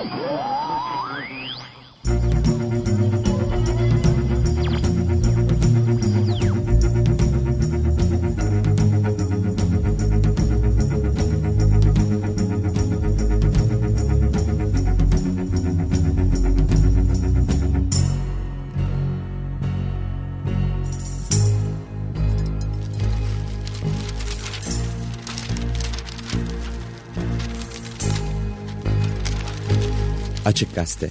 Açık Gazete.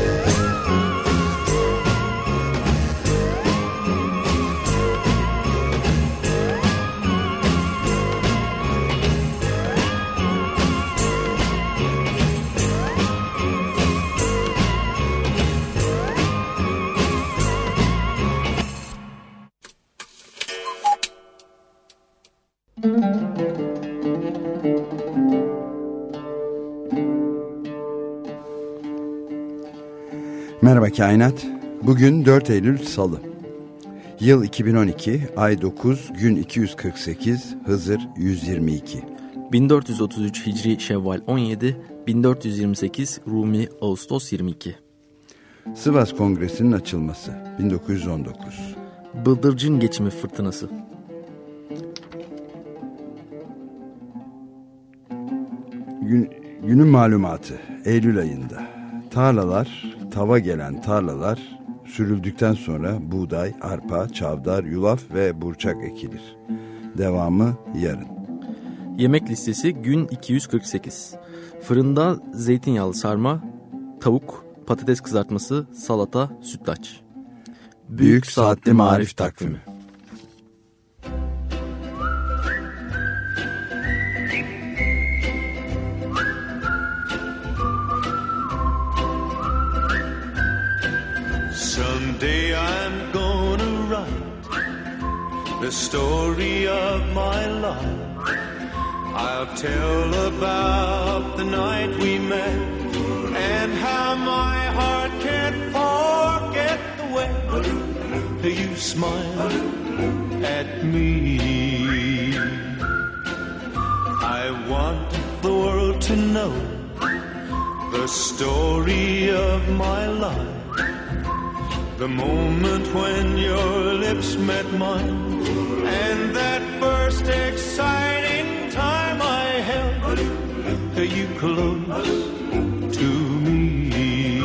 Merhaba Kainat. Bugün 4 Eylül Salı. Yıl 2012, ay 9, gün 248, Hızır 122. 1433 Hicri Şevval 17, 1428 Rumi Ağustos 22. Sivas Kongresi'nin açılması 1919. Bıldırcın geçimi fırtınası. Günün malumatı Eylül ayında. Tava gelen tarlalar sürüldükten sonra buğday, arpa, çavdar, yulaf ve burçak ekilir. Devamı yarın. Yemek listesi gün 248. Fırında zeytinyağlı sarma, tavuk, patates kızartması, salata, sütlaç. Büyük Saatli Marif Takvimi. Someday I'm gonna write the story of my life. I'll tell about the night we met and how my heart can't forget the way you smiled at me. I want the world to know the story of my life. The moment when your lips met mine, and that first exciting time I held you close to me.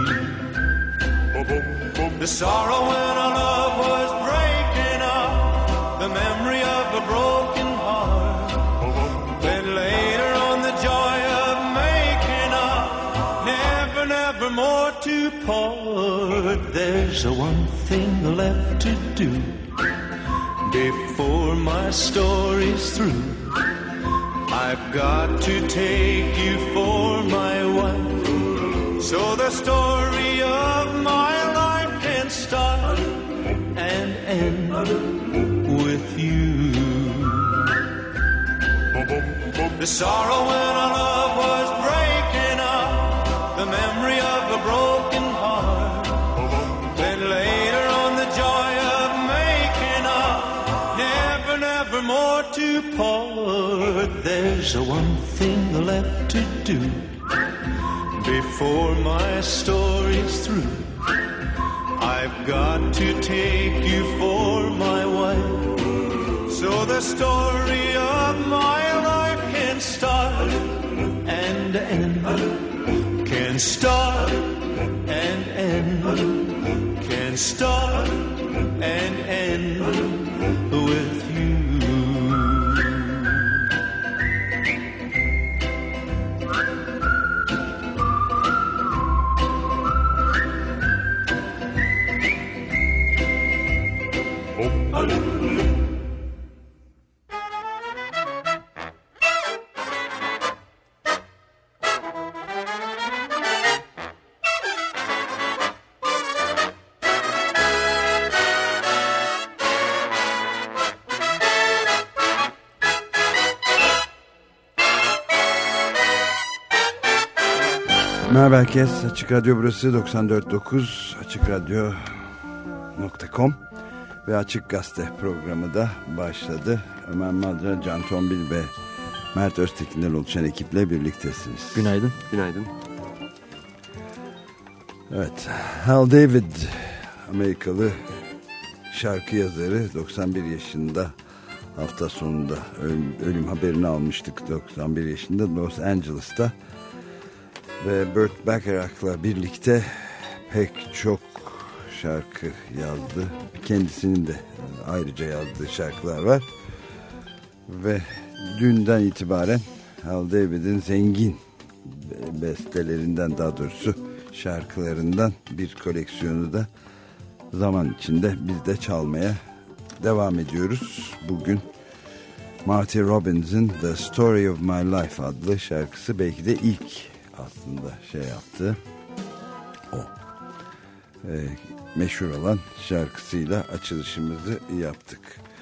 The sorrow when our love was breaking up, the memory of a broken heart. Then later on the joy of making up, never, never more to part. There's one thing left to do before my story's through. I've got to take you for my wife, so the story of my life can start and end with you. The sorrow when our love was breaking up, the memory of a broken heart. Then later on the joy of making up, never, never more to part. There's one thing left to do before my story's through. I've got to take you for my wife, so the story of my life can start and end, can start and end, can start and end with you. Merhaba herkes. Açık Radyo burası 94.9 AçıkRadyo.com ve Açık Gazete programı da başladı. Ömer Madra, Can Tombil ve Mert Öztekin'den oluşan ekiple birliktesiniz. Günaydın. Günaydın. Evet, Hal David, Amerikalı şarkı yazarı, 91 yaşında, hafta sonunda ölüm haberini almıştık. 91 yaşında Los Angeles'ta ve Burt Bacharach'la birlikte pek çok şarkı yazdı. Kendisinin de ayrıca yazdığı şarkılar var ve dünden itibaren Hal David'in zengin bestelerinden, daha doğrusu şarkılarından bir koleksiyonu da zaman içinde biz de çalmaya devam ediyoruz. Bugün Marty Robbins'in The Story of My Life adlı şarkısı, belki de ilk aslında yaptığı o meşhur olan şarkısıyla açılışımızı yaptık.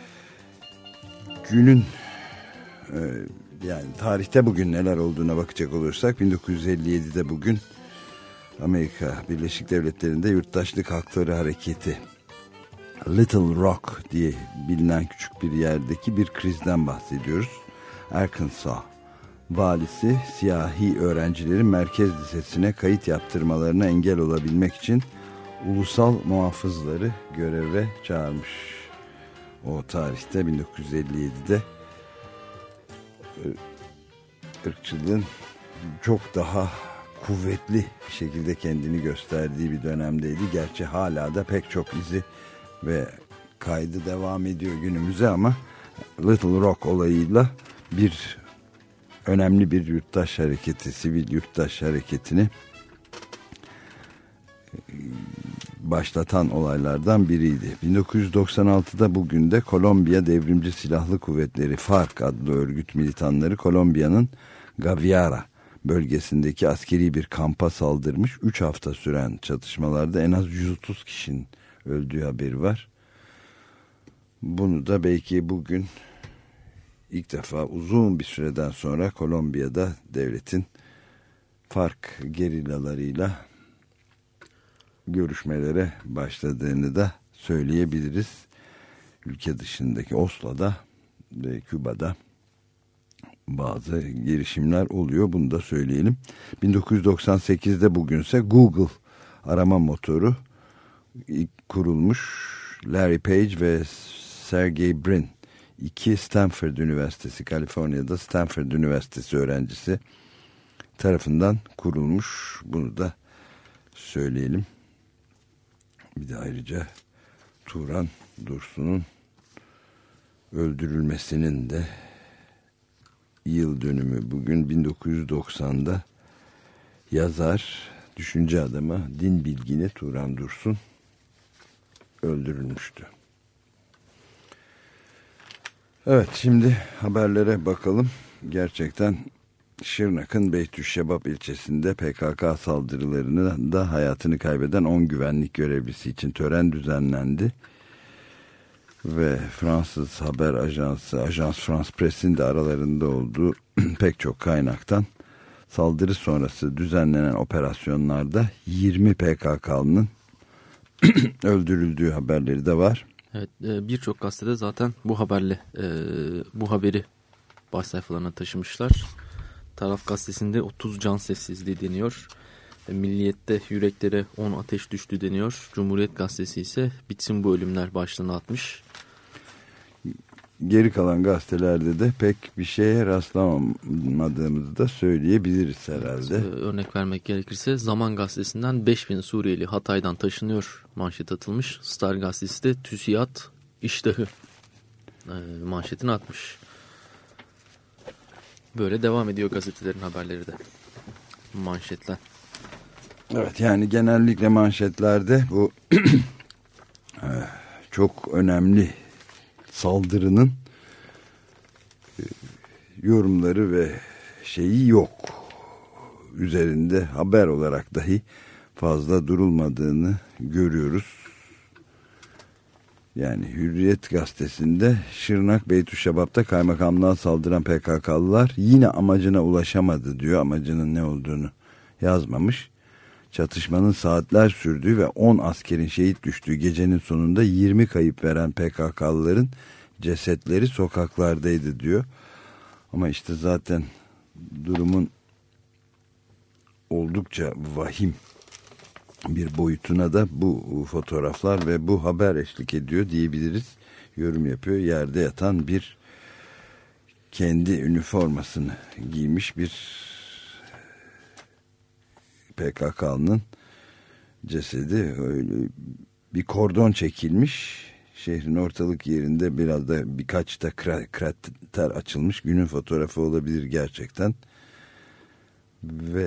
Günün yani tarihte bugün neler olduğuna bakacak olursak, 1957'de bugün Amerika Birleşik Devletleri'nde Yurttaşlık Hakları Hareketi, Little Rock diye bilinen küçük bir yerdeki bir krizden bahsediyoruz. Arkansas valisi siyahi öğrencilerin merkez lisesine kayıt yaptırmalarına engel olabilmek için ulusal muhafızları göreve çağırmış. O tarihte 1957'de ırkçılığın çok daha kuvvetli bir şekilde kendini gösterdiği bir dönemdeydi. Gerçi hala da pek çok izi ve kaydı devam ediyor günümüze, ama Little Rock olayıyla önemli bir yurttaş hareketi, sivil yurttaş hareketini başlatan olaylardan biriydi. 1996'da bugün de Kolombiya Devrimci Silahlı Kuvvetleri FARC adlı örgüt militanları Kolombiya'nın Gaviara bölgesindeki askeri bir kampa saldırmış. 3 hafta süren çatışmalarda en az 130 kişinin öldüğü haberi var. Bunu da belki bugün ilk defa uzun bir süreden sonra Kolombiya'da devletin FARC gerillalarıyla görüşmelere başladığını da söyleyebiliriz. Ülke dışındaki Oslo'da ve Küba'da bazı girişimler oluyor. Bunu da söyleyelim. 1998'de bugünse Google arama motoru ilk kurulmuş. Larry Page ve Sergey Brin, iki Stanford Üniversitesi, Kaliforniya'da Stanford Üniversitesi öğrencisi tarafından kurulmuş. Bunu da söyleyelim. Bir de ayrıca Turan Dursun'un öldürülmesinin de yıl dönümü bugün. 1990'da yazar, düşünce adamı, din bilgini Turan Dursun öldürülmüştü. Evet, şimdi haberlere bakalım. Gerçekten Şırnak'ın Beytüşşebap ilçesinde PKK saldırılarını da hayatını kaybeden 10 güvenlik görevlisi için tören düzenlendi. Ve Fransız haber ajansı Agence France Presse'in de aralarında olduğu pek çok kaynaktan saldırı sonrası düzenlenen operasyonlarda 20 PKK'nın öldürüldüğü haberleri de var. Evet, birçok gazetede zaten bu haberi baş sayfalarına taşımışlar. Taraf gazetesinde 30 can sessizliği deniyor. Milliyet'te yüreklere 10 ateş düştü deniyor. Cumhuriyet gazetesi ise bitsin bu ölümler başlığını atmış. Geri kalan gazetelerde de pek bir şeye rastlamadığımızı da söyleyebiliriz herhalde. Evet, örnek vermek gerekirse Zaman gazetesinden 5000 Suriyeli Hatay'dan taşınıyor manşet atılmış. Star gazetesi de TÜSİAD iştahı manşetini atmış. Böyle devam ediyor gazetelerin haberleri de. Manşetler. Evet, yani genellikle manşetlerde bu çok önemli saldırının yorumları ve şeyi yok. Üzerinde haber olarak dahi fazla durulmadığını görüyoruz. Yani Hürriyet gazetesinde Şırnak Beytüşşebap'ta kaymakamlığa saldıran PKK'lılar yine amacına ulaşamadı diyor. Amacının ne olduğunu yazmamış. Çatışmanın saatler sürdüğü ve 10 askerin şehit düştüğü gecenin sonunda 20 kayıp veren PKK'lıların cesetleri sokaklardaydı diyor. Ama işte zaten durumun oldukça vahim bir boyutuna da bu fotoğraflar ve bu haber eşlik ediyor diyebiliriz. Yorum yapıyor. Yerde yatan bir kendi üniformasını giymiş bir PKK'nın cesedi. Öyle bir kordon çekilmiş. Şehrin ortalık yerinde biraz da birkaç da krater açılmış. Günün fotoğrafı olabilir gerçekten. Ve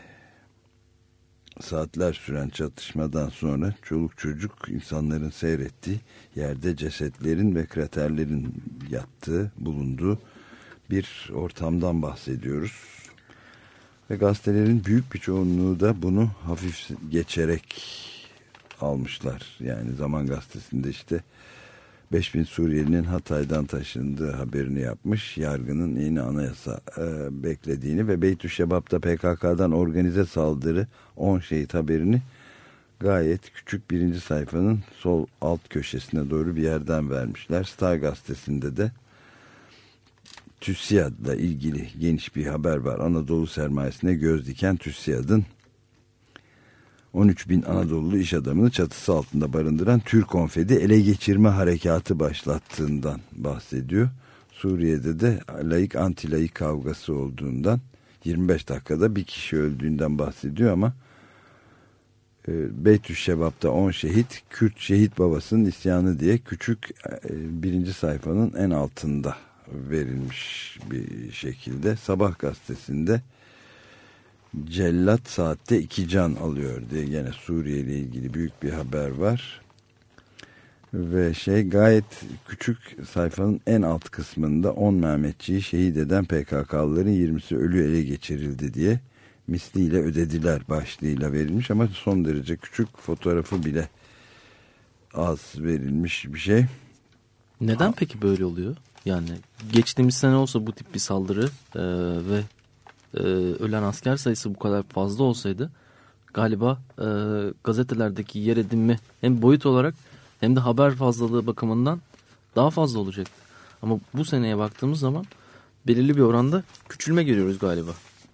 saatler süren çatışmadan sonra çoluk çocuk insanların seyrettiği yerde cesetlerin ve kraterlerin yattığı, bulunduğu bir ortamdan bahsediyoruz. Ve gazetelerin büyük bir çoğunluğu da bunu hafif geçerek almışlar. Yani Zaman Gazetesi'nde işte 5000 Suriyelinin Hatay'dan taşındığı haberini yapmış. Yargının yeni anayasa beklediğini ve Beytüşşebap'ta PKK'dan organize saldırı 10 şehit haberini gayet küçük birinci sayfanın sol alt köşesine doğru bir yerden vermişler. Star Gazetesi'nde de TÜSİAD'la ilgili geniş bir haber var. Anadolu sermayesine göz diken TÜSİAD'ın 13.000 Anadolulu iş adamını çatısı altında barındıran Türkonfed'i ele geçirme harekatı başlattığından bahsediyor. Suriye'de de laik anti-laik kavgası olduğundan 25 dakikada bir kişi öldüğünden bahsediyor ama Beytüşşebap'ta 10 şehit, Kürt şehit babasının isyanı diye küçük birinci sayfanın en altında verilmiş bir şekilde. Sabah gazetesinde Cellat saatte 2 can alıyor diye gene Suriye ile ilgili büyük bir haber var. Ve gayet küçük sayfanın en alt kısmında 10 Mehmetçiyi şehit eden PKK'lıların 20'si ölü ele geçirildi diye misliyle ödediler başlığıyla verilmiş ama son derece küçük, fotoğrafı bile az verilmiş bir şey. Neden peki böyle oluyor? Yani geçtiğimiz sene olsa bu tip bir saldırı ve ölen asker sayısı bu kadar fazla olsaydı galiba gazetelerdeki yer edinme hem boyut olarak hem de haber fazlalığı bakımından daha fazla olacaktı. Ama bu seneye baktığımız zaman belirli bir oranda küçülme görüyoruz galiba.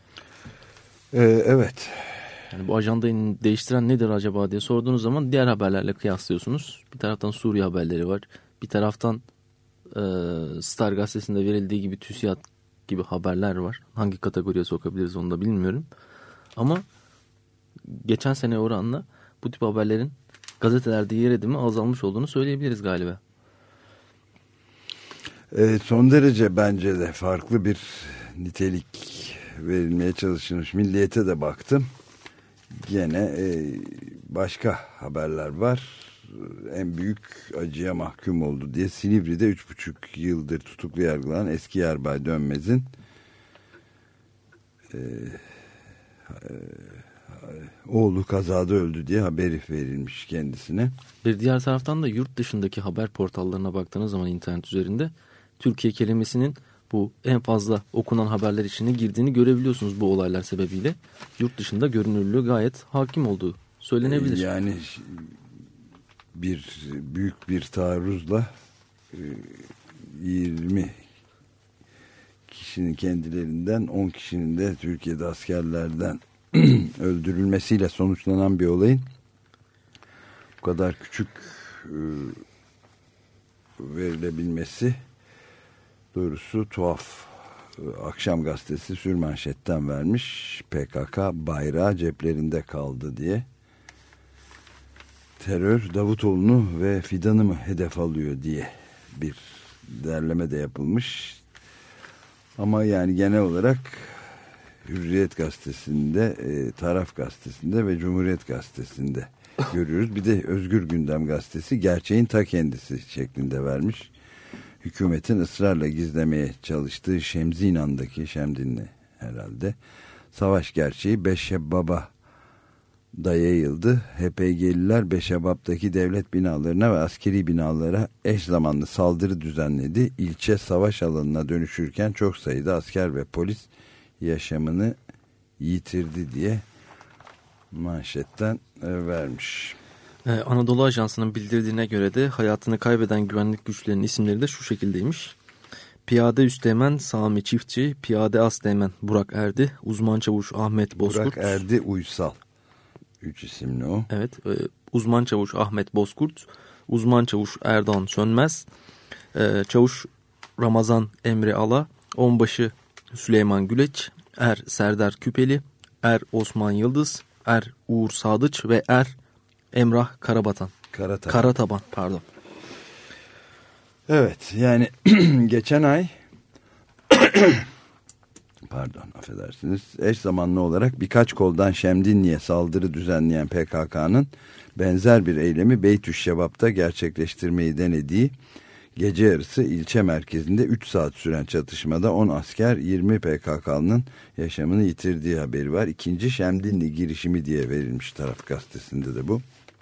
Evet. Yani bu ajandayı değiştiren nedir acaba diye sorduğunuz zaman diğer haberlerle kıyaslıyorsunuz. Bir taraftan Suriye haberleri var. Bir taraftan Star Gazetesi'nde verildiği gibi TÜSİAD gibi haberler var. Hangi kategoriye sokabiliriz onu da bilmiyorum. Ama geçen sene oranla bu tip haberlerin gazetelerde yer edimi azalmış olduğunu söyleyebiliriz galiba. Son derece bence de farklı bir nitelik verilmeye çalışılmış. Milliyet'e de baktım. Gene başka haberler var. En büyük acıya mahkum oldu diye Silivri'de 3,5 yıldır tutuklu yargılanan eski yarbay Dönmez'in oğlu kazada öldü diye haberi verilmiş kendisine. Bir diğer taraftan da yurt dışındaki haber portallarına baktığınız zaman internet üzerinde Türkiye kelimesinin bu en fazla okunan haberler içine girdiğini görebiliyorsunuz bu olaylar sebebiyle. Yurt dışında görünürlüğü gayet hakim olduğu söylenebilir. Yani büyük bir taarruzla 20 kişinin kendilerinden 10 kişinin de Türkiye'de askerlerden öldürülmesiyle sonuçlanan bir olayın bu kadar küçük verilebilmesi doğrusu tuhaf. Akşam gazetesi sürmanşetten vermiş, PKK bayrağı ceplerinde kaldı diye. Terör Davutoğlu'nu ve Fidan'ı mı hedef alıyor diye bir derleme de yapılmış. Ama yani genel olarak Hürriyet Gazetesi'nde, Taraf Gazetesi'nde ve Cumhuriyet Gazetesi'nde görüyoruz. Bir de Özgür Gündem Gazetesi gerçeğin ta kendisi şeklinde vermiş. Hükümetin ısrarla gizlemeye çalıştığı Şemdinli herhalde savaş gerçeği Beşşebab'da yayıldı. HPG'liler Beşşebab'daki devlet binalarına ve askeri binalara eş zamanlı saldırı düzenledi. İlçe savaş alanına dönüşürken çok sayıda asker ve polis yaşamını yitirdi diye manşetten vermiş. Anadolu Ajansı'nın bildirdiğine göre de hayatını kaybeden güvenlik güçlerinin isimleri de şu şekildeymiş. Piyade Üsteğmen Sami Çiftçi, Piyade Asteğmen Burak Erdi, Uzman Çavuş Ahmet Bozkurt. Burak Erdi Uysal. 3 isimli o. Evet. Uzman çavuş Ahmet Bozkurt, uzman çavuş Erdoğan Sönmez, çavuş Ramazan Emre Ala, onbaşı Süleyman Güleç, er Serdar Küpeli, er Osman Yıldız, er Uğur Sadıç ve er Emrah Karataban. Pardon. Evet, yani geçen ay pardon, affedersiniz, eş zamanlı olarak birkaç koldan Şemdinli'ye saldırı düzenleyen PKK'nın benzer bir eylemi Beytüşşebap'ta gerçekleştirmeyi denediği gece yarısı ilçe merkezinde 3 saat süren çatışmada 10 asker 20 PKK'nın yaşamını yitirdiği haberi var. İkinci Şemdinli girişimi diye verilmiş Taraf Gazetesi'nde de bu.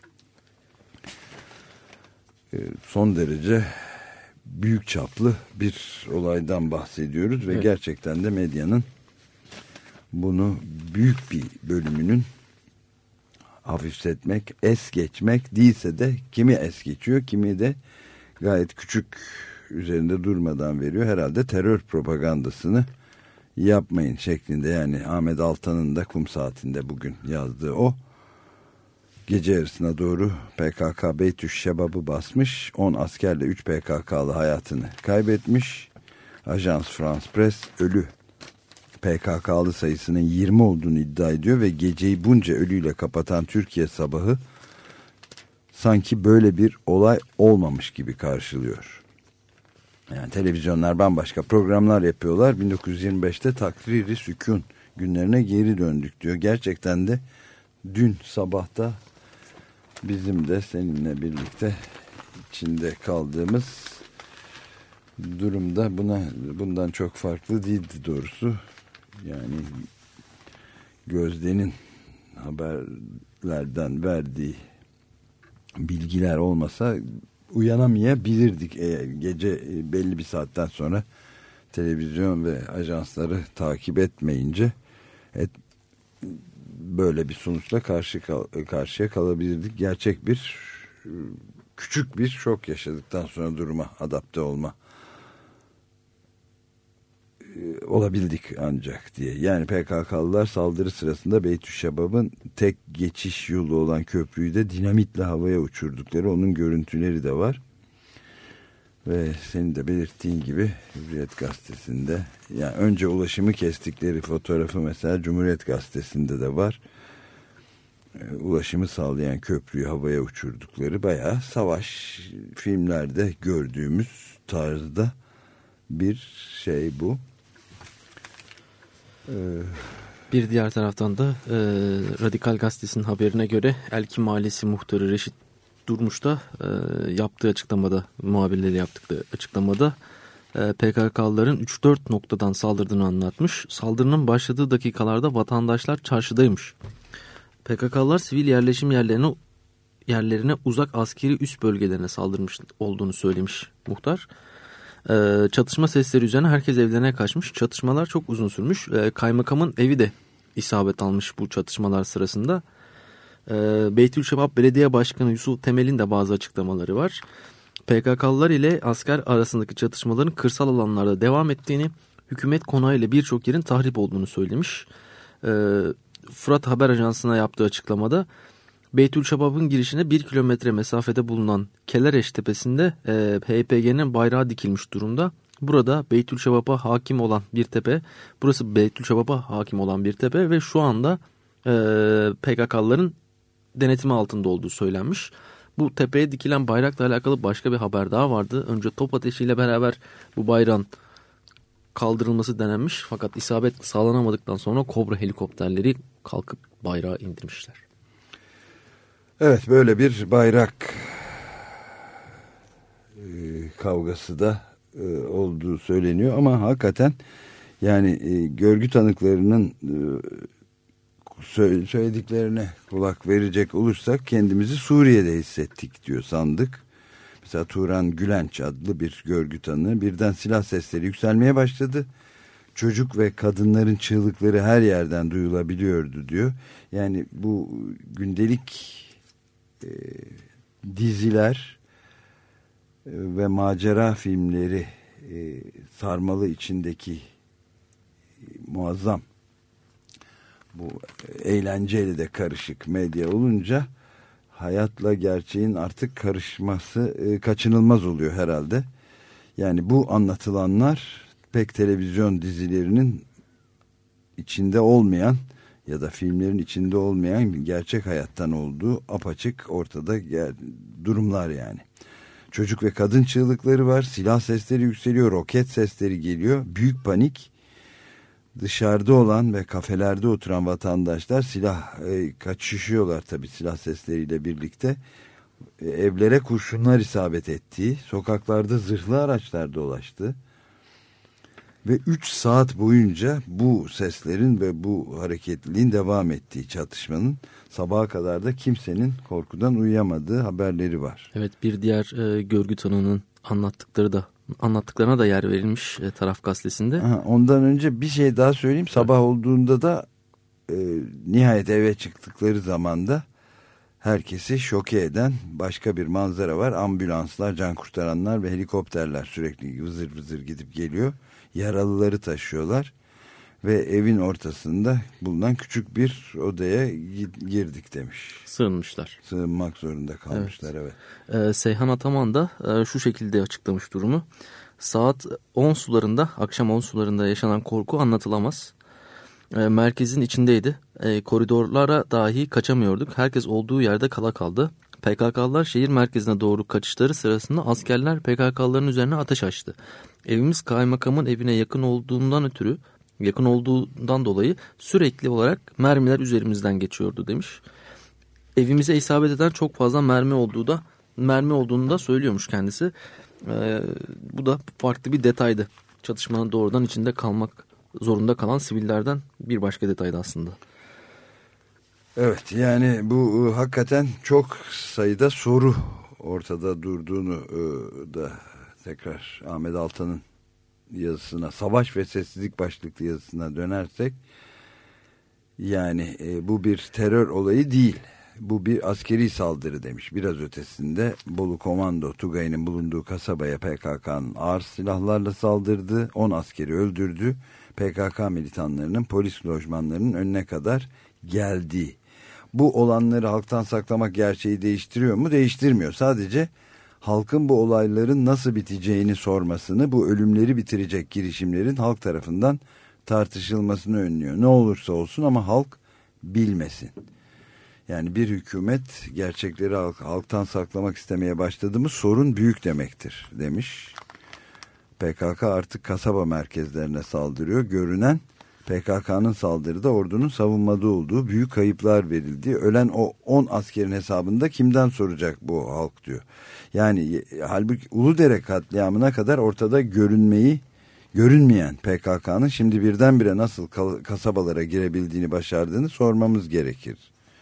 Son derece büyük çaplı bir olaydan bahsediyoruz ve gerçekten de medyanın bunu büyük bir bölümünün hafifletmek, es geçmek değilse de kimi es geçiyor, kimi de gayet küçük üzerinde durmadan veriyor. Herhalde terör propagandasını yapmayın şeklinde, yani Ahmet Altan'ın da Kum Saati'nde bugün yazdığı o. Gece yarısına doğru PKK Beytüşşebap'ı basmış. 10 askerle 3 PKK'lı hayatını kaybetmiş. Ajans France Press ölü PKK'lı sayısının 20 olduğunu iddia ediyor ve geceyi bunca ölüyle kapatan Türkiye sabahı sanki böyle bir olay olmamış gibi karşılıyor. Yani televizyonlar bambaşka programlar yapıyorlar. 1925'te Takrir-i Sükun günlerine geri döndük diyor. Gerçekten de dün sabahta bizim de seninle birlikte içinde kaldığımız durumda bundan çok farklı değildi doğrusu. Yani Gözde'nin haberlerden verdiği bilgiler olmasa uyanamayabilirdik. Gece belli bir saatten sonra televizyon ve ajansları takip etmeyince böyle bir sonuçla karşıya kalabilirdik. Gerçek bir küçük bir şok yaşadıktan sonra duruma adapte olabildik ancak diye. Yani PKK'lılar saldırı sırasında Beytüşşebap'ın tek geçiş yolu olan köprüyü de dinamitle havaya uçurdukları, onun görüntüleri de var. Ve senin de belirttiğin gibi Cumhuriyet Gazetesi'nde, yani önce ulaşımı kestikleri fotoğrafı mesela Cumhuriyet Gazetesi'nde de var. Ulaşımı sağlayan köprüyü havaya uçurdukları, bayağı savaş filmlerde gördüğümüz tarzda bir şey bu. Bir diğer taraftan da Radikal Gazetesi'nin haberine göre Elki Mahallesi muhtarı Reşit Durmuş da yaptığı açıklamada, muhabirleri yaptıkları açıklamada PKK'lıların 3-4 noktadan saldırdığını anlatmış. Saldırının başladığı dakikalarda vatandaşlar çarşıdaymış. PKK'lılar sivil yerleşim yerlerine uzak askeri üst bölgelerine saldırmış olduğunu söylemiş muhtar. Çatışma sesleri üzerine herkes evlerine kaçmış. Çatışmalar çok uzun sürmüş. Kaymakamın evi de isabet almış bu çatışmalar sırasında. Beytüşşebap Belediye Başkanı Yusuf Temel'in de bazı açıklamaları var. PKK'lılar ile asker arasındaki çatışmaların kırsal alanlarda devam ettiğini, hükümet konağı ile birçok yerin tahrip olduğunu söylemiş. Fırat Haber Ajansı'na yaptığı açıklamada Beytüşşebap'ın girişine 1 kilometre mesafede bulunan Kelereş Tepesi'nde HPG'nin bayrağı dikilmiş durumda. Burada Beytüşşebap'a hakim olan bir tepe, burası Beytüşşebap'a hakim olan bir tepe ve şu anda PKK'lıların denetimi altında olduğu söylenmiş. Bu tepeye dikilen bayrakla alakalı başka bir haber daha vardı. Önce top ateşiyle beraber bu bayrağın kaldırılması denenmiş. Fakat isabet sağlanamadıktan sonra Kobra helikopterleri kalkıp bayrağı indirmişler. Evet, böyle bir bayrak kavgası da olduğu söyleniyor. Ama hakikaten yani görgü tanıklarının söylediklerine kulak verecek olursak kendimizi Suriye'de hissettik diyor sandık. Mesela Turan Gülenç adlı bir görgü tanığı, birden silah sesleri yükselmeye başladı. Çocuk ve kadınların çığlıkları her yerden duyulabiliyordu diyor. Yani bu gündelik diziler ve macera filmleri sarmalı içindeki muazzam bu eğlenceyle de karışık medya olunca hayatla gerçeğin artık karışması kaçınılmaz oluyor herhalde. Yani bu anlatılanlar pek televizyon dizilerinin içinde olmayan ya da filmlerin içinde olmayan gerçek hayattan olduğu apaçık ortada durumlar yani. Çocuk ve kadın çığlıkları var, silah sesleri yükseliyor, roket sesleri geliyor, büyük panik. Dışarıda olan ve kafelerde oturan vatandaşlar kaçışıyorlar tabii silah sesleriyle birlikte. Evlere kurşunlar isabet ettiği, sokaklarda zırhlı araçlar dolaştı. Ve 3 saat boyunca bu seslerin ve bu hareketliliğin devam ettiği, çatışmanın sabaha kadar da kimsenin korkudan uyuyamadığı haberleri var. Evet, bir diğer görgü tanığının anlattıklarına da yer verilmiş Taraf Gazetesi'nde. Ondan önce bir şey daha söyleyeyim. Sabah olduğunda da nihayet eve çıktıkları zamanda herkesi şoke eden başka bir manzara var. Ambulanslar, can kurtaranlar ve helikopterler sürekli vızır vızır gidip geliyor. Yaralıları taşıyorlar ve evin ortasında bulunan küçük bir odaya girdik demiş. Sığınmışlar. Sığınmak zorunda kalmışlar, evet. Seyhan Ataman da şu şekilde açıklamış durumu. Saat 10 sularında, akşam 10 sularında yaşanan korku anlatılamaz. Merkezin içindeydi. Koridorlara dahi kaçamıyorduk. Herkes olduğu yerde kala kaldı. PKK'lılar şehir merkezine doğru kaçışları sırasında askerler PKK'lıların üzerine ateş açtı. Evimiz kaymakamın evine yakın olduğundan dolayı sürekli olarak mermiler üzerimizden geçiyordu demiş. Evimize isabet eden çok fazla mermi olduğunu da söylüyormuş kendisi. Bu da farklı bir detaydı. Çatışmanın doğrudan içinde kalmak zorunda kalan sivillerden bir başka detaydı aslında. Evet, yani bu hakikaten çok sayıda soru ortada durduğunu da tekrar Ahmet Altan'ın yazısına, Savaş ve Sessizlik başlıklı yazısına dönersek, yani bu bir terör olayı değil, bu bir askeri saldırı demiş. Biraz ötesinde Bolu Komando Tugay'ın bulunduğu kasabaya PKK'nın ağır silahlarla saldırdı, 10 askeri öldürdü, PKK militanlarının polis lojmanlarının önüne kadar geldi. Bu olanları halktan saklamak gerçeği değiştiriyor mu? Değiştirmiyor. Sadece halkın bu olayların nasıl biteceğini sormasını, bu ölümleri bitirecek girişimlerin halk tarafından tartışılmasını önlüyor. Ne olursa olsun ama halk bilmesin. Yani bir hükümet gerçekleri halktan saklamak istemeye başladı mı sorun büyük demektir demiş. PKK artık kasaba merkezlerine saldırıyor. Görünen PKK'nın saldırıda ordunun savunmada olduğu, büyük kayıplar verildi. Ölen o 10 askerin hesabında kimden soracak bu halk diyor. Yani halbuki Uludere katliamına kadar ortada görünmeyen PKK'nın şimdi birdenbire nasıl kasabalara girebildiğini başardığını sormamız gerekir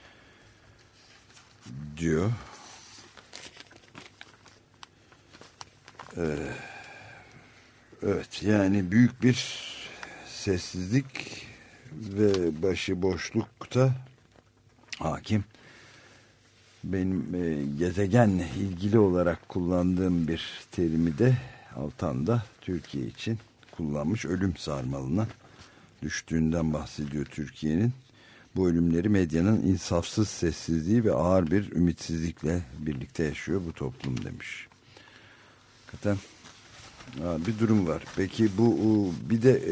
diyor. Evet, yani büyük bir sessizlik ve başıboşlukta hakim. Benim gezegenle ilgili olarak kullandığım bir terimi de Altan da Türkiye için kullanmış. Ölüm sarmalına düştüğünden bahsediyor Türkiye'nin. Bu ölümleri medyanın insafsız sessizliği ve ağır bir ümitsizlikle birlikte yaşıyor bu toplum demiş. Hakikaten bir durum var. Peki bu bir de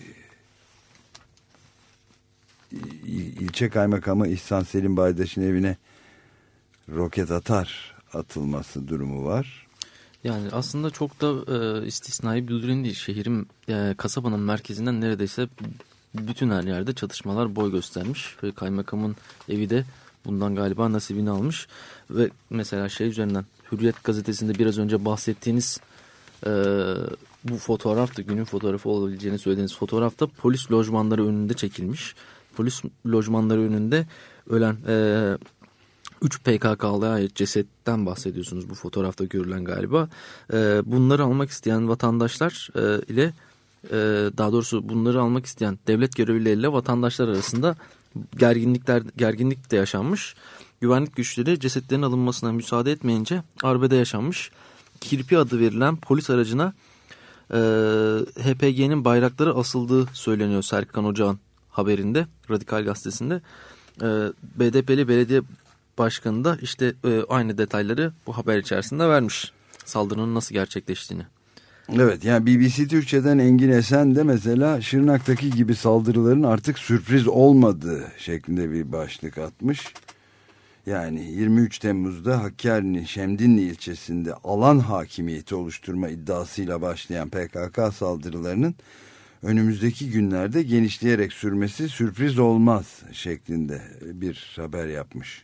ilçe kaymakamı İhsan Selim Baydaş'ın evine roket atılması durumu var. Yani aslında çok da istisnai bir durum değil. Şehrin, kasabanın merkezinden neredeyse bütün her yerde çatışmalar boy göstermiş. Ve kaymakamın evi de bundan galiba nasibini almış. Ve mesela üzerinden Hürriyet gazetesinde biraz önce bahsettiğiniz bu fotoğrafta, günün fotoğrafı olabileceğini söylediğiniz fotoğrafta polis lojmanları önünde çekilmiş. Polis lojmanları önünde ölen 3 PKK'lıya ait cesetten bahsediyorsunuz bu fotoğrafta görülen galiba. Bunları almak isteyen vatandaşlar ile daha doğrusu bunları almak isteyen devlet görevlileriyle vatandaşlar arasında gerginlik de yaşanmış. Güvenlik güçleri cesetlerin alınmasına müsaade etmeyince arbede yaşanmış. Kirpi adı verilen polis aracına HPG'nin bayrakları asıldığı söyleniyor Serkan Ocak'ın haberinde, Radikal Gazetesi'nde BDP'li belediye başkanı da işte aynı detayları bu haber içerisinde vermiş. Saldırının nasıl gerçekleştiğini. Evet, yani BBC Türkçe'den Engin Esen de mesela Şırnak'taki gibi saldırıların artık sürpriz olmadığı şeklinde bir başlık atmış. Yani 23 Temmuz'da Hakkari'nin Şemdinli ilçesinde alan hakimiyeti oluşturma iddiasıyla başlayan PKK saldırılarının önümüzdeki günlerde genişleyerek sürmesi sürpriz olmaz şeklinde bir haber yapmış.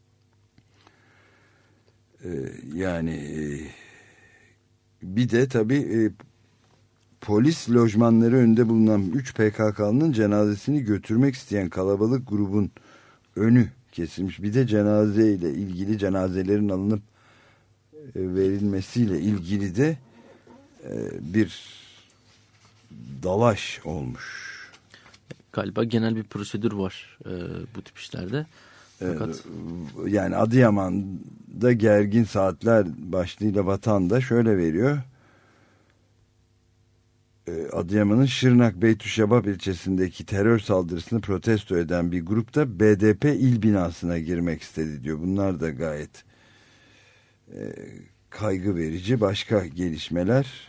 Bir de tabii polis lojmanları önünde bulunan 3 PKK'nın cenazesini götürmek isteyen kalabalık grubun önü kesilmiş. Bir de cenazeyle ilgili, cenazelerin alınıp verilmesiyle ilgili de bir dalaş olmuş. Galiba genel bir prosedür var bu tip işlerde. Fakat... Yani Adıyaman'da gergin saatler başlığıyla Vatan da şöyle veriyor. Adıyaman'ın Şırnak Beytüşşebap ilçesindeki terör saldırısını protesto eden bir grup da BDP il binasına girmek istedi diyor. Bunlar da gayet kaygı verici. Başka gelişmeler,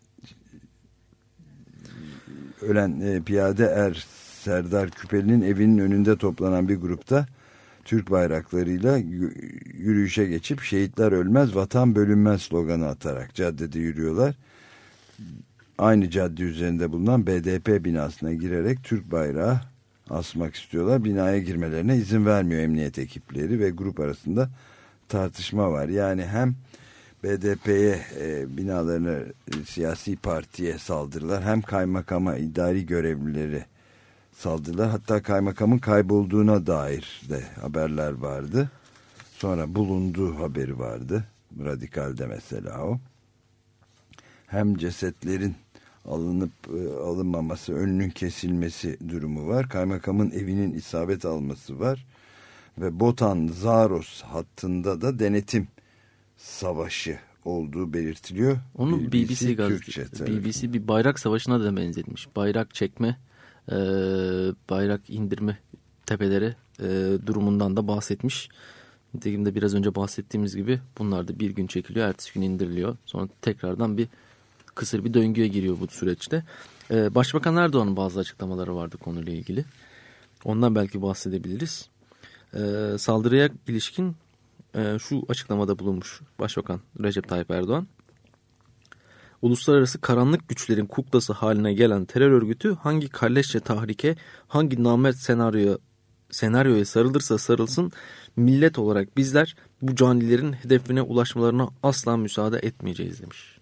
ölen piyade Serdar Küpeli'nin evinin önünde toplanan bir grupta Türk bayraklarıyla yürüyüşe geçip "Şehitler ölmez, vatan bölünmez" sloganı atarak caddede yürüyorlar. Aynı cadde üzerinde bulunan BDP binasına girerek Türk bayrağı asmak istiyorlar. Binaya girmelerine izin vermiyor emniyet ekipleri ve grup arasında tartışma var. Yani hem BDP'ye, binalarına, siyasi partiye saldırılar, hem kaymakama, idari görevlileri saldırılar. Hatta kaymakamın kaybolduğuna dair de haberler vardı. Sonra bulunduğu haberi vardı. Radikal'de mesela o. Hem cesetlerin alınıp alınmaması, önünün kesilmesi durumu var. Kaymakamın evinin isabet alması var. Ve Botan-Zaros hattında da denetim savaşı olduğu belirtiliyor. Onu BBC gazetesi, BBC bir bayrak savaşına da benzetmiş. Bayrak çekme, bayrak indirme tepelere durumundan da bahsetmiş. Nitekim de biraz önce bahsettiğimiz gibi bunlar da bir gün çekiliyor, ertesi gün indiriliyor. Sonra tekrardan bir kısır bir döngüye giriyor bu süreçte. Başbakan Erdoğan'ın bazı açıklamaları vardı konuyla ilgili. Ondan belki bahsedebiliriz. Saldırıya ilişkin şu açıklamada bulunmuş Başbakan Recep Tayyip Erdoğan. Uluslararası karanlık güçlerin kuklası haline gelen terör örgütü hangi kalleşçe tahrike, hangi namert senaryoya sarılırsa sarılsın, millet olarak bizler bu canilerin hedefine ulaşmalarına asla müsaade etmeyeceğiz demiş.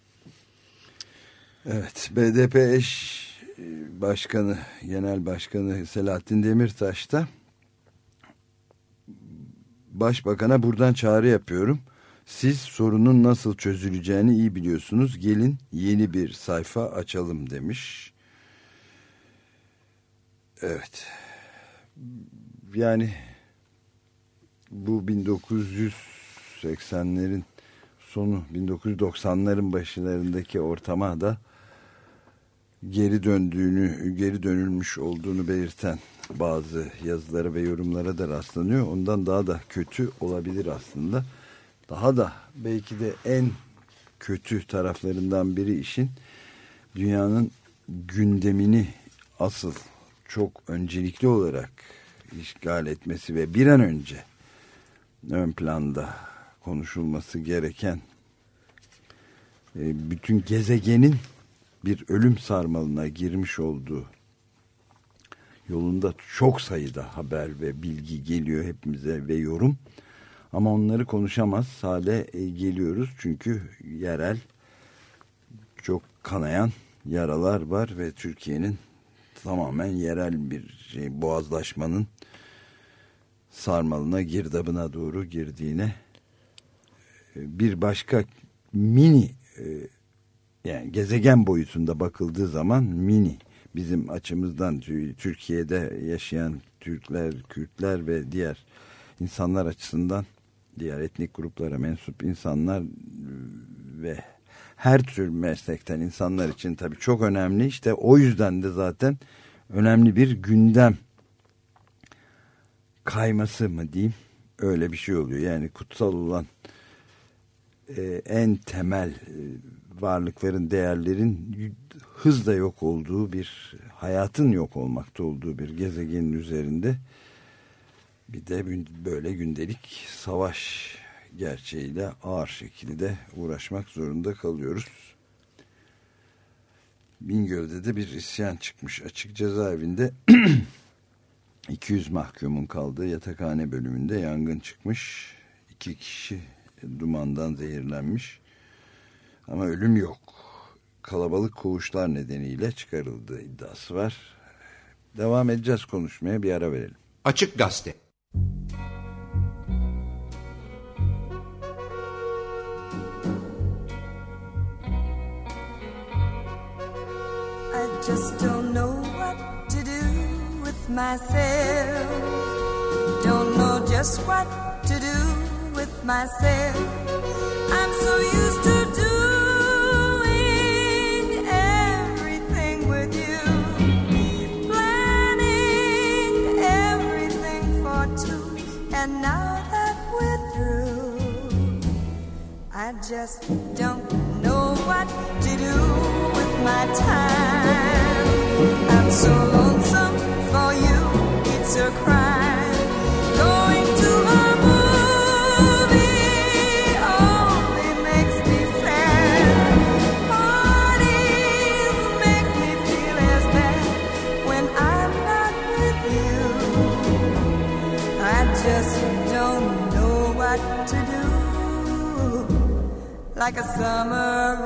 Evet, BDP eş başkanı, genel başkanı Selahattin Demirtaş da Başbakan'a buradan çağrı yapıyorum. Siz sorunun nasıl çözüleceğini iyi biliyorsunuz. Gelin yeni bir sayfa açalım demiş. Evet. Yani bu 1980'lerin sonu, 1990'ların başlarındaki ortama da geri dönülmüş olduğunu belirten bazı yazılara ve yorumlara da rastlanıyor. Ondan daha da kötü olabilir aslında. Daha da belki de en kötü taraflarından biri işin dünyanın gündemini asıl çok öncelikli olarak işgal etmesi ve bir an önce ön planda konuşulması gereken bütün gezegenin bir ölüm sarmalına girmiş olduğu yolunda çok sayıda haber ve bilgi geliyor hepimize ve yorum. Ama onları konuşamaz hale geliyoruz. Çünkü yerel çok kanayan yaralar var ve Türkiye'nin tamamen yerel bir boğazlaşmanın sarmalına, girdabına doğru girdiğine, bir başka mini, yani gezegen boyutunda bakıldığı zaman mini, bizim açımızdan Türkiye'de yaşayan Türkler, Kürtler ve diğer insanlar açısından, diğer etnik gruplara mensup insanlar ve her tür meslekten insanlar için tabii çok önemli. İşte o yüzden de zaten önemli bir gündem kayması mı diyeyim, öyle bir şey oluyor. Yani kutsal olan en temel varlıkların, değerlerin hızla yok olduğu bir, hayatın yok olmakta olduğu bir gezegenin üzerinde bir de böyle gündelik savaş gerçeğiyle ağır şekilde uğraşmak zorunda kalıyoruz. Bingöl'de de bir isyan çıkmış. Açık cezaevinde 200 mahkumun kaldığı yatakhane bölümünde yangın çıkmış. 2 kişi dumandan zehirlenmiş. Ama ölüm yok. Kalabalık koğuşlar nedeniyle çıkarıldığı iddiası var. Devam edeceğiz konuşmaya, bir ara verelim. Açık Gazete. I just don't know what to do with myself. Don't know just what to do with myself. I'm so used to doing everything with you, planning everything for two, and now that we're through, I just don't know what to do with my time. I'm so lonesome for you, it's a crime. Going to a movie only makes me sad. Parties make me feel as bad when I'm not with you. I just don't know what to do. Like a summer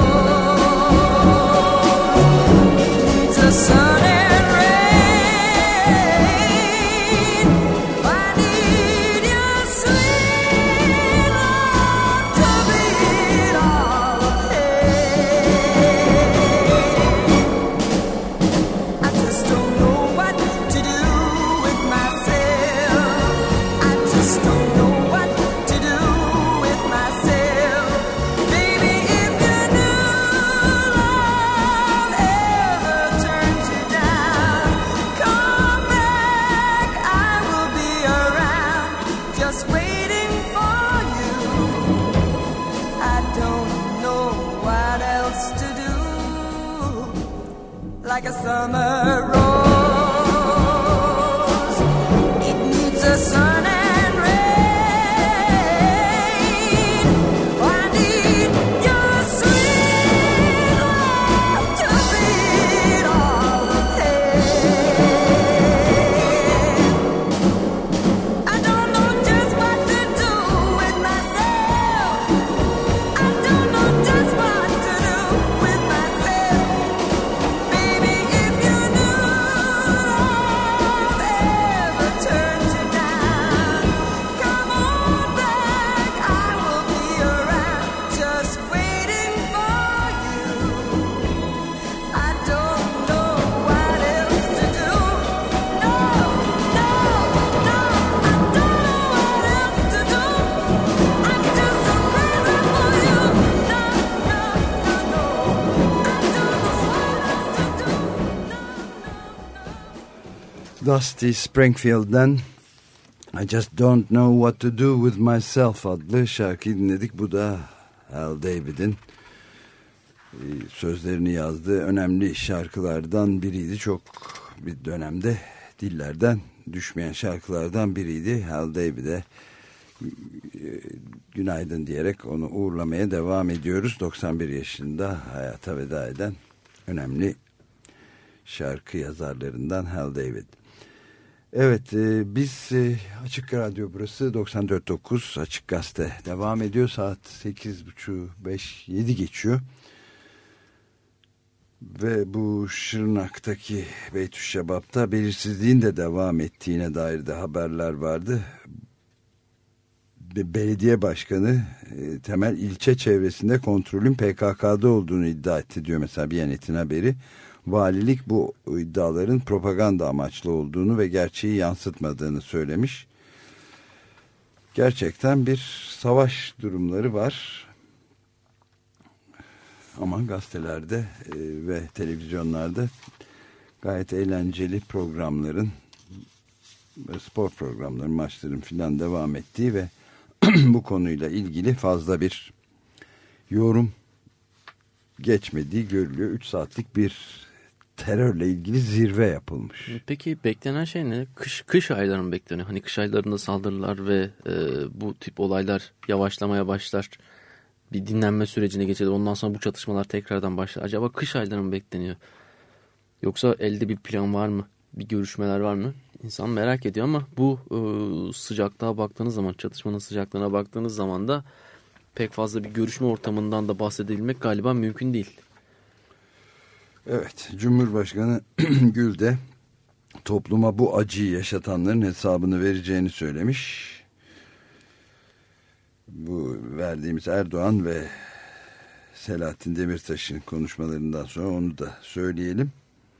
rose needs a sun and rain. I need your sweet love to beat all the pain. I just don't know what to do with myself. I just don't know what to do with myself. Baby, if your new love ever turns you down, come back, I will be around, just waiting for you. I don't know what else to do. Like a summer rose, it needs a sun and rain. I need your sweet love to beat all the pain. I don't know just what to do with myself. I don't know just what to do with myself. Baby, if your new love ever turns you down, come on back, I will be around, just waiting for you. I don't know what else to do. No, no, no, I don't know what else to do. I'm still so crazy for you. No, no, no, no, I don't know what else to do. Dusty Springfield'den I Just Don't Know What To Do With Myself adlı şarkıyı dinledik. Bu da Hal David'in sözlerini yazdığı önemli şarkılardan biriydi. Çok bir dönemde dillerden düşmeyen şarkılardan biriydi. Hal David'e günaydın diyerek onu uğurlamaya devam ediyoruz. 91 yaşında hayata veda eden önemli şarkı yazarlarından Hal David. Evet, biz Açık Radyo, burası 94.9 Açık Gazete devam ediyor. Saat 8.30-7 geçiyor. Ve bu Şırnak'taki Beytüşşebap'ta belirsizliğin de devam ettiğine dair de haberler vardı. Belediye başkanı Temel ilçe çevresinde kontrolün PKK'da olduğunu iddia etti diyor mesela Biyanet'in haberi. Valilik bu iddiaların propaganda amaçlı olduğunu ve gerçeği yansıtmadığını söylemiş. Gerçekten bir savaş durumları var. Ama gazetelerde ve televizyonlarda gayet eğlenceli programların spor programları, maçların filan devam ettiği ve bu konuyla ilgili fazla bir yorum geçmediği görülüyor. 3 saatlik bir terörle ilgili zirve yapılmış. Peki beklenen şey ne? Kış ayları mı bekleniyor? Hani kış aylarında saldırılar ve bu tip olaylar yavaşlamaya başlar. Bir dinlenme sürecine geçer. Ondan sonra bu çatışmalar tekrardan başlar. Acaba kış ayları mı bekleniyor? Yoksa elde bir plan var mı? Bir görüşmeler var mı? İnsan merak ediyor ama bu sıcaklığa baktığınız zaman, çatışmanın sıcaklığına baktığınız zaman da pek fazla bir görüşme ortamından da bahsedebilmek galiba mümkün değil. Evet, Cumhurbaşkanı Gül de topluma bu acıyı yaşatanların hesabını vereceğini söylemiş. Bu verdiğimiz Erdoğan ve Selahattin Demirtaş'ın konuşmalarından sonra onu da söyleyelim.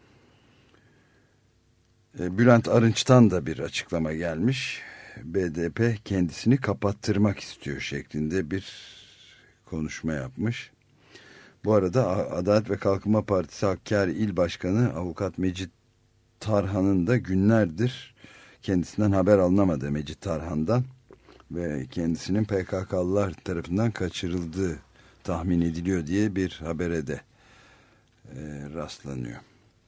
Bülent Arınç'tan da bir açıklama gelmiş. BDP kendisini kapattırmak istiyor şeklinde bir konuşma yapmış. Bu arada Adalet ve Kalkınma Partisi Hakkari İl Başkanı Avukat Mecit Tarhan'ın da günlerdir kendisinden haber alınamadı, Mecit Tarhan'dan, ve kendisinin PKK'lılar tarafından kaçırıldığı tahmin ediliyor diye bir habere de rastlanıyor.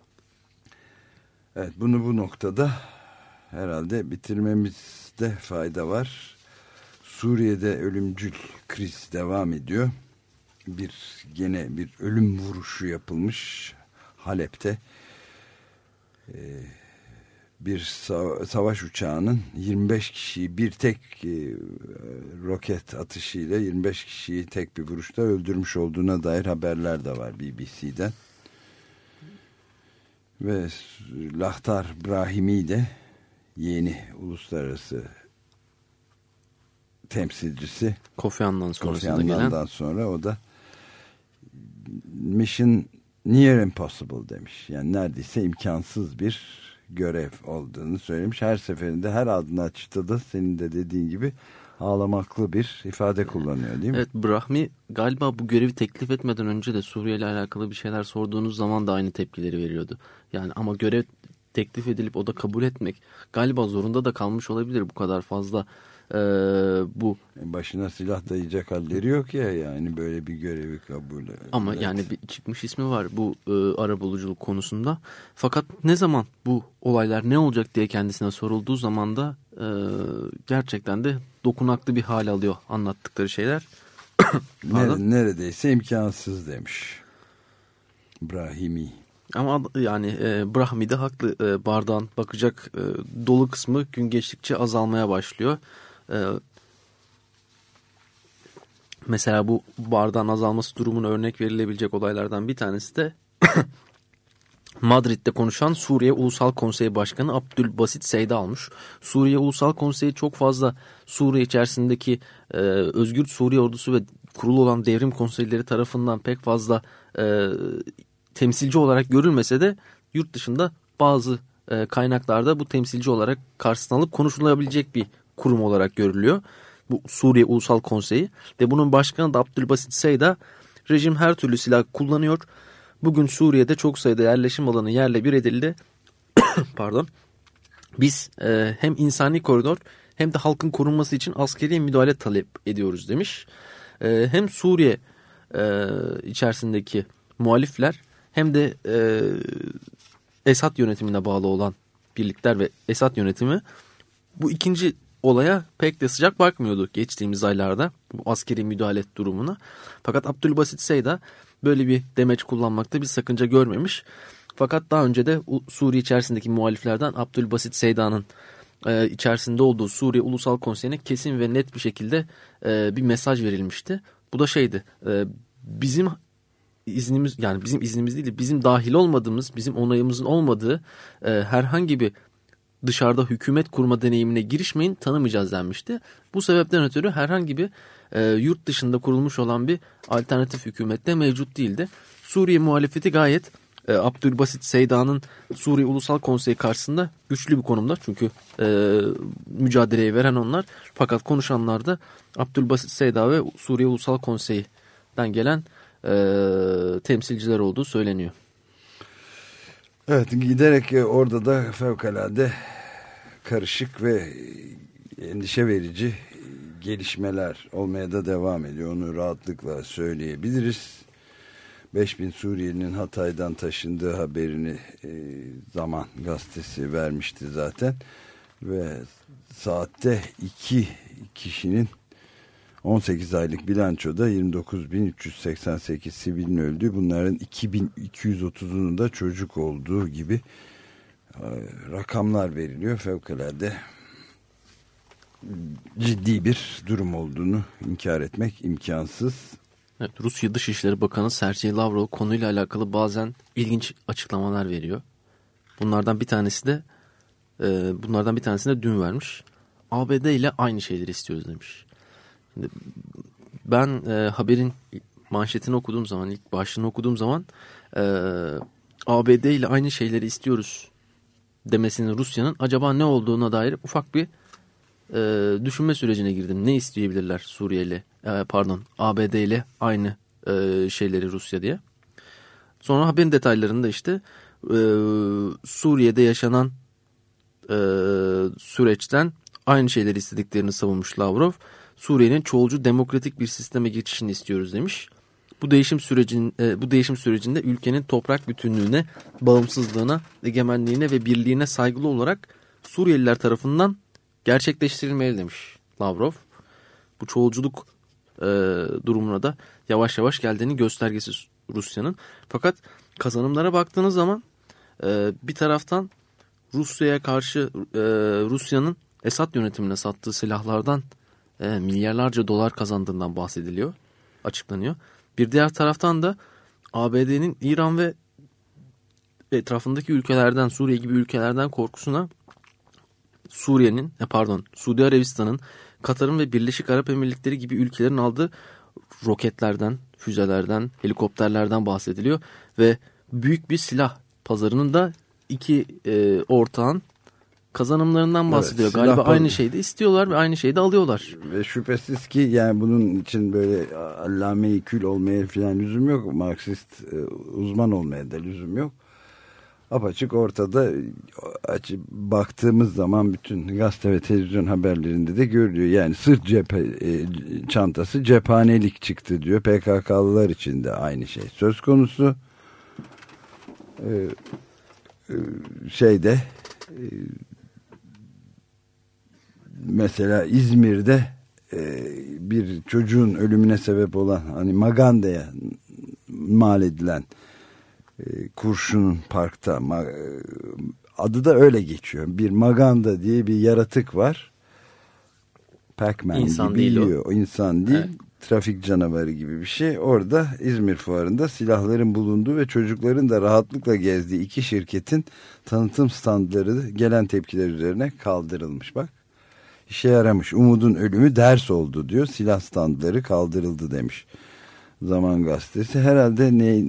Evet, bunu bu noktada herhalde bitirmemizde fayda var. Suriye'de ölümcül kriz devam ediyor. Gene bir ölüm vuruşu yapılmış Halep'te. Bir savaş uçağının 25 kişiyi bir tek roket atışıyla 25 kişiyi tek bir vuruşta öldürmüş olduğuna dair haberler de var BBC'den. Ve Lahtar Brahimi de yeni uluslararası temsilcisi Kofi Annan'dan sonra o da mission near impossible demiş. Yani neredeyse imkansız bir görev olduğunu söylemiş. Her seferinde her adını açıkta senin de dediğin gibi ağlamaklı bir ifade kullanıyor değil mi? Evet, Brahmi galiba bu görevi teklif etmeden önce de Suriye ile alakalı bir şeyler sorduğunuz zaman da aynı tepkileri veriyordu. Yani ama görev teklif edilip o da kabul etmek galiba zorunda da kalmış olabilir, bu kadar fazla bu. Başına silah dayayacak halleri yok ya, yani böyle bir görevi kabul. Ama evet. Yani bir çıkmış ismi var bu arabuluculuk konusunda. Fakat ne zaman bu olaylar ne olacak diye kendisine sorulduğu zaman da gerçekten de dokunaklı bir hal alıyor anlattıkları şeyler. Neredeyse imkansız demiş Brahimi. Ama yani Brahmi de haklı. Bardağın bakacak dolu kısmı gün geçtikçe azalmaya başlıyor. Mesela bu bardağın azalması durumuna örnek verilebilecek olaylardan bir tanesi de Madrid'de konuşan Suriye Ulusal Konseyi Başkanı Abdülbasit Seyda olmuş. Suriye Ulusal Konseyi çok fazla Suriye içerisindeki Özgür Suriye Ordusu ve kurulu olan devrim konseyleri tarafından pek fazla temsilci olarak görülmese de yurt dışında bazı kaynaklarda bu temsilci olarak karşısına alıp konuşulabilecek bir kurum olarak görülüyor. Bu Suriye Ulusal Konseyi ve bunun başkanı da Abdülbasit Seyda, rejim her türlü silah kullanıyor. Bugün Suriye'de çok sayıda yerleşim alanı yerle bir edildi. Pardon. Biz hem insani koridor hem de halkın korunması için askeri müdahale talep ediyoruz demiş. Hem Suriye içerisindeki muhalifler hem de Esad yönetimine bağlı olan birlikler ve Esad yönetimi bu ikinci olaya pek de sıcak bakmıyordu geçtiğimiz aylarda, bu askeri müdahale durumuna. Fakat Abdülbasit Seyda böyle bir demeç kullanmakta bir sakınca görmemiş. Fakat daha önce de Suriye içerisindeki muhaliflerden Abdülbasit Seyda'nın içerisinde olduğu Suriye Ulusal Konseyi'ne kesin ve net bir şekilde bir mesaj verilmişti. Bu da şeydi, bizim iznimiz, yani bizim iznimiz değil de bizim dahil olmadığımız, bizim onayımızın olmadığı herhangi bir dışarıda hükümet kurma deneyimine girişmeyin, tanımayacağız denmişti. Bu sebepten ötürü herhangi bir yurt dışında kurulmuş olan bir alternatif hükümette mevcut değildi. Suriye muhalefeti gayet Abdülbasit Seyda'nın Suriye Ulusal Konseyi karşısında güçlü bir konumda. Çünkü mücadeleyi veren onlar. Fakat konuşanlar da Abdülbasit Seyda ve Suriye Ulusal Konseyi'den gelen temsilciler olduğu söyleniyor. Evet, giderek orada da fevkalade karışık ve endişe verici gelişmeler olmaya da devam ediyor. Onu rahatlıkla söyleyebiliriz. 5000 Suriyelinin Hatay'dan taşındığı haberini Zaman Gazetesi vermişti zaten. Ve saatte 2 kişinin 18 aylık bilançoda 29.388 sivilin öldüğü, bunların 2230'unun da çocuk olduğu gibi rakamlar veriliyor. Fevkalade ciddi bir durum olduğunu inkar etmek imkansız. Evet, Rusya Dışişleri Bakanı Sergey Lavrov konuyla alakalı bazen ilginç açıklamalar veriyor. Bunlardan bir tanesi de dün vermiş. ABD ile aynı şeyleri istiyoruz demiş. Şimdi ben haberin manşetini okuduğum zaman, ilk başlığını okuduğum zaman ABD ile aynı şeyleri istiyoruz demesinin Rusya'nın acaba ne olduğuna dair ufak bir düşünme sürecine girdim. Ne isteyebilirler ABD ile aynı şeyleri Rusya diye. Sonra haberin detaylarında işte Suriye'de yaşanan süreçten aynı şeyleri istediklerini savunmuş Lavrov. Suriye'nin çoğulcu demokratik bir sisteme geçişini istiyoruz demiş. Bu değişim sürecinde ülkenin toprak bütünlüğüne, bağımsızlığına, egemenliğine ve birliğine saygılı olarak Suriyeliler tarafından gerçekleştirilmeli demiş Lavrov. Bu çoğulculuk durumuna da yavaş yavaş geldiğini göstergesi Rusya'nın. Fakat kazanımlara baktığınız zaman bir taraftan Rusya'ya karşı Rusya'nın Esad yönetimine sattığı silahlardan milyarlarca dolar kazandığından bahsediliyor, açıklanıyor. Bir diğer taraftan da ABD'nin İran ve etrafındaki ülkelerden, Suriye gibi ülkelerden korkusuna Suudi Arabistan'ın, Katar'ın ve Birleşik Arap Emirlikleri gibi ülkelerin aldığı roketlerden, füzelerden, helikopterlerden bahsediliyor ve büyük bir silah pazarının da iki ortağın kazanımlarından bahsediyor. Evet, galiba aynı şeyi de istiyorlar ve aynı şeyi de alıyorlar. Ve şüphesiz ki yani bunun için böyle allame-i kül olmaya falan lüzum yok. Marksist uzman olmaya da lüzum yok. Apaçık ortada, baktığımız zaman bütün gazete ve televizyon haberlerinde de görülüyor. Yani sırt çantası cephanelik çıktı diyor. PKK'lılar için de aynı şey söz konusu. Mesela İzmir'de bir çocuğun ölümüne sebep olan, hani Maganda'ya mal edilen kurşunun parkta, adı da öyle geçiyor. Bir Maganda diye bir yaratık var. Pac-Man İnsan gibi değil yiyor. O insan değil. Evet. Trafik canavarı gibi bir şey. Orada İzmir Fuarı'nda silahların bulunduğu ve çocukların da rahatlıkla gezdiği iki şirketin tanıtım standları gelen tepkiler üzerine kaldırılmış. Bak, işe yaramış. Umud'un ölümü ders oldu diyor. Silah standları kaldırıldı demiş Zaman Gazetesi. Herhalde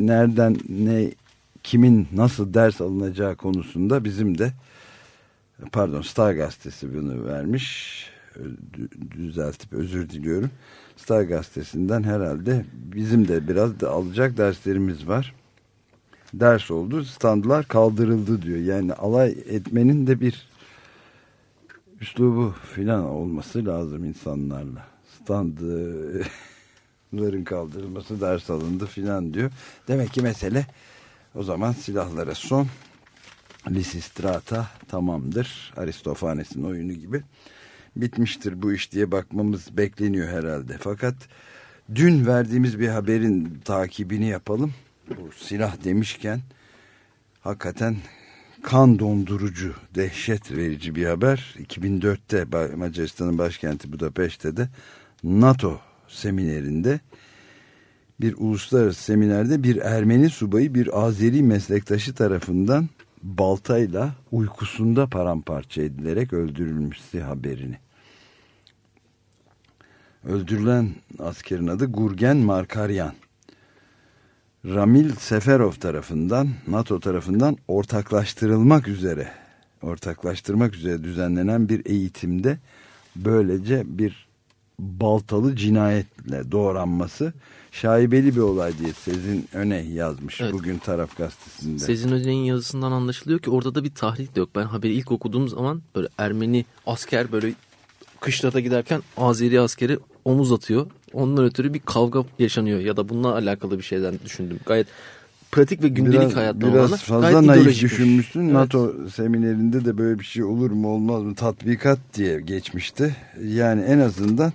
kimin nasıl ders alınacağı konusunda bizim de Star Gazetesi bunu vermiş. Düzeltip özür diliyorum. Star Gazetesi'nden herhalde bizim de biraz da alacak derslerimiz var. Ders oldu, standlar kaldırıldı diyor. Yani alay etmenin de bir üslubu filan olması lazım insanlarla. Standların kaldırılması, ders alındı filan diyor. Demek ki mesele o zaman silahlara son, Lysistrata tamamdır. Aristofanes'in oyunu gibi bitmiştir bu iş diye bakmamız bekleniyor herhalde. Fakat dün verdiğimiz bir haberin takibini yapalım. Bu silah demişken hakikaten kan dondurucu, dehşet verici bir haber. 2004'te Macaristan'ın başkenti Budapeşte'de de NATO seminerinde, bir uluslararası seminerde bir Ermeni subayı bir Azeri meslektaşı tarafından baltayla uykusunda paramparça edilerek öldürülmüştü haberini. Öldürülen askerin adı Gurgen Markaryan. Ramil Seferov tarafından, NATO tarafından ortaklaştırmak üzere düzenlenen bir eğitimde böylece bir baltalı cinayetle doğranması şaibeli bir olay diye Sezin Öney yazmış, evet, bugün Taraf Gazetesi'nde. Sezin Öney'in yazısından anlaşılıyor ki orada da bir tahrik de yok. Ben haberi ilk okuduğum zaman böyle Ermeni asker böyle kışlada giderken Azeri askeri omuz atıyor. Ondan ötürü bir kavga yaşanıyor ya da bununla alakalı bir şeyden düşündüm. Gayet pratik ve gündelik hayatta olanı. Biraz fazla naif düşünmüşsün. Evet. NATO seminerinde de böyle bir şey olur mu olmaz mı tatbikat diye geçmişti. Yani en azından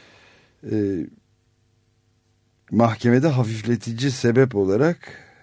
mahkemede hafifletici sebep olarak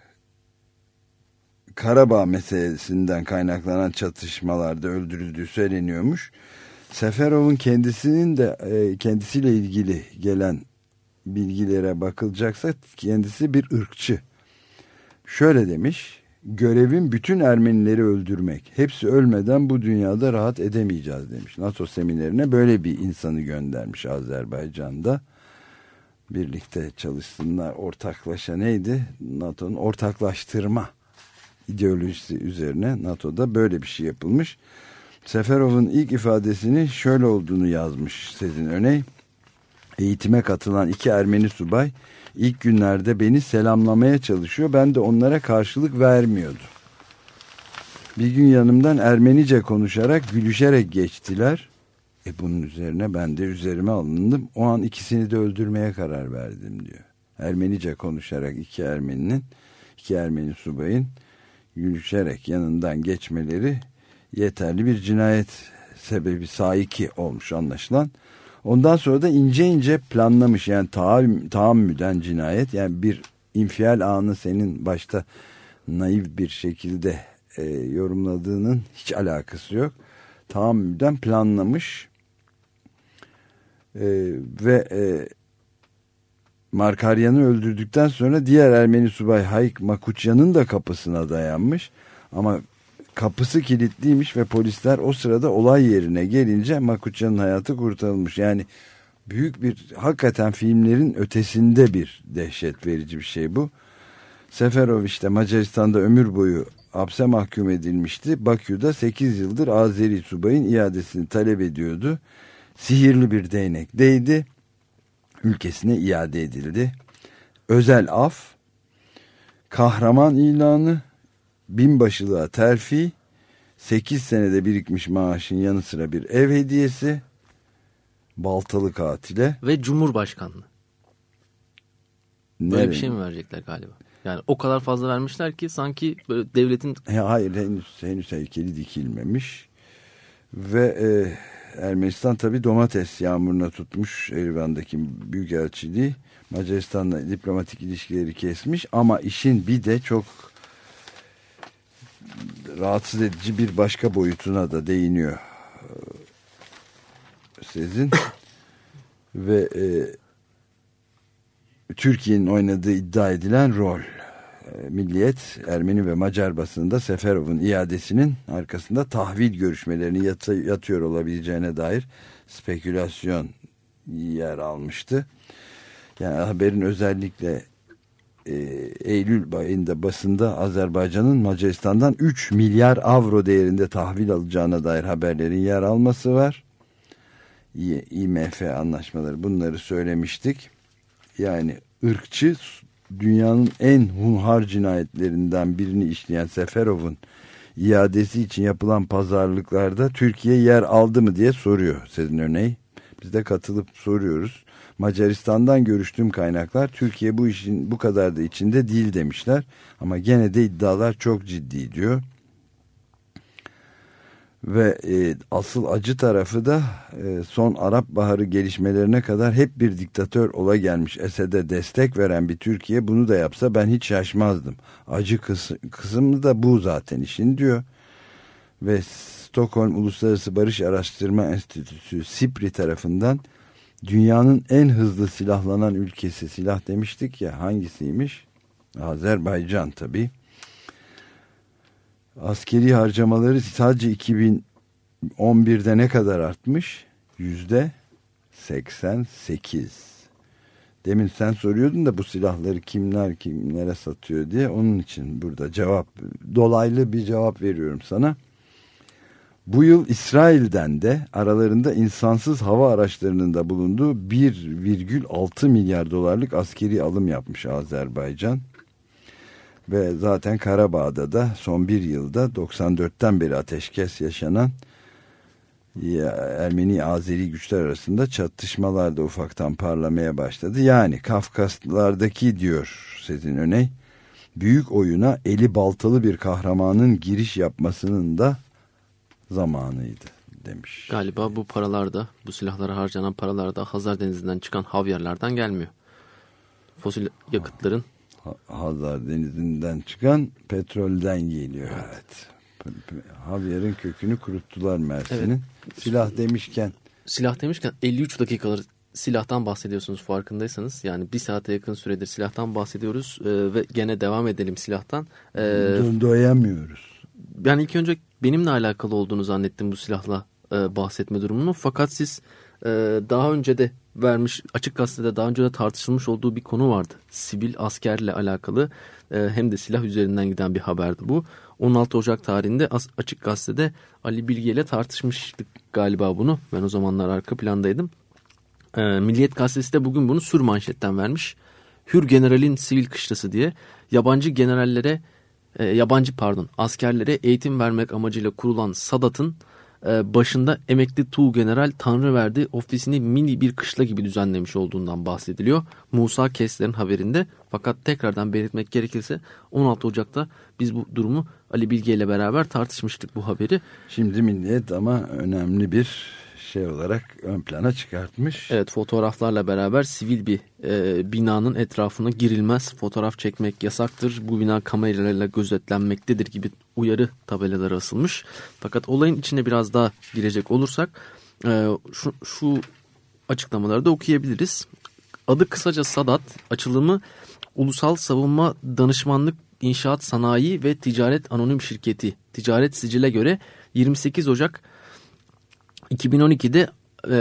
Karabağ meselesinden kaynaklanan çatışmalarda öldürüldüğü söyleniyormuş. Seferov'un kendisinin de kendisiyle ilgili gelen bilgilere bakılacaksa kendisi bir ırkçı. Şöyle demiş: görevim bütün Ermenileri öldürmek. Hepsi ölmeden bu dünyada rahat edemeyeceğiz demiş. NATO seminerine böyle bir insanı göndermiş Azerbaycan'da. Birlikte çalışsınlar, ortaklaşa neydi? NATO'nun ortaklaştırma ideolojisi üzerine NATO'da böyle bir şey yapılmış. Seferov'un ilk ifadesini şöyle olduğunu yazmış Sezin Öney. Eğitime katılan 2 Ermeni subay ilk günlerde beni selamlamaya çalışıyor. Ben de onlara karşılık vermiyordum. Bir gün yanımdan Ermenice konuşarak gülüşerek geçtiler. Bunun üzerine ben de üzerime alındım. O an ikisini de öldürmeye karar verdim diyor. Ermenice konuşarak 2 Ermeni subayın gülüşerek yanından geçmeleri yeterli bir cinayet sebebi saiki olmuş anlaşılan. Ondan sonra da ince ince planlamış, yani tahammüden cinayet, yani bir infial anı senin başta naif bir şekilde yorumladığının hiç alakası yok. Tahammüden planlamış ve Markaryan'ı öldürdükten sonra diğer Ermeni subay Hayk Makuçyan'ın da kapısına dayanmış ama kapısı kilitliymiş ve polisler o sırada olay yerine gelince Makuçyan'ın hayatı kurtarılmış. Yani büyük bir, hakikaten filmlerin ötesinde bir dehşet verici bir şey bu. Seferov işte Macaristan'da ömür boyu hapse mahkum edilmişti. Bakü'de 8 yıldır Azeri subayın iadesini talep ediyordu. Sihirli bir değnekteydi. Ülkesine iade edildi. Özel af, kahraman ilanı, binbaşılığa terfi, 8 senede birikmiş maaşın yanı sıra bir ev hediyesi, baltalı katile ve Cumhurbaşkanlığı. Böyle bir şey mi verecekler galiba? Yani o kadar fazla vermişler ki sanki böyle devletin... Hayır, henüz heykeli dikilmemiş. Ve Ermenistan tabii domates yağmuruna tutmuş Erivan'daki büyükelçiliği. Macaristan'la diplomatik ilişkileri kesmiş ama işin bir de çok rahatsız edici bir başka boyutuna da değiniyor Sezin. Ve Türkiye'nin oynadığı iddia edilen rol. Milliyet, Ermeni ve Macar basınında Seferov'un iadesinin arkasında tahvil görüşmelerinin yatıyor olabileceğine dair spekülasyon yer almıştı. Yani haberin özellikle Eylül ayında basında Azerbaycan'ın Macaristan'dan 3 milyar avro değerinde tahvil alacağına dair haberlerin yer alması var. IMF anlaşmaları, bunları söylemiştik. Yani ırkçı, dünyanın en hunhar cinayetlerinden birini işleyen Seferov'un iadesi için yapılan pazarlıklarda Türkiye yer aldı mı diye soruyor Sezin Öney. Biz de katılıp soruyoruz. Macaristan'dan görüştüğüm kaynaklar Türkiye bu işin bu kadar da içinde değil demişler. Ama gene de iddialar çok ciddi diyor. Ve asıl acı tarafı da son Arap Baharı gelişmelerine kadar hep bir diktatör ola gelmiş Esed'e destek veren bir Türkiye bunu da yapsa ben hiç şaşmazdım. Acı kısmı da bu zaten işin diyor. Ve Stockholm Uluslararası Barış Araştırma Enstitüsü SIPRI tarafından dünyanın en hızlı silahlanan ülkesi, silah demiştik ya, hangisiymiş? Azerbaycan tabii. Askeri harcamaları sadece 2011'de ne kadar artmış? %88. Demin sen soruyordun da bu silahları kimlere satıyor diye, onun için burada dolaylı bir cevap veriyorum sana. Bu yıl İsrail'den de aralarında insansız hava araçlarının da bulunduğu 1,6 milyar dolarlık askeri alım yapmış Azerbaycan. Ve zaten Karabağ'da da son bir yılda 94'ten beri ateşkes yaşanan Ermeni-Azeri güçler arasında çatışmalar da ufaktan parlamaya başladı. Yani Kafkaslardaki, diyor Sezin Öney, büyük oyuna eli baltalı bir kahramanın giriş yapmasının da zamanıydı demiş. Galiba bu paralar da, bu silahlara harcanan paralar da Hazar Denizi'nden çıkan havyarlardan gelmiyor. Fosil yakıtların Hazar Denizi'nden çıkan petrolden geliyor. Evet. Havyarın kökünü kuruttular Mersin'in. Evet. Silah demişken 53 dakikalar silahtan bahsediyorsunuz farkındaysanız. Yani bir saate yakın süredir silahtan bahsediyoruz ve gene devam edelim silahtan. Doyamıyoruz. Ben ilk önce benimle alakalı olduğunu zannettim bu silahla bahsetme durumunu. Fakat siz daha önce de vermiş, Açık Gazete'de daha önce de tartışılmış olduğu bir konu vardı. Sivil askerle alakalı hem de silah üzerinden giden bir haberdi bu. 16 Ocak tarihinde Açık Gazete'de Ali Bilge ile tartışmıştık galiba bunu. Ben o zamanlar arka plandaydım. Milliyet Gazetesi de bugün bunu sür manşetten vermiş. Hür generalin sivil kışlası diye askerlere eğitim vermek amacıyla kurulan Sadat'ın başında emekli Tuğgeneral Tanrıverdi ofisini mini bir kışla gibi düzenlemiş olduğundan bahsediliyor. Musa Kesler'in haberinde. Fakat tekrardan belirtmek gerekirse 16 Ocak'ta biz bu durumu Ali Bilge ile beraber tartışmıştık bu haberi. Şimdi Milliyet ama önemli bir şey olarak ön plana çıkartmış. Evet, fotoğraflarla beraber sivil bir binanın etrafına girilmez, fotoğraf çekmek yasaktır, bu bina kameralarla gözetlenmektedir gibi uyarı tabelaları asılmış. Fakat olayın içine biraz daha girecek olursak şu açıklamaları da okuyabiliriz. Adı kısaca Sadat, açılımı Ulusal Savunma Danışmanlık İnşaat Sanayi ve Ticaret Anonim Şirketi. Ticaret sicile göre 28 Ocak 2012'de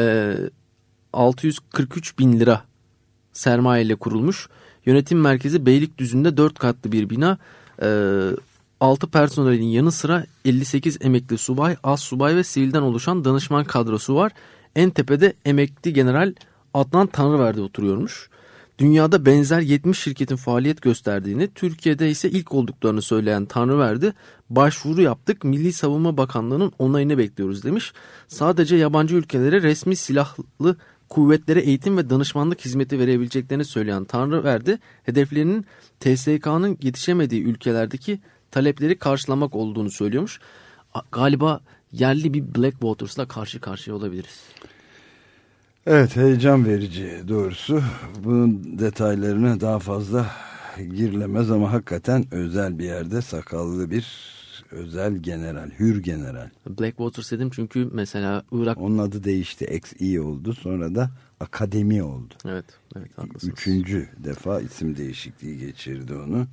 643 bin lira sermayeyle kurulmuş. Yönetim merkezi Beylikdüzü'nde 4 katlı bir bina. 6 personelin yanı sıra 58 emekli subay, assubay ve sivilden oluşan danışman kadrosu var. En tepede emekli general Adnan Tanrıverdi oturuyormuş. Dünyada benzer 70 şirketin faaliyet gösterdiğini, Türkiye'de ise ilk olduklarını söyleyen Tanrıverdi, başvuru yaptık, Milli Savunma Bakanlığı'nın onayını bekliyoruz demiş. Sadece yabancı ülkelere resmi silahlı kuvvetlere eğitim ve danışmanlık hizmeti verebileceklerini söyleyen Tanrıverdi, hedeflerinin TSK'nın yetişemediği ülkelerdeki talepleri karşılamak olduğunu söylüyormuş. Galiba yerli bir Blackwaters'la karşı karşıya olabiliriz. Evet, heyecan verici doğrusu. Bunun detaylarına daha fazla girilemez ama hakikaten özel bir yerde sakallı bir özel general, hür general. Blackwater dedim çünkü mesela Irak... Onun adı değişti, XE oldu, sonra da Akademi oldu. Evet, evet, haklısınız. 3. defa isim değişikliği geçirdi onu.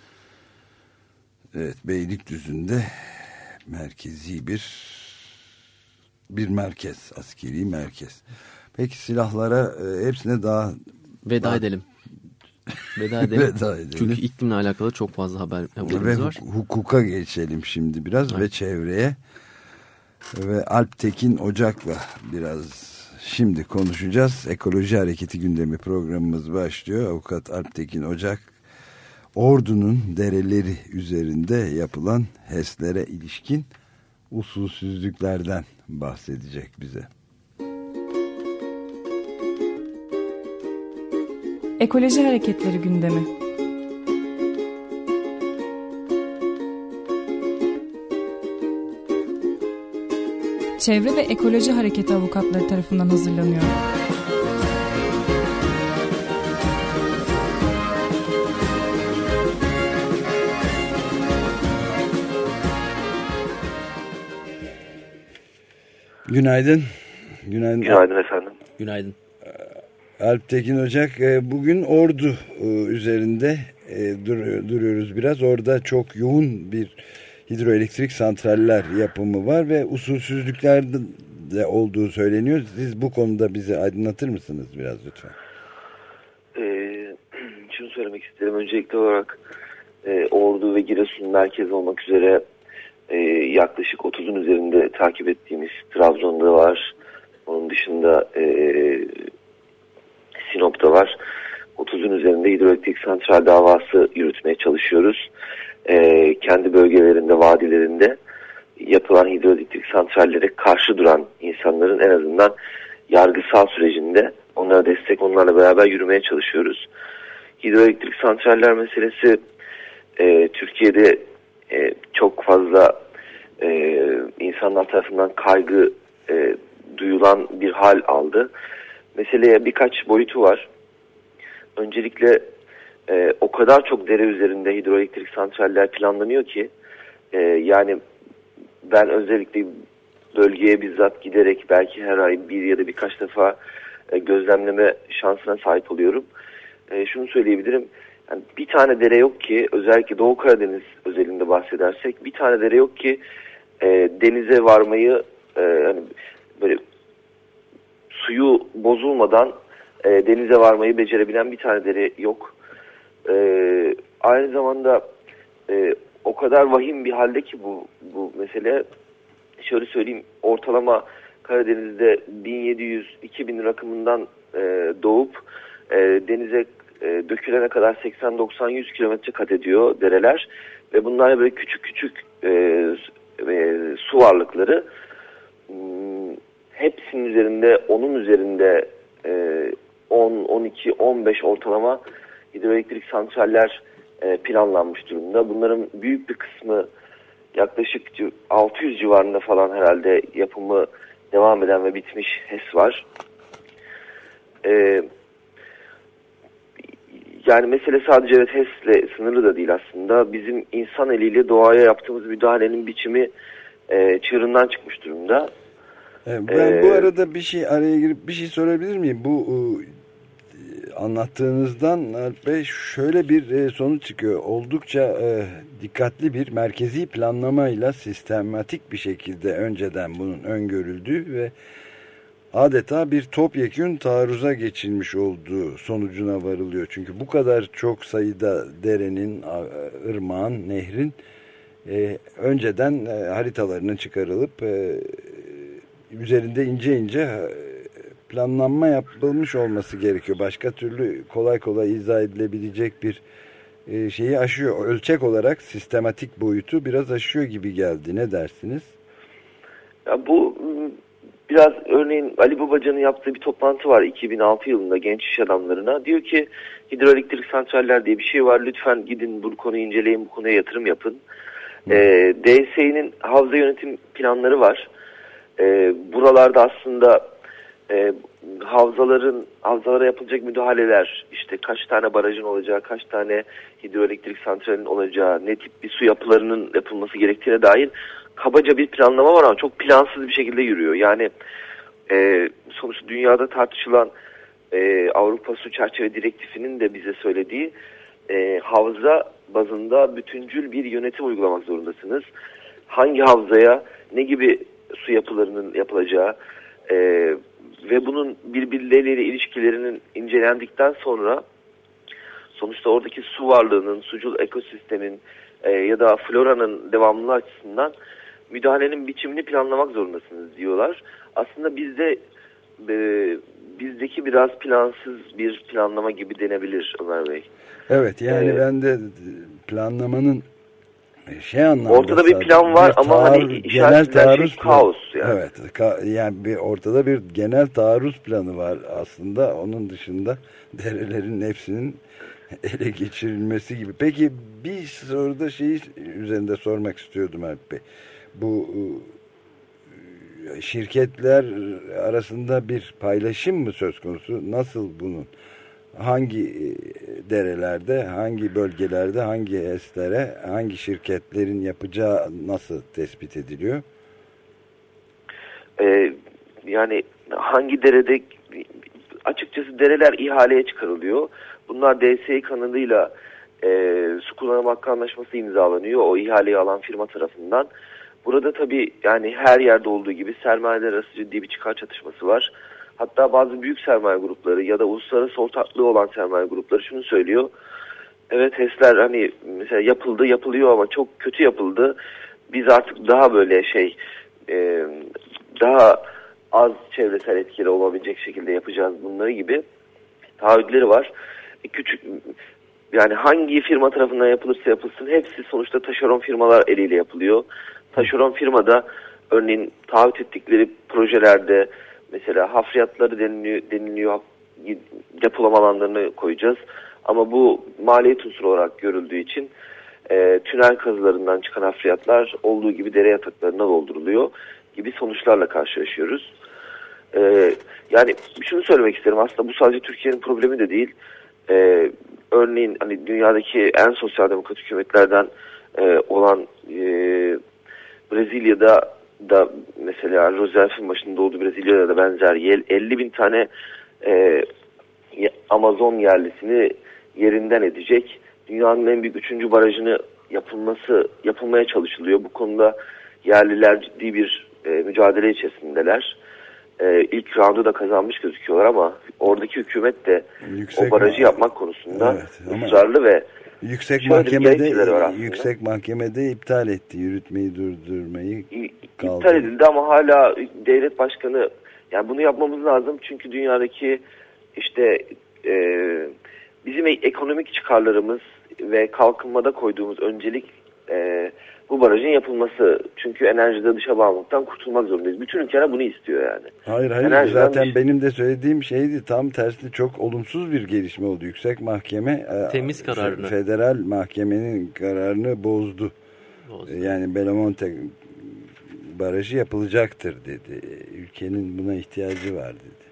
Evet, Beylikdüzü'nde merkezi bir merkez, askeri merkez. Peki silahlara hepsine daha... Veda edelim. Veda edelim. Çünkü iklimle alakalı çok fazla haberimiz var. Hukuka geçelim şimdi biraz, evet. Ve çevreye. Ve Alptekin Ocak'la biraz şimdi konuşacağız. Ekoloji Hareketi gündemi programımız başlıyor. Avukat Alptekin Ocak, Ordu'nun dereleri üzerinde yapılan HES'lere ilişkin usulsüzlüklerden bahsedecek bize. Ekoloji Hareketleri gündemi. Çevre ve Ekoloji Hareketi avukatları tarafından hazırlanıyor. Günaydın. Günaydın efendim. Günaydın. Alptekin Ocak, bugün Ordu üzerinde duruyoruz biraz. Orada çok yoğun bir hidroelektrik santraller yapımı var ve usulsüzlükler de olduğu söyleniyor. Siz bu konuda bizi aydınlatır mısınız biraz lütfen? Şunu söylemek isterim. Öncelikli olarak Ordu ve Giresun merkez olmak üzere yaklaşık 30'un üzerinde takip ettiğimiz Trabzon'da var. Onun dışında Sinop'ta var. 30'un üzerinde hidroelektrik santral davası yürütmeye çalışıyoruz. Kendi bölgelerinde, vadilerinde yapılan hidroelektrik santrallere karşı duran insanların en azından yargısal sürecinde onlara destek, onlarla beraber yürümeye çalışıyoruz. Hidroelektrik santraller meselesi Türkiye'de çok fazla insanlar tarafından kaygı duyulan bir hal aldı. Meseleye birkaç boyutu var. Öncelikle o kadar çok dere üzerinde hidroelektrik santraller planlanıyor ki yani ben özellikle bölgeye bizzat giderek belki her ay bir ya da birkaç defa gözlemleme şansına sahip oluyorum. Şunu söyleyebilirim. Yani bir tane dere yok ki, özellikle Doğu Karadeniz özelinde bahsedersek, bir tane dere yok ki denize varmayı hani böyle suyu bozulmadan denize varmayı becerebilen bir tane dere yok. Aynı zamanda o kadar vahim bir halde ki bu mesele, şöyle söyleyeyim, ortalama Karadeniz'de 1700-2000 rakımından doğup denize dökülene kadar 80-90-100 kilometre kat ediyor dereler ve bunlar böyle küçük küçük su varlıkları. Hepsinin üzerinde, onun üzerinde 10, 12, 15 ortalama hidroelektrik santraller planlanmış durumda. Bunların büyük bir kısmı, yaklaşık 600 civarında falan herhalde yapımı devam eden ve bitmiş HES var. Yani mesele sadece evet HES'le sınırlı da değil aslında. Bizim insan eliyle doğaya yaptığımız müdahalenin biçimi çığırından çıkmış durumda. Ben bu arada bir şey araya girip bir şey sorabilir miyim? Bu anlattığınızdan Alp Bey şöyle bir sonuç çıkıyor. Oldukça dikkatli bir merkezi planlamayla sistematik bir şekilde önceden bunun öngörüldüğü ve adeta bir topyekün taarruza geçilmiş olduğu sonucuna varılıyor. Çünkü bu kadar çok sayıda derenin, ırmağın, nehrin önceden haritalarının çıkarılıp üzerinde ince ince planlanma yapılmış olması gerekiyor. Başka türlü kolay kolay izah edilebilecek bir şeyi aşıyor. Ölçek olarak sistematik boyutu biraz aşıyor gibi geldi. Ne dersiniz? Ya bu biraz örneğin Ali Babacan'ın yaptığı bir toplantı var 2006 yılında genç iş adamlarına. Diyor ki hidroelektrik santraller diye bir şey var. Lütfen gidin bu konuyu inceleyin, bu konuya yatırım yapın. DSE'nin havza yönetim planları var. Buralarda aslında havzalara yapılacak müdahaleler, işte kaç tane barajın olacağı, kaç tane hidroelektrik santralinin olacağı, ne tip bir su yapılarının yapılması gerektiğine dair kabaca bir planlama var ama çok plansız bir şekilde yürüyor. Yani sonuçta dünyada tartışılan Avrupa Su Çerçeve Direktifinin de bize söylediği havza bazında bütüncül bir yönetim uygulamak zorundasınız. Hangi havzaya ne gibi su yapılarının yapılacağı ve bunun birbirleriyle ilişkilerinin incelendikten sonra sonuçta oradaki su varlığının, sucul ekosistemin ya da floranın devamlılığı açısından müdahalenin biçimini planlamak zorundasınız diyorlar. Aslında bizdeki biraz plansız bir planlama gibi denebilir Ömer Bey. Evet, yani ben de planlamanın anlamda ortada bir plan var ama hani genel taarruz kaos yani. Evet, yani ortada bir genel taarruz planı var aslında. Onun dışında derelerin hepsinin ele geçirilmesi gibi. Peki bir soruda üzerinde sormak istiyordum Alp Bey. Bu şirketler arasında bir paylaşım mı söz konusu? Nasıl bunun? Hangi derelerde, hangi bölgelerde, hangi HES'lere, hangi şirketlerin yapacağı nasıl tespit ediliyor? Yani hangi derede, açıkçası dereler ihaleye çıkarılıyor. Bunlar DSE kanalıyla su kullanım hakkı anlaşması imzalanıyor o ihaleyi alan firma tarafından. Burada tabii yani her yerde olduğu gibi sermayeler arası ciddi bir çıkar çatışması var. Hatta bazı büyük sermaye grupları ya da uluslararası ortaklığı olan sermaye grupları şunu söylüyor. Evet HES'ler hani mesela yapılıyor ama çok kötü yapıldı. biz artık daha böyle daha az çevresel etkili olabilecek şekilde yapacağız bunları gibi taahhütleri var. Küçük, yani hangi firma tarafından yapılırsa yapılsın hepsi sonuçta taşeron firmalar eliyle yapılıyor. Taşeron firmada örneğin taahhüt ettikleri projelerde mesela hafriyatları deniliyor, depolama alanlarını koyacağız. Ama bu maliyet unsuru olarak görüldüğü için tünel kazılarından çıkan hafriyatlar olduğu gibi dere yataklarına dolduruluyor gibi sonuçlarla karşılaşıyoruz. Yani şunu söylemek isterim, aslında bu sadece Türkiye'nin problemi de değil. Örneğin hani dünyadaki en sosyal demokrat hükümetlerden olan Brezilya'da da mesela Roosevelt'in başında olduğu Brezilya'da da benzer 50.000 tane Amazon yerlisini yerinden edecek dünyanın en büyük 3. barajını yapılmaya çalışılıyor. Bu konuda yerliler ciddi bir mücadele içerisindeler. İlk roundu da kazanmış gözüküyorlar ama oradaki hükümet de o barajı yapmak konusunda ısrarlı ve yüksek mahkemede iptal etti, yürütmeyi durdurmayı iptal edildi ama hala devlet başkanı, yani bunu yapmamız lazım çünkü dünyadaki işte bizim ekonomik çıkarlarımız ve kalkınmada koyduğumuz öncelik bu barajın yapılması. Çünkü enerjide dışa bağımlılıktan kurtulmak zorundayız. Bütün ülkeler bunu istiyor yani. Hayır zaten benim de söylediğim şeydi, tam tersi çok olumsuz bir gelişme oldu. Yüksek Mahkeme temiz kararını, federal mahkemenin kararını bozdu. Yani Belamonte barajı yapılacaktır dedi. Ülkenin buna ihtiyacı var dedi.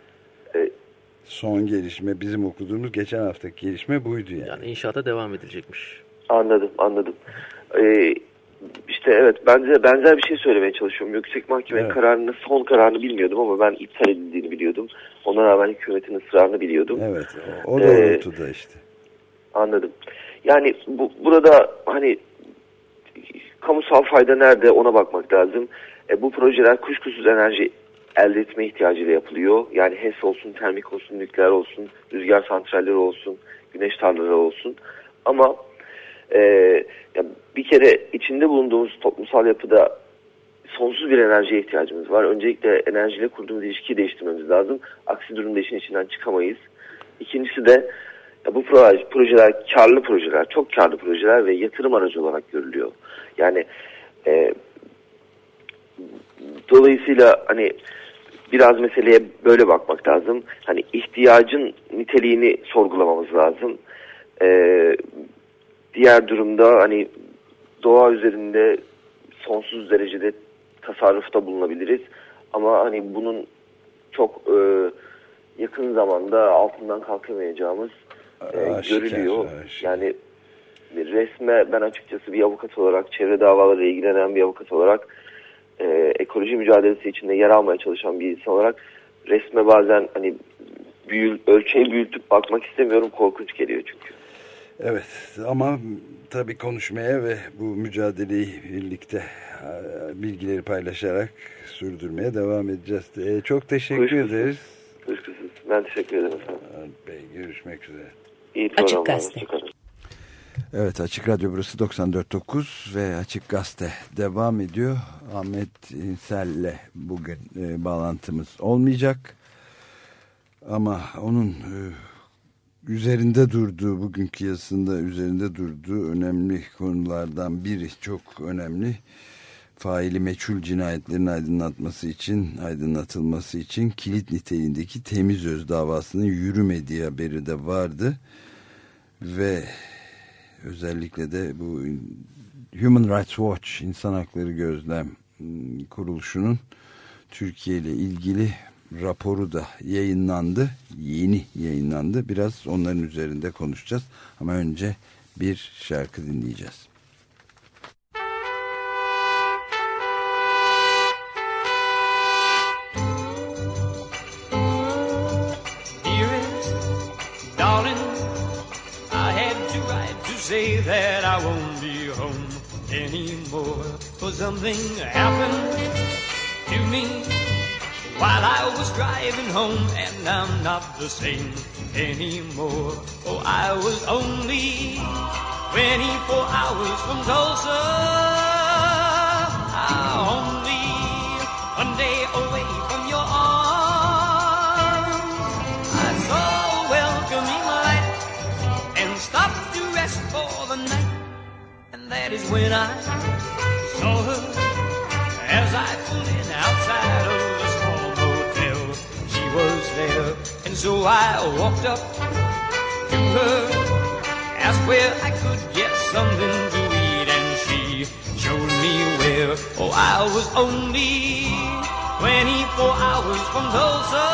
Son gelişme, bizim okuduğumuz geçen haftaki gelişme buydu yani. Yani inşaata devam edilecekmiş. Anladım. İşte evet, benzer bir şey söylemeye çalışıyorum. Yüksek Mahkemenin son kararını bilmiyordum ama ben iptal edildiğini biliyordum. Ona rağmen hükümetin ısrarını biliyordum. Evet, o da ortada işte. Anladım. Yani burada hani kamusal fayda nerede ona bakmak lazım. Bu projeler kuşkusuz enerji elde etme ihtiyacıyla yapılıyor. Yani HES olsun, termik olsun, nükleer olsun, rüzgar santralleri olsun, güneş tarlaları olsun. Ama bir kere içinde bulunduğumuz toplumsal yapıda sonsuz bir enerjiye ihtiyacımız var. Öncelikle enerjiyle kurduğumuz ilişkiyi değiştirmemiz lazım. Aksi durumda işin içinden çıkamayız. İkincisi de bu projeler karlı projeler, çok karlı projeler ve yatırım aracı olarak görülüyor. Yani dolayısıyla hani biraz meseleye böyle bakmak lazım. Hani ihtiyacın niteliğini sorgulamamız lazım. Diğer durumda hani doğa üzerinde sonsuz derecede tasarrufta bulunabiliriz. Ama hani bunun çok yakın zamanda altından kalkamayacağımız görülüyor. Yani resme ben açıkçası bir avukat olarak, çevre davalarıyla ilgilenen bir avukat olarak, ekoloji mücadelesi içinde yer almaya çalışan bir insan olarak resme bazen hani ölçeği büyütüp bakmak istemiyorum. Korkunç geliyor çünkü. Evet ama tabii konuşmaya ve bu mücadeleyi birlikte bilgileri paylaşarak sürdürmeye devam edeceğiz. Çok teşekkür ederiz. Kuşkusuz. Ben teşekkür ederim efendim. Bey, görüşmek üzere. İyi Açık Gazete. Evet, Açık Radyo burası 94.9 ve Açık Gazete devam ediyor. Ahmet İnsel'le bugün bağlantımız olmayacak. Ama onun üzerinde durduğu, bugünkü yazısında üzerinde durduğu önemli konulardan biri, çok önemli. Faili meçhul cinayetlerin aydınlatılması için kilit niteliğindeki Temizöz davasının yürümediği haberi de vardı. Ve özellikle de bu Human Rights Watch, İnsan Hakları Gözlem Kuruluşu'nun Türkiye ile ilgili raporu da yeni yayınlandı. Biraz onların üzerinde konuşacağız. Ama önce bir şarkı dinleyeceğiz. Say that I won't be home anymore, for something happened to me while I was driving home, and I'm not the same anymore. Oh, I was only 24 hours from Tulsa only one day away from your arms. I saw a welcoming light and stopped to rest for the night. And that is when I saw her as I pulled in outside of the small motel. She was there, and so I walked up to her, asked where I could get something to eat, and she showed me where. Oh, I was only 24 hours from Tulsa,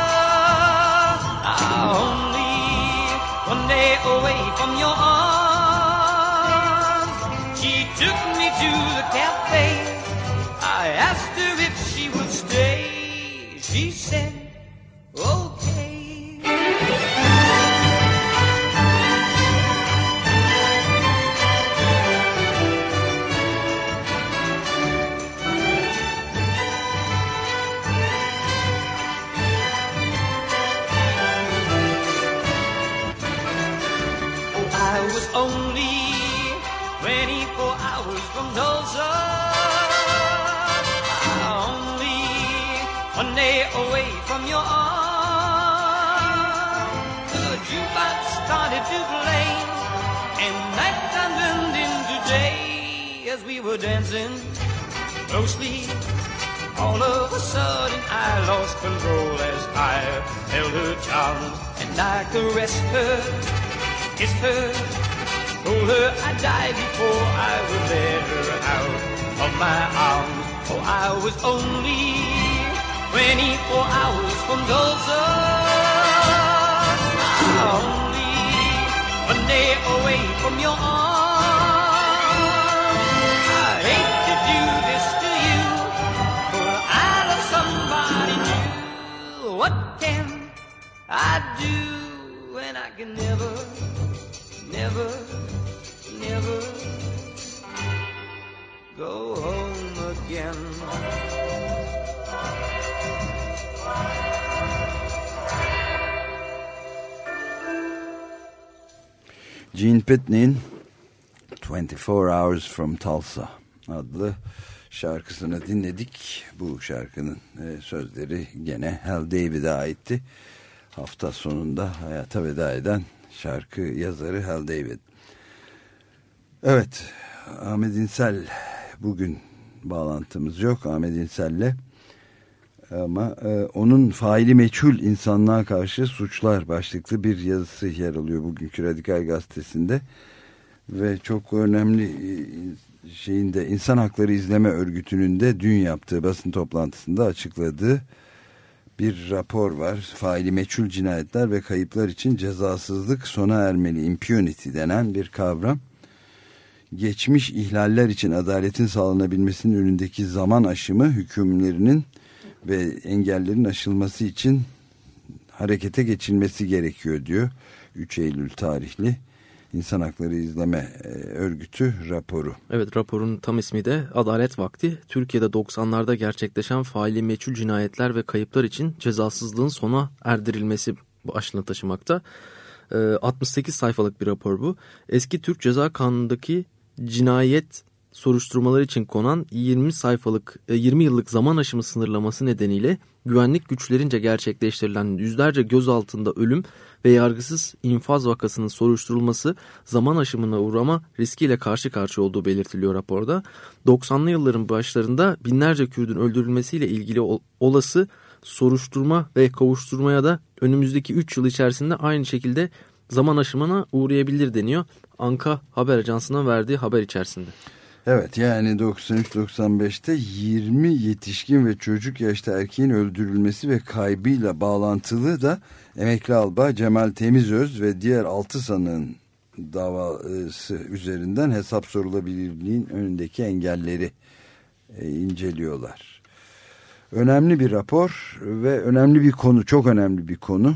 only one day away from your arms. She took me to the cafe. I asked her if she would stay. She said, okay. I was only 24 hours from Tulsa, only one day away from your arms. The jukebox started to play, and nighttime turned into day as we were dancing closely. All of a sudden I lost control as I held her charms, and I caressed her, kissed her, told her I'd die before I would let her out of my arms. Oh, I was only 24 hours from Tulsa, only one day away from your arms. I hate to do this to you, but I love somebody new. What can I do when I can never, never, never go home again? Gene Pitney'in 24 Hours from Tulsa adlı şarkısını dinledik. Bu şarkının sözleri gene Hal David'e aitti. Hafta sonunda hayata veda eden şarkı yazarı Hal David. Evet, Ahmet İnsel, bugün bağlantımız yok Ahmet İnsel'le, ama onun faili meçhul insanlığa karşı suçlar başlıklı bir yazısı yer alıyor bugünkü Radikal Gazetesi'nde ve çok önemli şeyinde, İnsan Hakları İzleme Örgütü'nün de dün yaptığı basın toplantısında açıkladığı bir rapor var. Faili meçhul cinayetler ve kayıplar için cezasızlık sona ermeli, impunity denen bir kavram. Geçmiş ihlaller için adaletin sağlanabilmesinin önündeki zaman aşımı, hükümlerinin ve engellerin aşılması için harekete geçilmesi gerekiyor diyor. 3 Eylül tarihli İnsan Hakları İzleme Örgütü raporu. Evet, raporun tam ismi de Adalet Vakti. Türkiye'de 90'larda gerçekleşen faili meçhul cinayetler ve kayıplar için cezasızlığın sona erdirilmesi başlığını taşımakta. 68 sayfalık bir rapor bu. Eski Türk Ceza Kanunu'ndaki cinayet soruşturmaları için konan 20 yıllık zaman aşımı sınırlaması nedeniyle güvenlik güçlerince gerçekleştirilen yüzlerce gözaltında ölüm ve yargısız infaz vakasının soruşturulması zaman aşımına uğrama riskiyle karşı karşıya olduğu belirtiliyor raporda. 90'lı yılların başlarında binlerce Kürt'ün öldürülmesiyle ilgili olası soruşturma ve kovuşturmaya da önümüzdeki 3 yıl içerisinde aynı şekilde zaman aşımına uğrayabilir deniyor. Anka Haber Ajansı'na verdiği haber içerisinde. Evet, yani 93-95'te 20 yetişkin ve çocuk yaşta erkeğin öldürülmesi ve kaybıyla bağlantılı da emekli albay Cemal Temizöz ve diğer 6 sanığın davası üzerinden hesap sorulabilirliğin önündeki engelleri inceliyorlar. Önemli bir rapor ve önemli bir konu, çok önemli bir konu.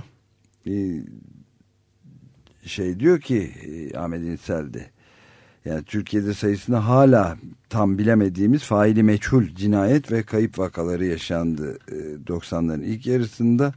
Diyor ki Ahmet İnsel'de, yani Türkiye'de sayısını hala tam bilemediğimiz faili meçhul cinayet ve kayıp vakaları yaşandı 90'ların ilk yarısında.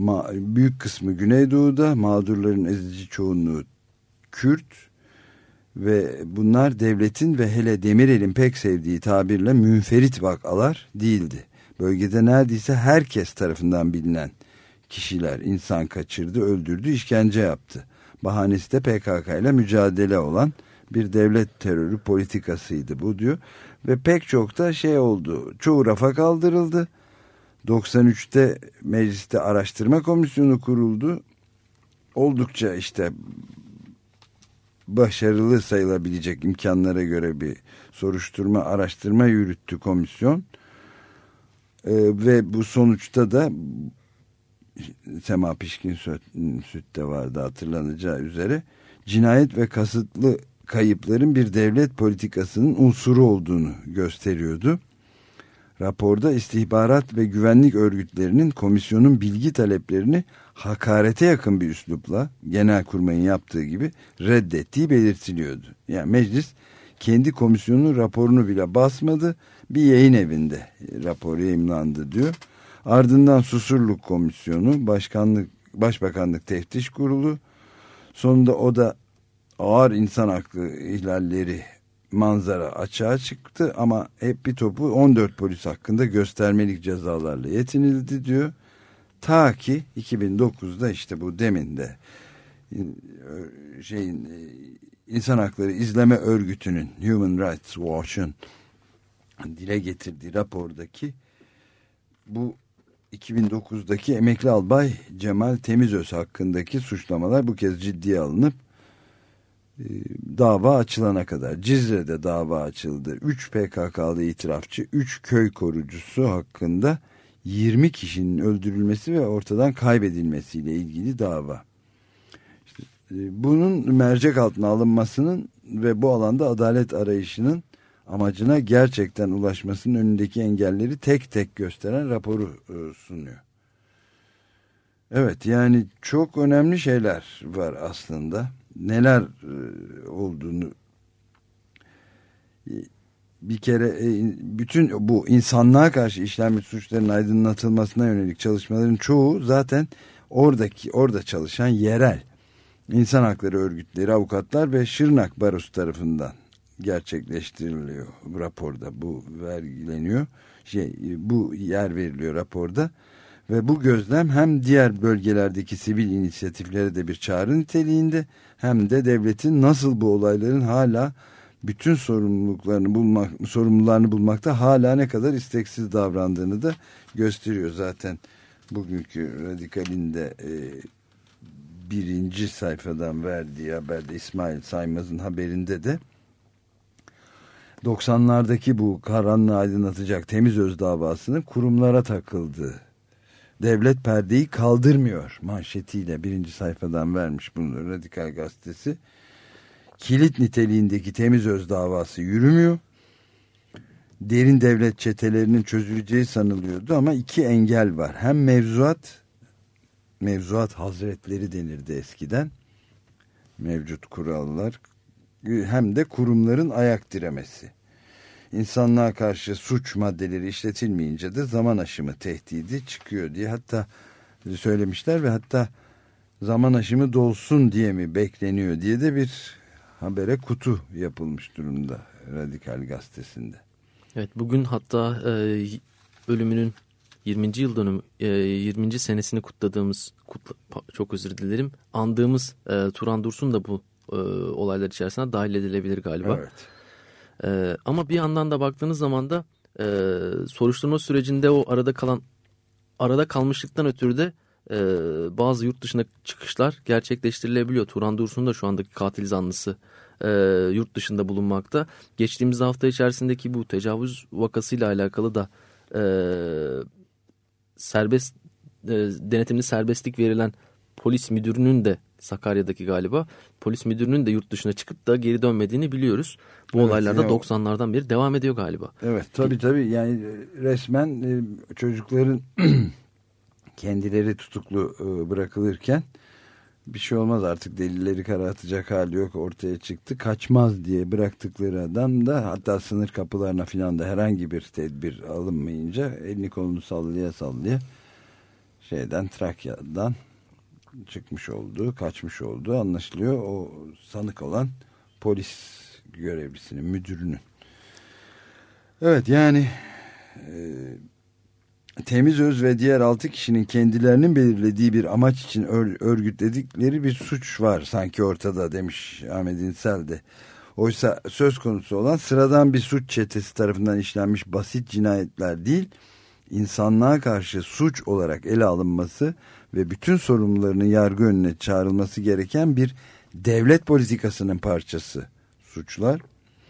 Büyük kısmı Güneydoğu'da, mağdurların ezici çoğunluğu Kürt Ve bunlar devletin ve hele Demirel'in pek sevdiği tabirle münferit vakalar değildi. Bölgede neredeyse herkes tarafından bilinen kişiler insan kaçırdı, öldürdü, işkence yaptı. Bahanesi de PKK ile mücadele olan bir devlet terörü politikasıydı bu diyor. Ve pek çok da şey oldu. Çoğu rafa kaldırıldı. 93'te mecliste araştırma komisyonu kuruldu. Oldukça işte başarılı sayılabilecek imkanlara göre bir soruşturma, araştırma yürüttü komisyon. Ve bu sonuçta da Sema Pişkin Süt'te vardı hatırlanacağı üzere cinayet ve kasıtlı kayıpların bir devlet politikasının unsuru olduğunu gösteriyordu. Raporda istihbarat ve güvenlik örgütlerinin komisyonun bilgi taleplerini hakarete yakın bir üslupla Genelkurmay'ın yaptığı gibi reddettiği belirtiliyordu. Yani meclis kendi komisyonun raporunu bile basmadı, bir yayın evinde rapor yayımlandı diyor. Ardından Susurluk Komisyonu, Başbakanlık Teftiş Kurulu, sonunda o da ağır insan hakkı ihlalleri manzara açığa çıktı ama hep bir topu 14 polis hakkında göstermelik cezalarla yetinildi diyor. Ta ki 2009'da işte bu demin de İnsan Hakları İzleme Örgütü'nün, Human Rights Watch'un dile getirdiği rapordaki bu 2009'daki emekli albay Cemal Temizöz hakkındaki suçlamalar bu kez ciddiye alınıp dava açılana kadar Cizre'de dava açıldı. 3 PKK'lı itirafçı, 3 köy korucusu hakkında 20 kişinin öldürülmesi ve ortadan kaybedilmesiyle ilgili dava. İşte, bunun mercek altına alınmasının ve bu alanda adalet arayışının amacına gerçekten ulaşmasının önündeki engelleri tek tek gösteren raporu sunuyor. Evet, yani çok önemli şeyler var aslında. Neler olduğunu bir kere bütün bu insanlığa karşı işlenmiş suçların aydınlatılmasına yönelik çalışmaların çoğu zaten orada çalışan yerel insan hakları örgütleri, avukatlar ve Şırnak Barosu tarafından gerçekleştiriliyor. Raporda bu vergileniyor. Bu yer veriliyor raporda. Ve bu gözlem hem diğer bölgelerdeki sivil inisiyatiflere de bir çağrı niteliğinde hem de devletin nasıl bu olayların hala bütün sorumlularını bulmakta hala ne kadar isteksiz davrandığını da gösteriyor. Zaten bugünkü Radikal'in de birinci sayfadan verdiği haberde İsmail Saymaz'ın haberinde de 90'lardaki bu karanlığı aydınlatacak Temizöz davasının kurumlara takıldığı, devlet perdeyi kaldırmıyor manşetiyle birinci sayfadan vermiş bunu Radikal Gazetesi. Kilit niteliğindeki Temizöz davası yürümüyor. Derin devlet çetelerinin çözüleceği sanılıyordu ama iki engel var. Hem mevzuat hazretleri denirdi eskiden, mevcut kurallar, hem de kurumların ayak diremesi. İnsanlığa karşı suç maddeleri işletilmeyince de zaman aşımı tehdidi çıkıyor diye hatta söylemişler ve hatta zaman aşımı dolsun diye mi bekleniyor diye de bir habere kutu yapılmış durumda Radikal Gazetesi'nde. Evet, bugün hatta ölümünün 20. yıl dönümü 20. senesini çok özür dilerim, andığımız Turan Dursun da bu olaylar içerisine dahil edilebilir galiba. Evet. Ama bir yandan da baktığınız zaman da soruşturma sürecinde o arada kalmışlıktan ötürü de bazı yurt dışına çıkışlar gerçekleştirilebiliyor. Turan Dursun da şu andaki katil zanlısı yurt dışında bulunmakta. Geçtiğimiz hafta içerisindeki bu tecavüz vakasıyla alakalı da denetimli serbestlik verilen polis müdürünün de Sakarya'daki galiba polis müdürünün de yurt dışına çıkıp da geri dönmediğini biliyoruz. Bu olaylarda 90'lardan beri devam ediyor galiba. Evet, tabii yani resmen çocukların kendileri tutuklu bırakılırken bir şey olmaz artık, delilleri karartacak hali yok, ortaya çıktı, kaçmaz diye bıraktıkları adam da hatta sınır kapılarına filan da herhangi bir tedbir alınmayınca elini kolunu sallaya Trakya'dan çıkmış olduğu, kaçmış olduğu anlaşılıyor. O sanık olan polis görevlisinin, müdürünün. Evet, yani temiz öz ve diğer 6 kişinin kendilerinin belirlediği bir amaç için örgütledikleri bir suç var sanki ortada, demiş Ahmet İnsel de. Oysa söz konusu olan sıradan bir suç çetesi tarafından işlenmiş basit cinayetler değil, insanlığa karşı suç olarak ele alınması ve bütün sorumlularının yargı önüne çağrılması gereken bir devlet politikasının parçası suçlar.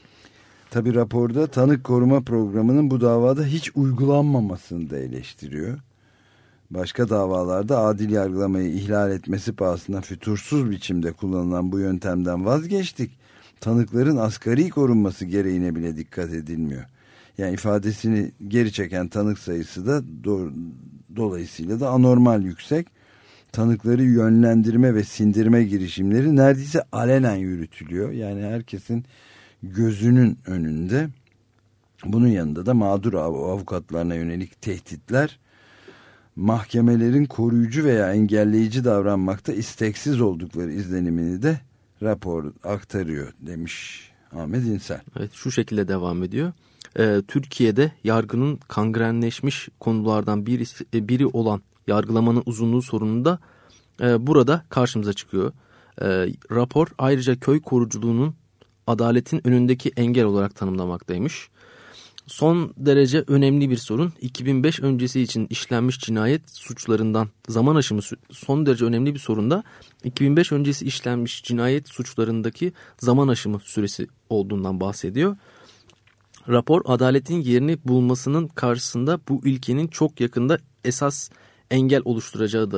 Tabi raporda tanık koruma programının bu davada hiç uygulanmamasını da eleştiriyor. Başka davalarda adil yargılamayı ihlal etmesi pahasına fütursuz biçimde kullanılan bu yöntemden vazgeçtik. Tanıkların asgari korunması gereğine bile dikkat edilmiyor. Yani ifadesini geri çeken tanık sayısı da dolayısıyla da anormal yüksek. Tanıkları yönlendirme ve sindirme girişimleri neredeyse alenen yürütülüyor. Yani herkesin gözünün önünde. Bunun yanında da mağdur avukatlarına yönelik tehditler, mahkemelerin koruyucu veya engelleyici davranmakta isteksiz oldukları izlenimini de rapor aktarıyor, demiş Ahmet İnsel. Evet, şu şekilde devam ediyor. Türkiye'de yargının kangrenleşmiş konulardan biri olan yargılamanın uzunluğu sorunu da burada karşımıza çıkıyor. Rapor ayrıca köy koruculuğunun adaletin önündeki engel olarak tanımlamaktaymış. Son derece önemli bir sorun. 2005 öncesi için işlenmiş cinayet suçlarından zaman aşımı son derece önemli bir sorun da 2005 öncesi işlenmiş cinayet suçlarındaki zaman aşımı süresi olduğundan bahsediyor. Rapor adaletin yerini bulmasının karşısında bu ilkenin çok yakında esas engel oluşturacağını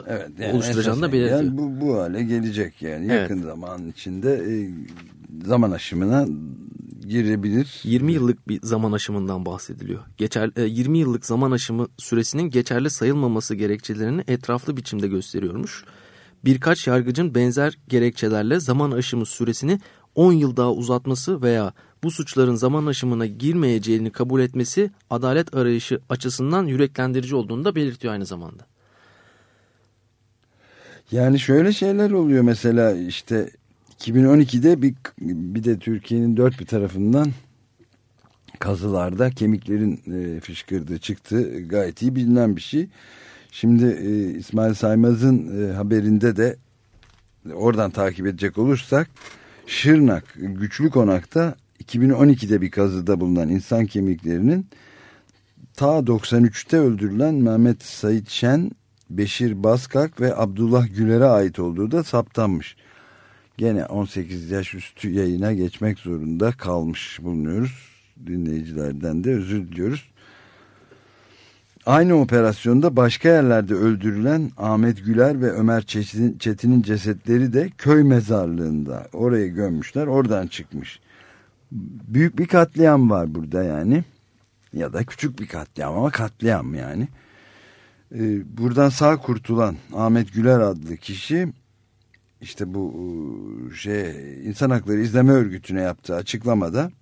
da belirtiyor. Yani bu hale gelecek yani yakın zaman içinde zaman aşımına girebilir. 20 yıllık bir zaman aşımından bahsediliyor. 20 yıllık zaman aşımı süresinin geçerli sayılmaması gerekçelerini etraflı biçimde gösteriyormuş. Birkaç yargıcın benzer gerekçelerle zaman aşımı süresini 10 yıl daha uzatması veya bu suçların zaman aşımına girmeyeceğini kabul etmesi adalet arayışı açısından yüreklendirici olduğunu da belirtiyor aynı zamanda. Yani şöyle şeyler oluyor mesela, işte 2012'de bir de Türkiye'nin dört bir tarafından kazılarda kemiklerin fışkırdığı çıktı. Gayet iyi bilinen bir şey. Şimdi İsmail Saymaz'ın haberinde de oradan takip edecek olursak Şırnak Güçlü Konak'ta 2012'de bir kazıda bulunan insan kemiklerinin ta 93'te öldürülen Mehmet Sait Şen, Beşir Baskak ve Abdullah Güler'e ait olduğu da saptanmış. Gene 18 yaş üstü yayına geçmek zorunda kalmış bulunuyoruz. Dinleyicilerden de özür diliyoruz. Aynı operasyonda başka yerlerde öldürülen Ahmet Güler ve Ömer Çetin'in cesetleri de köy mezarlığında oraya gömmüşler. Oradan çıkmış. Büyük bir katliam var burada yani. Ya da küçük bir katliam ama katliam yani. Buradan sağ kurtulan Ahmet Güler adlı kişi işte bu İnsan Hakları İzleme Örgütü'ne yaptığı açıklamada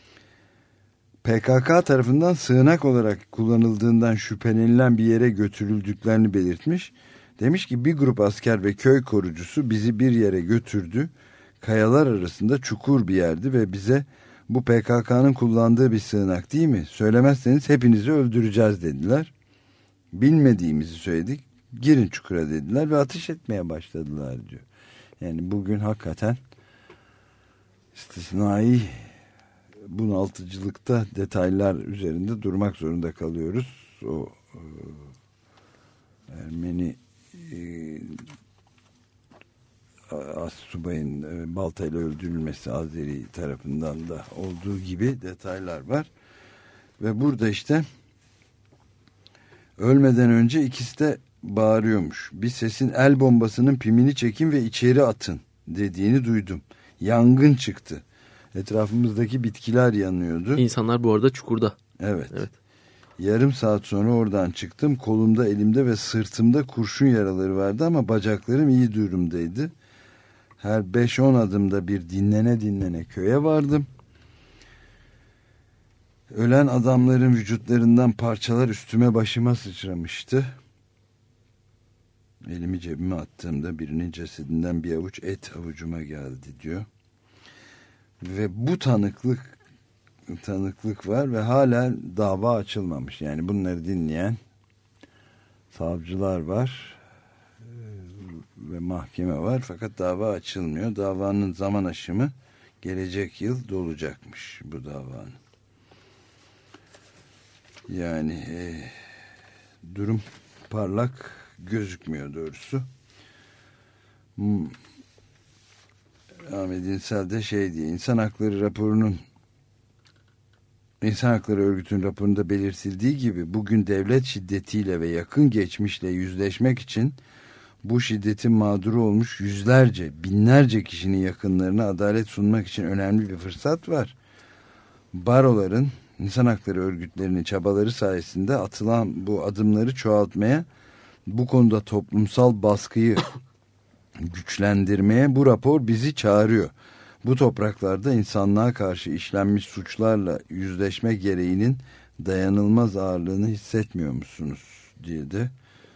PKK tarafından sığınak olarak kullanıldığından şüphelenilen bir yere götürüldüklerini belirtmiş. Demiş ki bir grup asker ve köy korucusu bizi bir yere götürdü. Kayalar arasında çukur bir yerdi ve bize bu PKK'nın kullandığı bir sığınak değil mi? Söylemezseniz hepinizi öldüreceğiz dediler. Bilmediğimizi söyledik. Girin çukura dediler ve ateş etmeye başladılar diyor. Yani bugün hakikaten istisnai bunaltıcılıkta detaylar üzerinde durmak zorunda kalıyoruz. O Ermeni astsubayın baltayla öldürülmesi Azeri tarafından da olduğu gibi detaylar var. Ve burada işte ölmeden önce ikisi de bağırıyormuş. Bir sesin el bombasının pimini çekin ve içeri atın dediğini duydum. Yangın çıktı. Etrafımızdaki bitkiler yanıyordu. İnsanlar bu arada çukurda. Evet. Yarım saat sonra oradan çıktım. Kolumda, elimde ve sırtımda kurşun yaraları vardı ama bacaklarım iyi durumdaydı. Her 5-10 adımda bir dinlene köye vardım. Ölen adamların vücutlarından parçalar üstüme başıma sıçramıştı. Elimi cebime attığımda birinin cesedinden bir avuç et avucuma geldi diyor. Ve bu tanıklık var ve hala dava açılmamış. Yani bunları dinleyen savcılar var ve mahkeme var, fakat dava açılmıyor. Davanın zaman aşımı gelecek yıl dolacakmış bu davanın. Yani durum parlak gözükmüyor doğrusu. Ahmet İnsel de şey diye, İnsan Hakları Örgütü'nün raporunda belirtildiği gibi bugün devlet şiddetiyle ve yakın geçmişle yüzleşmek için bu şiddetin mağduru olmuş yüzlerce, binlerce kişinin yakınlarına adalet sunmak için önemli bir fırsat var. Baroların, insan hakları örgütlerinin çabaları sayesinde atılan bu adımları çoğaltmaya, bu konuda toplumsal baskıyı güçlendirmeye bu rapor bizi çağırıyor. Bu topraklarda insanlığa karşı işlenmiş suçlarla yüzleşme gereğinin dayanılmaz ağırlığını hissetmiyor musunuz diye de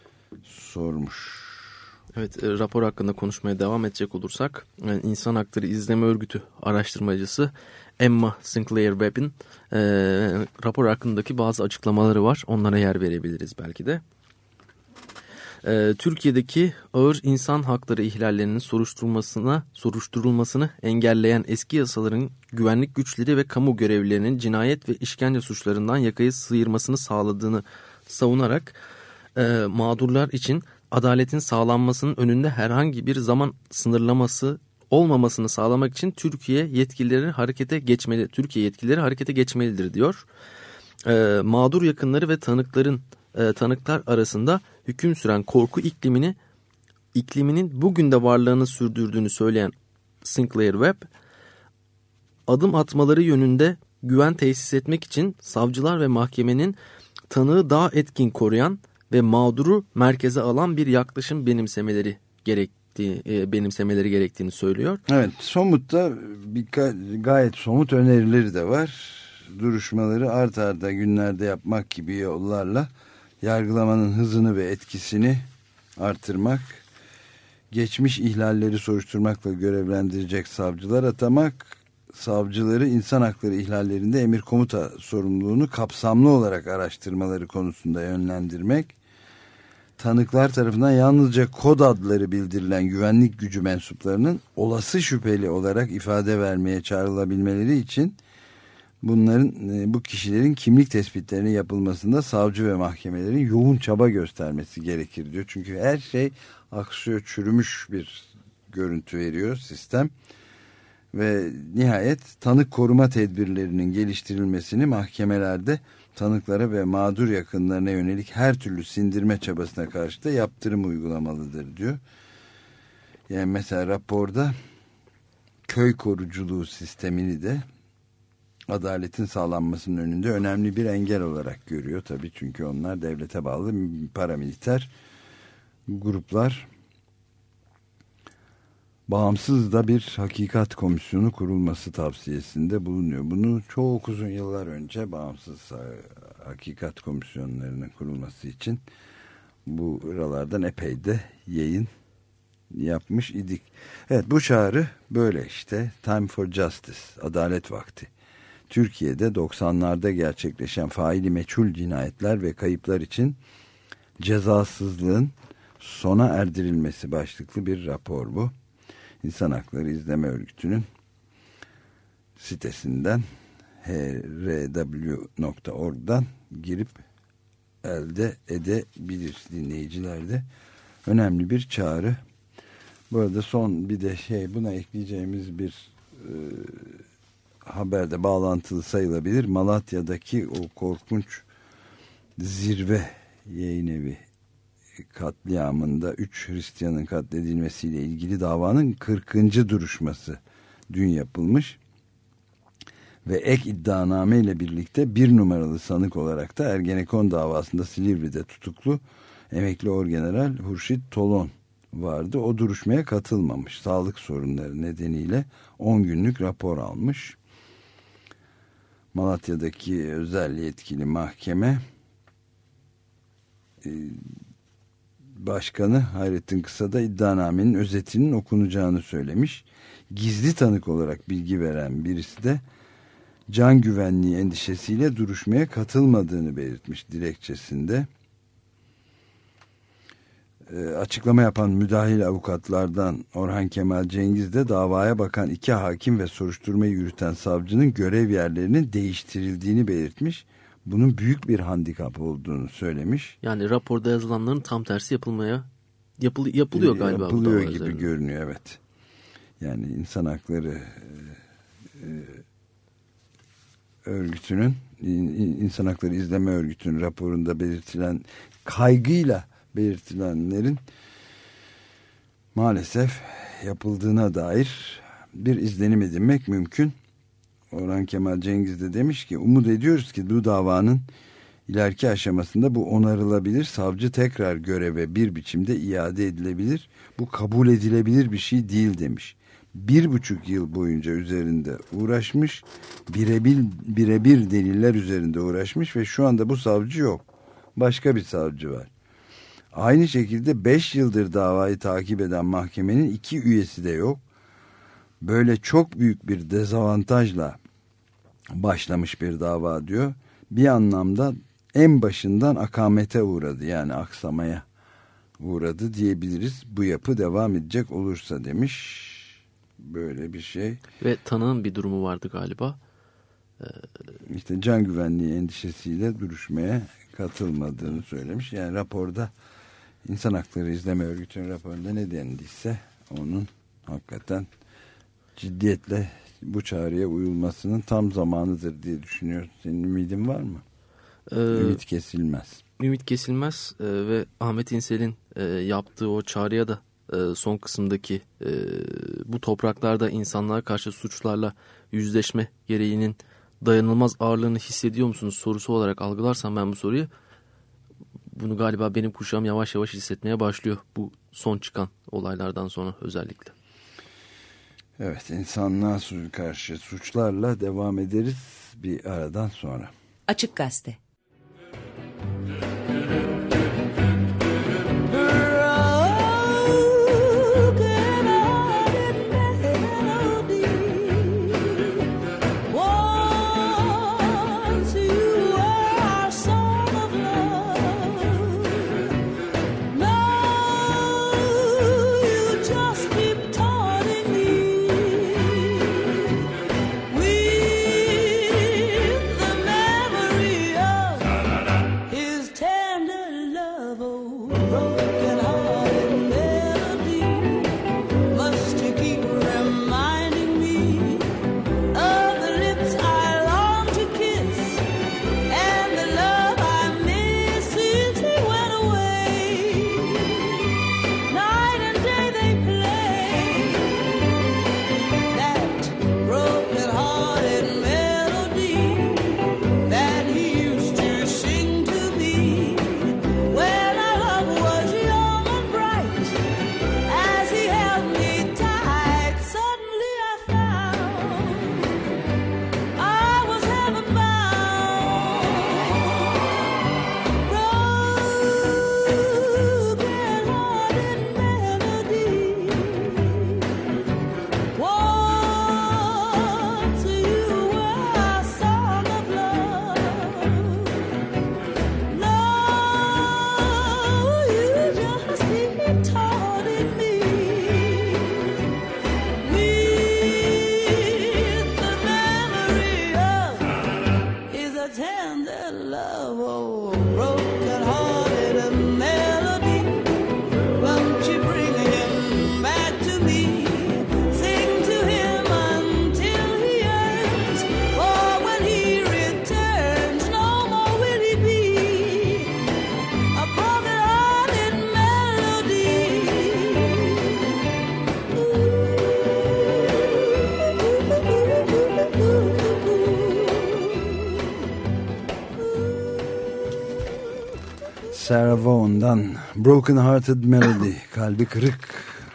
sormuş. Evet, rapor hakkında konuşmaya devam edecek olursak, İnsan Hakları İzleme Örgütü araştırmacısı Emma Sinclair Webb'in rapor hakkındaki bazı açıklamaları var. Onlara yer verebiliriz belki de. Türkiye'deki ağır insan hakları ihlallerinin soruşturulmasını engelleyen eski yasaların güvenlik güçleri ve kamu görevlilerinin cinayet ve işkence suçlarından yakayı sıyırmasını sağladığını savunarak mağdurlar için adaletin sağlanmasının önünde herhangi bir zaman sınırlaması olmamasını sağlamak için Türkiye yetkilileri harekete geçmelidir diyor. Mağdur yakınları ve tanıklar arasında hüküm süren korku ikliminin bugün de varlığını sürdürdüğünü söyleyen Sinclair Webb, adım atmaları yönünde güven tesis etmek için savcılar ve mahkemenin tanığı daha etkin koruyan ve mağduru merkeze alan bir yaklaşım benimsemeleri gerektiğini söylüyor. Evet, somutta gayet somut önerileri de var. Duruşmaları art arda günlerde yapmak gibi yollarla yargılamanın hızını ve etkisini artırmak, geçmiş ihlalleri soruşturmakla görevlendirecek savcılar atamak, savcıları insan hakları ihlallerinde emir komuta sorumluluğunu kapsamlı olarak araştırmaları konusunda yönlendirmek, tanıklar tarafından yalnızca kod adları bildirilen güvenlik gücü mensuplarının olası şüpheli olarak ifade vermeye çağrılabilmeleri için bu kişilerin kimlik tespitlerinin yapılmasında savcı ve mahkemelerin yoğun çaba göstermesi gerekir diyor. Çünkü her şey aksıyor, çürümüş bir görüntü veriyor sistem. Ve nihayet tanık koruma tedbirlerinin geliştirilmesini, mahkemelerde tanıklara ve mağdur yakınlarına yönelik her türlü sindirme çabasına karşı da yaptırım uygulamalıdır diyor. Yani mesela raporda köy koruculuğu sistemini de adaletin sağlanmasının önünde önemli bir engel olarak görüyor tabii, çünkü onlar devlete bağlı paramiliter gruplar. Bağımsız da bir hakikat komisyonu kurulması tavsiyesinde bulunuyor. Bunu çok uzun yıllar önce bağımsız hakikat komisyonlarının kurulması için buralardan epey de yayın yapmış idik. Evet, bu çağrı böyle işte. Time for Justice, adalet vakti. Türkiye'de 90'larda gerçekleşen faili meçhul cinayetler ve kayıplar için cezasızlığın sona erdirilmesi başlıklı bir rapor bu. İnsan Hakları İzleme Örgütü'nün sitesinden hrw.org'dan girip elde edebilir dinleyiciler de. Önemli bir çağrı. Bu arada son bir de buna ekleyeceğimiz bir haberde bağlantılı sayılabilir. Malatya'daki o korkunç zirve yayın evi katliamında 3 Hristiyanın katledilmesiyle ilgili davanın 40. duruşması dün yapılmış ve ek iddianame ile birlikte 1 numaralı sanık olarak da Ergenekon davasında Silivri'de tutuklu emekli orgeneral Hurşit Tolon vardı. O duruşmaya katılmamış. Sağlık sorunları nedeniyle 10 günlük rapor almış. Malatya'daki özel yetkili mahkeme Başkanı Hayrettin Kısa da iddianamenin özetinin okunacağını söylemiş. gizli tanık olarak bilgi veren birisi de can güvenliği endişesiyle duruşmaya katılmadığını belirtmiş dilekçesinde. Açıklama yapan müdahil avukatlardan Orhan Kemal Cengiz de davaya bakan 2 hakim ve soruşturmayı yürüten savcının görev yerlerinin değiştirildiğini belirtmiş. Bunun büyük bir handikap olduğunu söylemiş. Yani raporda yazılanların tam tersi yapılıyor galiba. Yapılıyor gibi üzerinde görünüyor, evet. Yani insan hakları örgütünün, İnsan Hakları İzleme Örgütü'nün raporunda belirtilen, kaygıyla belirtilenlerin maalesef yapıldığına dair bir izlenim edinmek mümkün. Orhan Kemal Cengiz de demiş ki, umut ediyoruz ki bu davanın ileriki aşamasında bu onarılabilir, savcı tekrar göreve bir biçimde iade edilebilir. Bu kabul edilebilir bir şey değil demiş. 1,5 yıl boyunca üzerinde uğraşmış, birebir deliller üzerinde uğraşmış ve şu anda bu savcı yok. Başka bir savcı var. Aynı şekilde 5 yıldır davayı takip eden mahkemenin 2 üyesi de yok. Böyle çok büyük bir dezavantajla başlamış bir dava diyor. Bir anlamda en başından akamete uğradı, yani aksamaya uğradı diyebiliriz. Bu yapı devam edecek olursa demiş. Böyle bir şey. Ve tanığın bir durumu vardı galiba. İşte can güvenliği endişesiyle duruşmaya katılmadığını söylemiş. Yani raporda, İnsan Hakları İzleme Örgütü'nün raporunda ne denildiyse onun hakikaten ciddiyetle bu çağrıya uyulmasının tam zamanıdır diye düşünüyorsun. Senin ümidin var mı? Ümit kesilmez. Ümit kesilmez ve Ahmet İnsel'in yaptığı o çağrıya da son kısımdaki bu topraklarda insanlara karşı suçlarla yüzleşme gereğinin dayanılmaz ağırlığını hissediyor musunuz sorusu olarak algılarsam ben bu soruyu, bunu galiba benim kuşağım yavaş yavaş hissetmeye başlıyor bu son çıkan olaylardan sonra özellikle. Evet, insanlığa karşı suçlarla devam ederiz bir aradan sonra. Açık Gazete. Sarah Vaughan'dan Broken Hearted Melody, kalbi kırık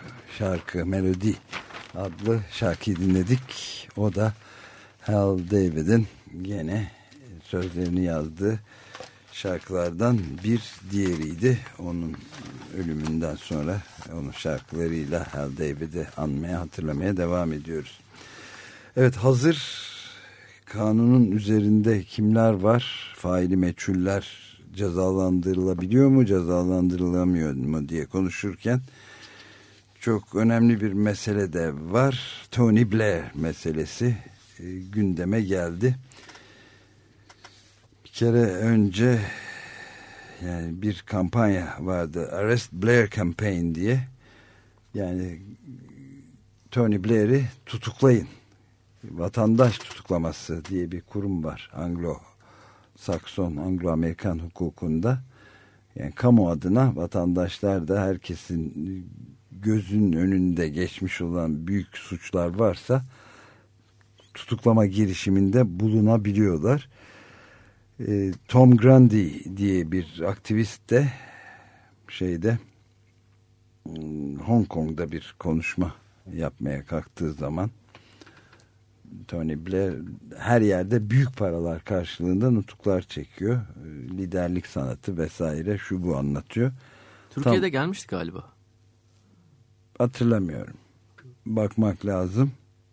şarkı, melodi adlı şarkıyı dinledik. O da Hal David'in gene sözlerini yazdığı şarkılardan bir diğeriydi. Onun ölümünden sonra onun şarkılarıyla Hal David'i anmaya, hatırlamaya devam ediyoruz. Evet, hazır kanunun üzerinde kimler var? Faili meçhuller cezalandırılabiliyor mu, cezalandırılamıyor mu diye konuşurken çok önemli bir mesele de var. Tony Blair meselesi gündeme geldi. Bir kere önce yani bir kampanya vardı, Arrest Blair Campaign diye. Yani Tony Blair'i tutuklayın. Vatandaş tutuklaması diye bir kurum var. Anglo-Sakson, Anglo-Amerikan hukukunda. Yani kamu adına vatandaşlar da, herkesin gözünün önünde geçmiş olan büyük suçlar varsa tutuklama girişiminde bulunabiliyorlar. Tom Grundy diye bir aktivist de Hong Kong'da bir konuşma yapmaya kalktığı zaman Tony Blair her yerde büyük paralar karşılığında nutuklar çekiyor. Liderlik sanatı vesaire, şu bu anlatıyor. Türkiye'de gelmişti galiba. Hatırlamıyorum. Bakmak lazım.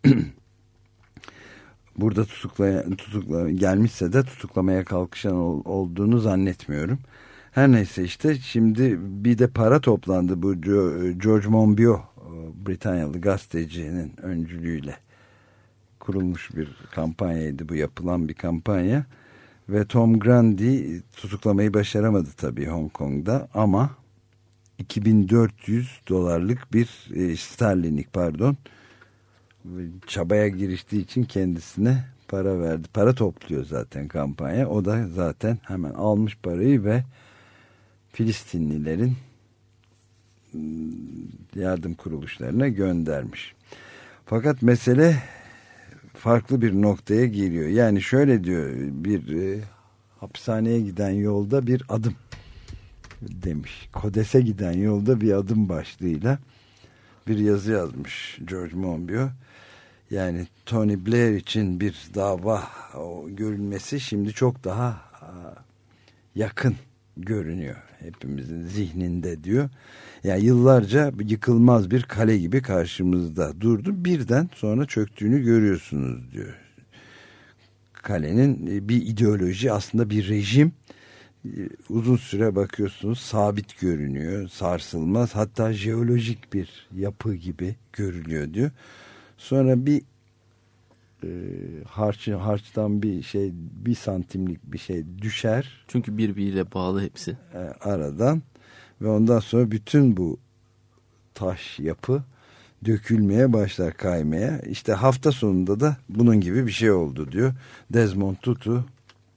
Burada gelmişse de tutuklamaya kalkışan olduğunu zannetmiyorum. Her neyse, işte şimdi bir de para toplandı. Bu George Monbiot, Britanyalı gazetecinin öncülüğüyle kurulmuş bir kampanyaydı bu, yapılan bir kampanya. Ve Tom Grundy tutuklamayı başaramadı tabii Hong Kong'da, ama $2.400 bir sterlinlik çabaya giriştiği için kendisine para verdi. Para topluyor zaten kampanya. O da zaten hemen almış parayı ve Filistinlilerin yardım kuruluşlarına göndermiş. Fakat mesele farklı bir noktaya geliyor. Yani şöyle diyor, bir hapishaneye giden yolda bir adım demiş. Kodes'e giden yolda bir adım başlığıyla bir yazı yazmış George Monbiot. Yani Tony Blair için bir dava görülmesi şimdi çok daha yakın görünüyor hepimizin zihninde diyor. Yani yıllarca yıkılmaz bir kale gibi karşımızda durdu. Birden sonra çöktüğünü görüyorsunuz diyor. Kalenin bir ideoloji, aslında bir rejim, uzun süre bakıyorsunuz sabit görünüyor, sarsılmaz, hatta jeolojik bir yapı gibi görülüyor diyor. Sonra bir harçtan bir santimlik bir şey düşer. Çünkü birbiriyle bağlı hepsi. Aradan ve ondan sonra bütün bu taş yapı dökülmeye başlar, kaymaya. İşte hafta sonunda da bunun gibi bir şey oldu diyor. Desmond Tutu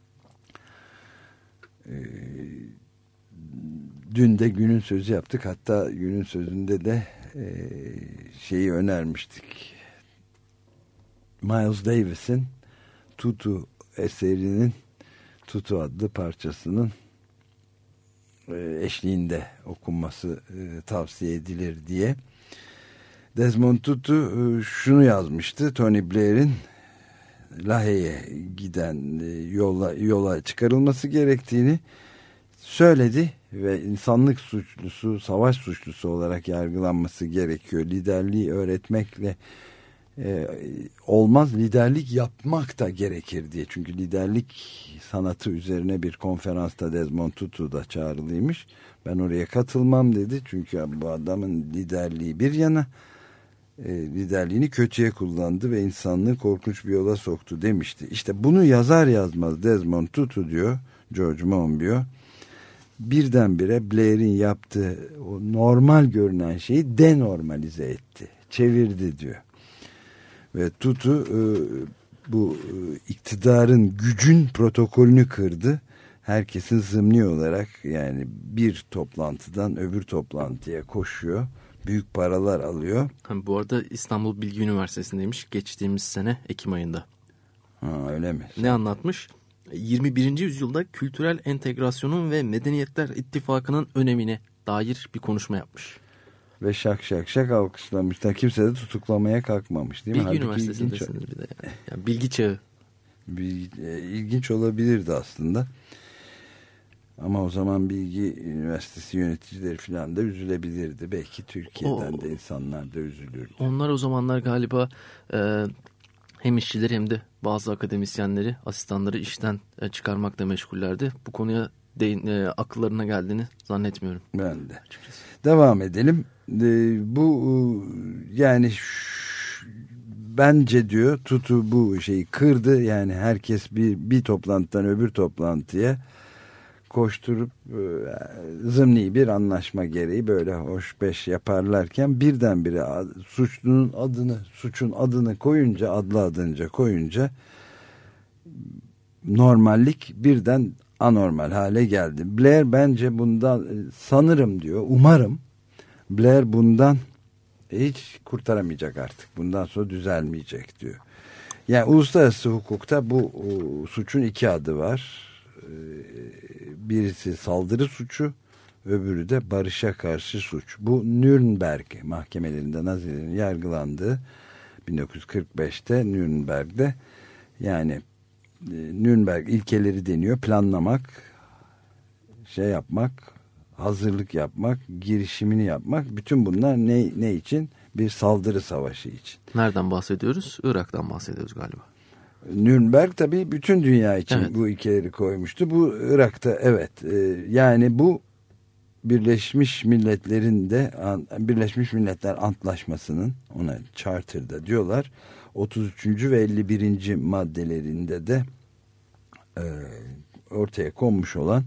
dün de günün sözü yaptık. Hatta günün sözünde de şeyi önermiştik. Miles Davis'in Tutu eserinin, Tutu adlı parçasının eşliğinde okunması tavsiye edilir diye. Desmond Tutu şunu yazmıştı: Tony Blair'in Lahey'e giden yola çıkarılması gerektiğini söyledi ve insanlık suçlusu, savaş suçlusu olarak yargılanması gerekiyor. Liderliği öğretmekle olmaz, liderlik yapmak da gerekir diye. Çünkü liderlik sanatı üzerine bir konferansta Desmond Tutu da çağrılıymış. Ben oraya katılmam dedi. Çünkü bu adamın liderliği bir yana, liderliğini kötüye kullandı ve insanlığı korkunç bir yola soktu demişti. İşte bunu yazar yazmaz Desmond Tutu diyor George Monbiot, birdenbire Blair'in yaptığı o normal görünen şeyi denormalize etti, çevirdi diyor. Ve Tutu bu iktidarın, gücün protokolünü kırdı. Herkesin zımni olarak, yani bir toplantıdan öbür toplantıya koşuyor. Büyük paralar alıyor. Bu arada İstanbul Bilgi Üniversitesi'ndeymiş geçtiğimiz sene Ekim ayında. Ha, öyle mi? Ne anlatmış? 21. yüzyılda kültürel entegrasyonun ve medeniyetler ittifakının önemine dair bir konuşma yapmış. Ve şak şak şak alkışlamışlar. Kimse de tutuklamaya kalkmamış değil mi? Bilgi Üniversitesi'ndesiniz bir de yani bilgi çağı. İlginç olabilirdi aslında. Ama o zaman Bilgi Üniversitesi yöneticileri falan da üzülebilirdi. Belki Türkiye'den de insanlar da üzülürdü. Onlar o zamanlar galiba hem işçileri hem de bazı akademisyenleri, asistanları işten çıkarmakla meşgullerdi. Bu konuya akıllarına geldiğini zannetmiyorum. Ben de. Açıkçası. Devam edelim. Bu yani bence diyor Tutu bu şeyi kırdı. Yani herkes bir toplantıdan öbür toplantıya koşturup zımni bir anlaşma gereği böyle hoş beş yaparlarken birdenbire suçun adını koyunca, adlı adınca koyunca normallik birden anormal hale geldi. Blair bence bundan sanırım diyor, umarım Blair bundan hiç kurtaramayacak artık. Bundan sonra düzelmeyecek diyor. Yani uluslararası hukukta bu suçun iki adı var. Birisi saldırı suçu, öbürü de barışa karşı suç. Bu Nürnberg mahkemelerinde Nazilerin yargılandığı 1945'te Nürnberg'de, yani Nürnberg ilkeleri deniyor. Planlamak, yapmak, hazırlık yapmak, girişimini yapmak. Bütün bunlar ne için? Bir saldırı savaşı için. Nereden bahsediyoruz? Irak'tan bahsediyoruz galiba. Nürnberg tabii bütün dünya için evet. Bu ilkeleri koymuştu. Bu Irak'ta evet. Yani bu Birleşmiş Milletler Antlaşması'nın, ona Charter'da diyorlar, 33. ve 51. maddelerinde de ortaya konmuş olan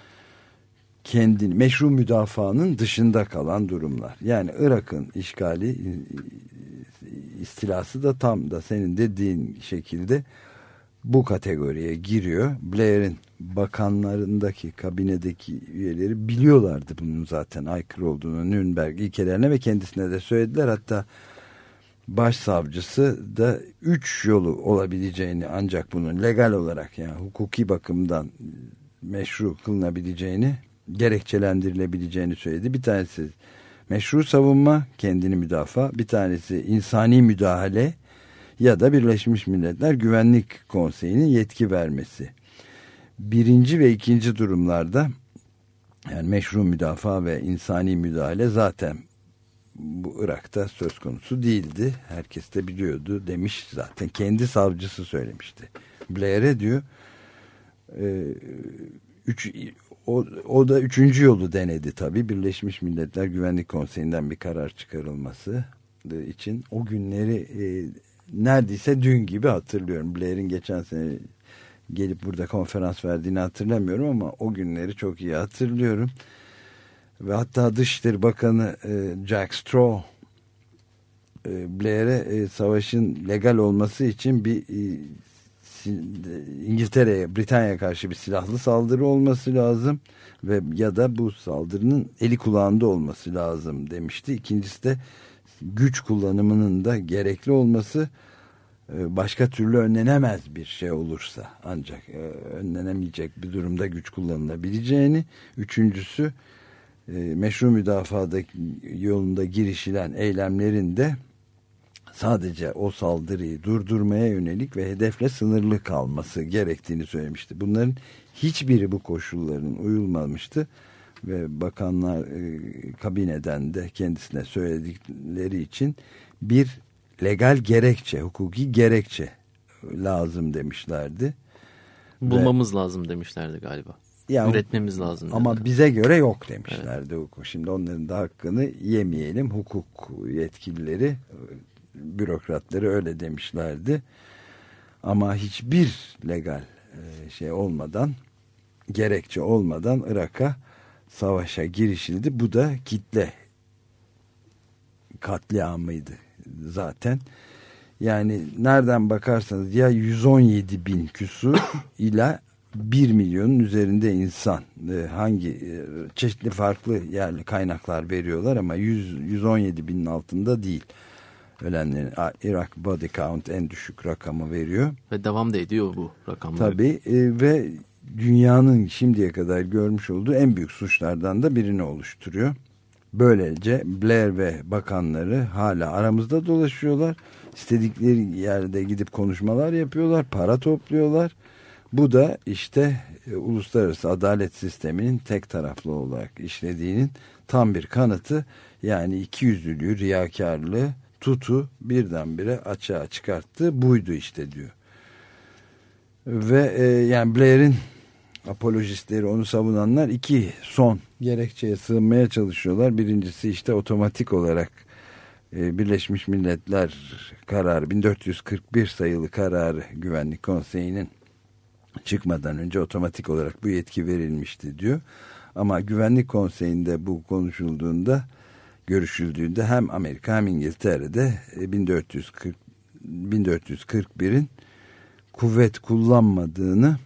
meşru müdafaanın dışında kalan durumlar. Yani Irak'ın işgali, istilası da tam da senin dediğin şekilde bu kategoriye giriyor. Blair'in bakanlarındaki, kabinedeki üyeleri biliyorlardı bunun zaten aykırı olduğunu, Nürnberg ilkelerine, ve kendisine de söylediler. Hatta başsavcısı da 3 yolu olabileceğini, ancak bunun legal olarak, yani hukuki bakımdan meşru kılınabileceğini, gerekçelendirilebileceğini söyledi. Bir tanesi meşru savunma, kendini müdafaa, bir tanesi insani müdahale ya da Birleşmiş Milletler Güvenlik Konseyi'nin yetki vermesi. Birinci ve ikinci durumlarda, yani meşru müdafaa ve insani müdahale zaten bu Irak'ta söz konusu değildi. Herkes de biliyordu demiş, zaten kendi savcısı söylemişti. Blair'e diyor o da üçüncü yolu denedi tabii. Birleşmiş Milletler Güvenlik Konseyi'nden bir karar çıkarılması için. O günleri neredeyse dün gibi hatırlıyorum. Blair'in geçen sene gelip burada konferans verdiğini hatırlamıyorum ama o günleri çok iyi hatırlıyorum. Ve hatta Dışişleri Bakanı Jack Straw Blair'e savaşın legal olması için bir İngiltere'ye, Britanya'ya karşı bir silahlı saldırı olması lazım ve ya da bu saldırının eli kulağında olması lazım demişti. İkincisi de güç kullanımının da gerekli olması, başka türlü önlenemez bir şey olursa ancak önlenemeyecek bir durumda güç kullanılabileceğini. Üçüncüsü meşru müdafadaki yolunda girişilen eylemlerin de sadece o saldırıyı durdurmaya yönelik ve hedefle sınırlı kalması gerektiğini söylemişti. Bunların hiçbiri bu koşulların uyulmamıştı ve bakanlar kabineden de kendisine söyledikleri için bir legal gerekçe, hukuki gerekçe lazım demişlerdi. Bulmamız lazım demişlerdi galiba. Yani, üretmemiz lazım. Ama dediler. bize göre yok demişlerdi. Evet. Şimdi onların da hakkını yemeyelim. Hukuk yetkilileri, bürokratları öyle demişlerdi. Ama hiçbir legal şey olmadan, gerekçe olmadan Irak'a savaşa girişildi. Bu da kitle katliamıydı zaten. Yani nereden bakarsanız ya 117 bin küsur ila 1 milyonun üzerinde insan, hangi çeşitli farklı yerli kaynaklar veriyorlar ama 117 binin altında değil. Ölenlerin, Iraq Body Count en düşük rakamı veriyor. Ve devam da ediyor bu rakamlar. Tabii ve dünyanın şimdiye kadar görmüş olduğu en büyük suçlardan da birini oluşturuyor. Böylece Blair ve bakanları hala aramızda dolaşıyorlar. İstedikleri yerde gidip konuşmalar yapıyorlar, para topluyorlar. Bu da işte uluslararası adalet sisteminin tek taraflı olarak işlediğinin tam bir kanıtı. Yani ikiyüzlülüğü, riyakarlığı, tutu birdenbire açığa çıkarttı. Buydu işte diyor. Ve yani Blair'in apolojistleri, onu savunanlar iki son gerekçeye sığınmaya çalışıyorlar. Birincisi işte otomatik olarak Birleşmiş Milletler kararı, 1441 sayılı kararı, Güvenlik Konseyi'nin çıkmadan önce otomatik olarak bu yetki verilmişti diyor. Ama Güvenlik Konseyi'nde bu konuşulduğunda, görüşüldüğünde hem Amerika hem İngiltere'de 1441'in kuvvet kullanmadığını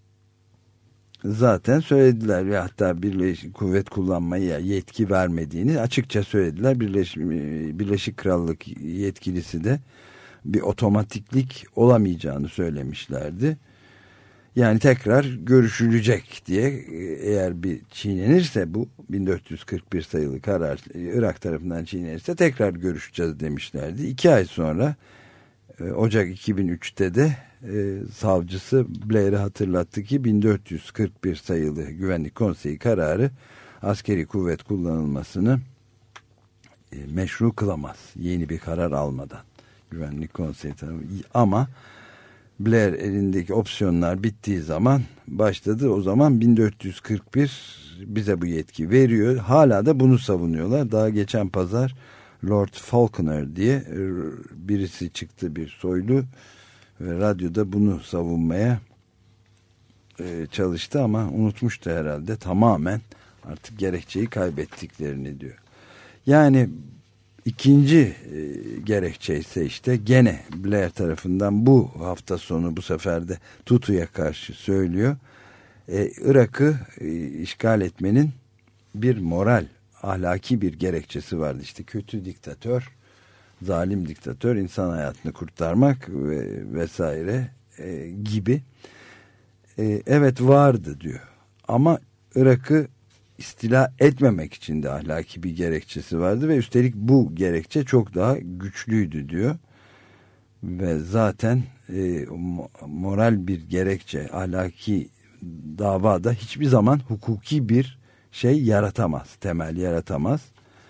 zaten söylediler ve hatta kuvvet kullanmaya yetki vermediğini açıkça söylediler. Birleşik Krallık yetkilisi de bir otomatiklik olamayacağını söylemişlerdi. Yani tekrar görüşülecek diye, eğer bir çiğnenirse bu 1441 sayılı karar Irak tarafından çiğnenirse tekrar görüşeceğiz demişlerdi. 2 ay sonra Ocak 2003'te de savcısı Blair'e hatırlattı ki 1441 sayılı Güvenlik Konseyi kararı askeri kuvvet kullanılmasını meşru kılamaz. Yeni bir karar almadan Güvenlik Konseyi tarafından. Ama Blair elindeki opsiyonlar bittiği zaman başladı. O zaman 1441 bize bu yetki veriyor. Hala da bunu savunuyorlar. Daha geçen pazar Lord Falconer diye birisi çıktı, bir soylu, ve radyoda bunu savunmaya çalıştı ama unutmuştu herhalde, tamamen artık gerekçeyi kaybettiklerini diyor. Yani ikinci gerekçe ise işte gene Blair tarafından bu hafta sonu, bu sefer de Tutu'ya karşı söylüyor. Irak'ı işgal etmenin bir moral, ahlaki bir gerekçesi vardı. İşte kötü diktatör, zalim diktatör, insan hayatını kurtarmak vesaire gibi. Evet vardı diyor. Ama Irak'ı istila etmemek için de ahlaki bir gerekçesi vardı ve üstelik bu gerekçe çok daha güçlüydü diyor. Ve zaten moral bir gerekçe, ahlaki davada hiçbir zaman hukuki bir şey yaratamaz, temel yaratamaz.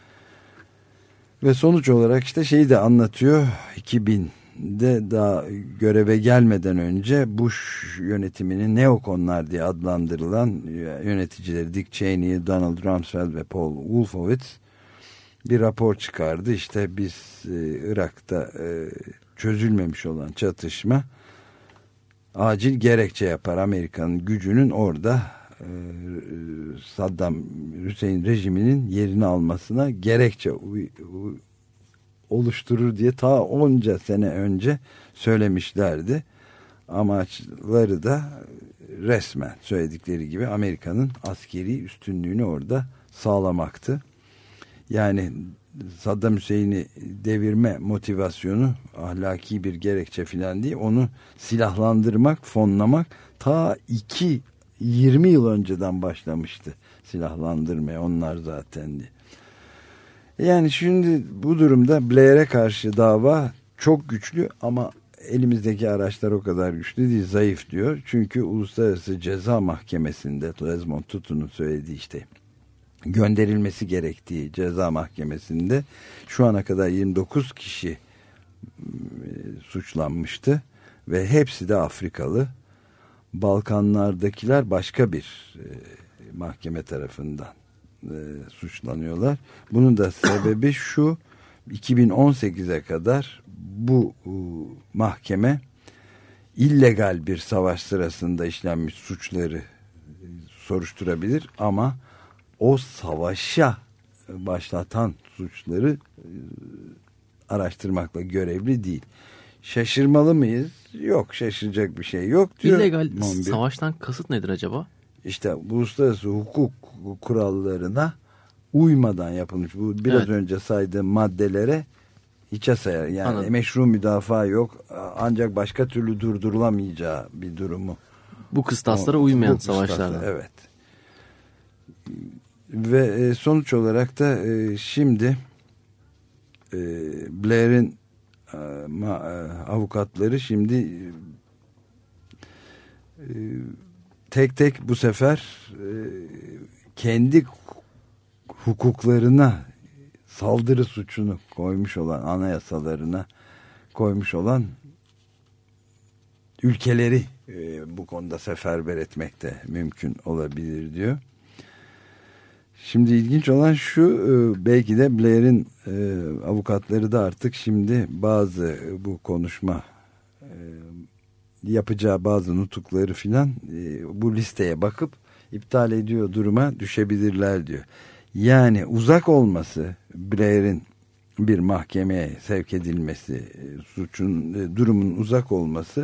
Ve sonuç olarak işte şeyi de anlatıyor. 2000'de daha göreve gelmeden önce Bush yönetiminin neokonlar diye adlandırılan yöneticileri Dick Cheney, Donald Rumsfeld ve Paul Wolfowitz bir rapor çıkardı. İşte biz Irak'ta çözülmemiş olan çatışma acil gerekçe yapar. Amerika'nın gücünün orada Saddam Hüseyin rejiminin yerini almasına gerekçe oluşturur diye ta onca sene önce söylemişlerdi. Amaçları da resmen söyledikleri gibi Amerika'nın askeri üstünlüğünü orada sağlamaktı. Yani Saddam Hüseyin'i devirme motivasyonu ahlaki bir gerekçe falan değil, onu silahlandırmak, fonlamak ta 20 yıl önceden başlamıştı silahlandırmaya onlar zaten diye. Yani şimdi bu durumda Blair'e karşı dava çok güçlü ama elimizdeki araçlar o kadar güçlü değil, zayıf diyor. Çünkü Uluslararası Ceza Mahkemesi'nde Desmond Tutu'nun söylediği işte gönderilmesi gerektiği ceza mahkemesinde şu ana kadar 29 kişi suçlanmıştı ve hepsi de Afrikalı. Balkanlardakiler başka bir mahkeme tarafından suçlanıyorlar. Bunun da sebebi şu: 2018'e kadar bu mahkeme illegal bir savaş sırasında işlenmiş suçları soruşturabilir ama o savaşa başlatan suçları araştırmakla görevli değil. Şaşırmalı mıyız? Yok, şaşıracak bir şey yok diyor. İllegal savaştan kasıt nedir acaba? İşte uluslararası hukuk kurallarına uymadan yapılmış. Bu biraz önce saydığım maddelere hiçe sayar. Yani anladım. Meşru müdafaa yok. Ancak başka türlü durdurulamayacağı bir durumu. Bu kıstaslara uymayan savaşlardan. Evet. Ve sonuç olarak da şimdi Blair'in avukatları şimdi tek tek bu sefer kendi hukuklarına saldırı suçunu koymuş olan, anayasalarına koymuş olan ülkeleri bu konuda seferber etmek de mümkün olabilir diyor. Şimdi ilginç olan şu, belki de Blair'in avukatları da artık şimdi bazı bu konuşma yapacağı bazı nutukları filan bu listeye bakıp iptal ediyor duruma düşebilirler diyor. Yani uzak olması, Blair'in bir mahkemeye sevk edilmesi, durumun uzak olması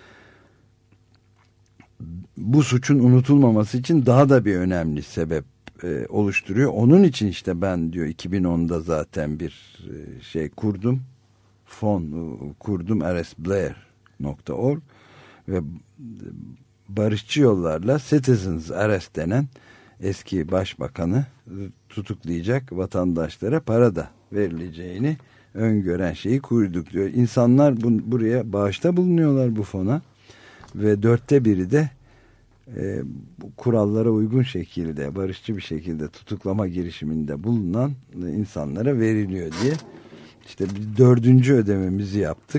bu suçun unutulmaması için daha da bir önemli sebep oluşturuyor. Onun için işte ben diyor 2010'da zaten bir şey kurdum. Fon kurdum, arrestblair.org ve barışçı yollarla Citizens Arrest denen eski başbakanı tutuklayacak vatandaşlara para da verileceğini öngören şeyi kurduk diyor. İnsanlar buraya bağışta bulunuyorlar bu fona ve 1/4 de bu kurallara uygun şekilde, barışçı bir şekilde tutuklama girişiminde bulunan insanlara veriliyor diye. İşte 4. ödememizi yaptık.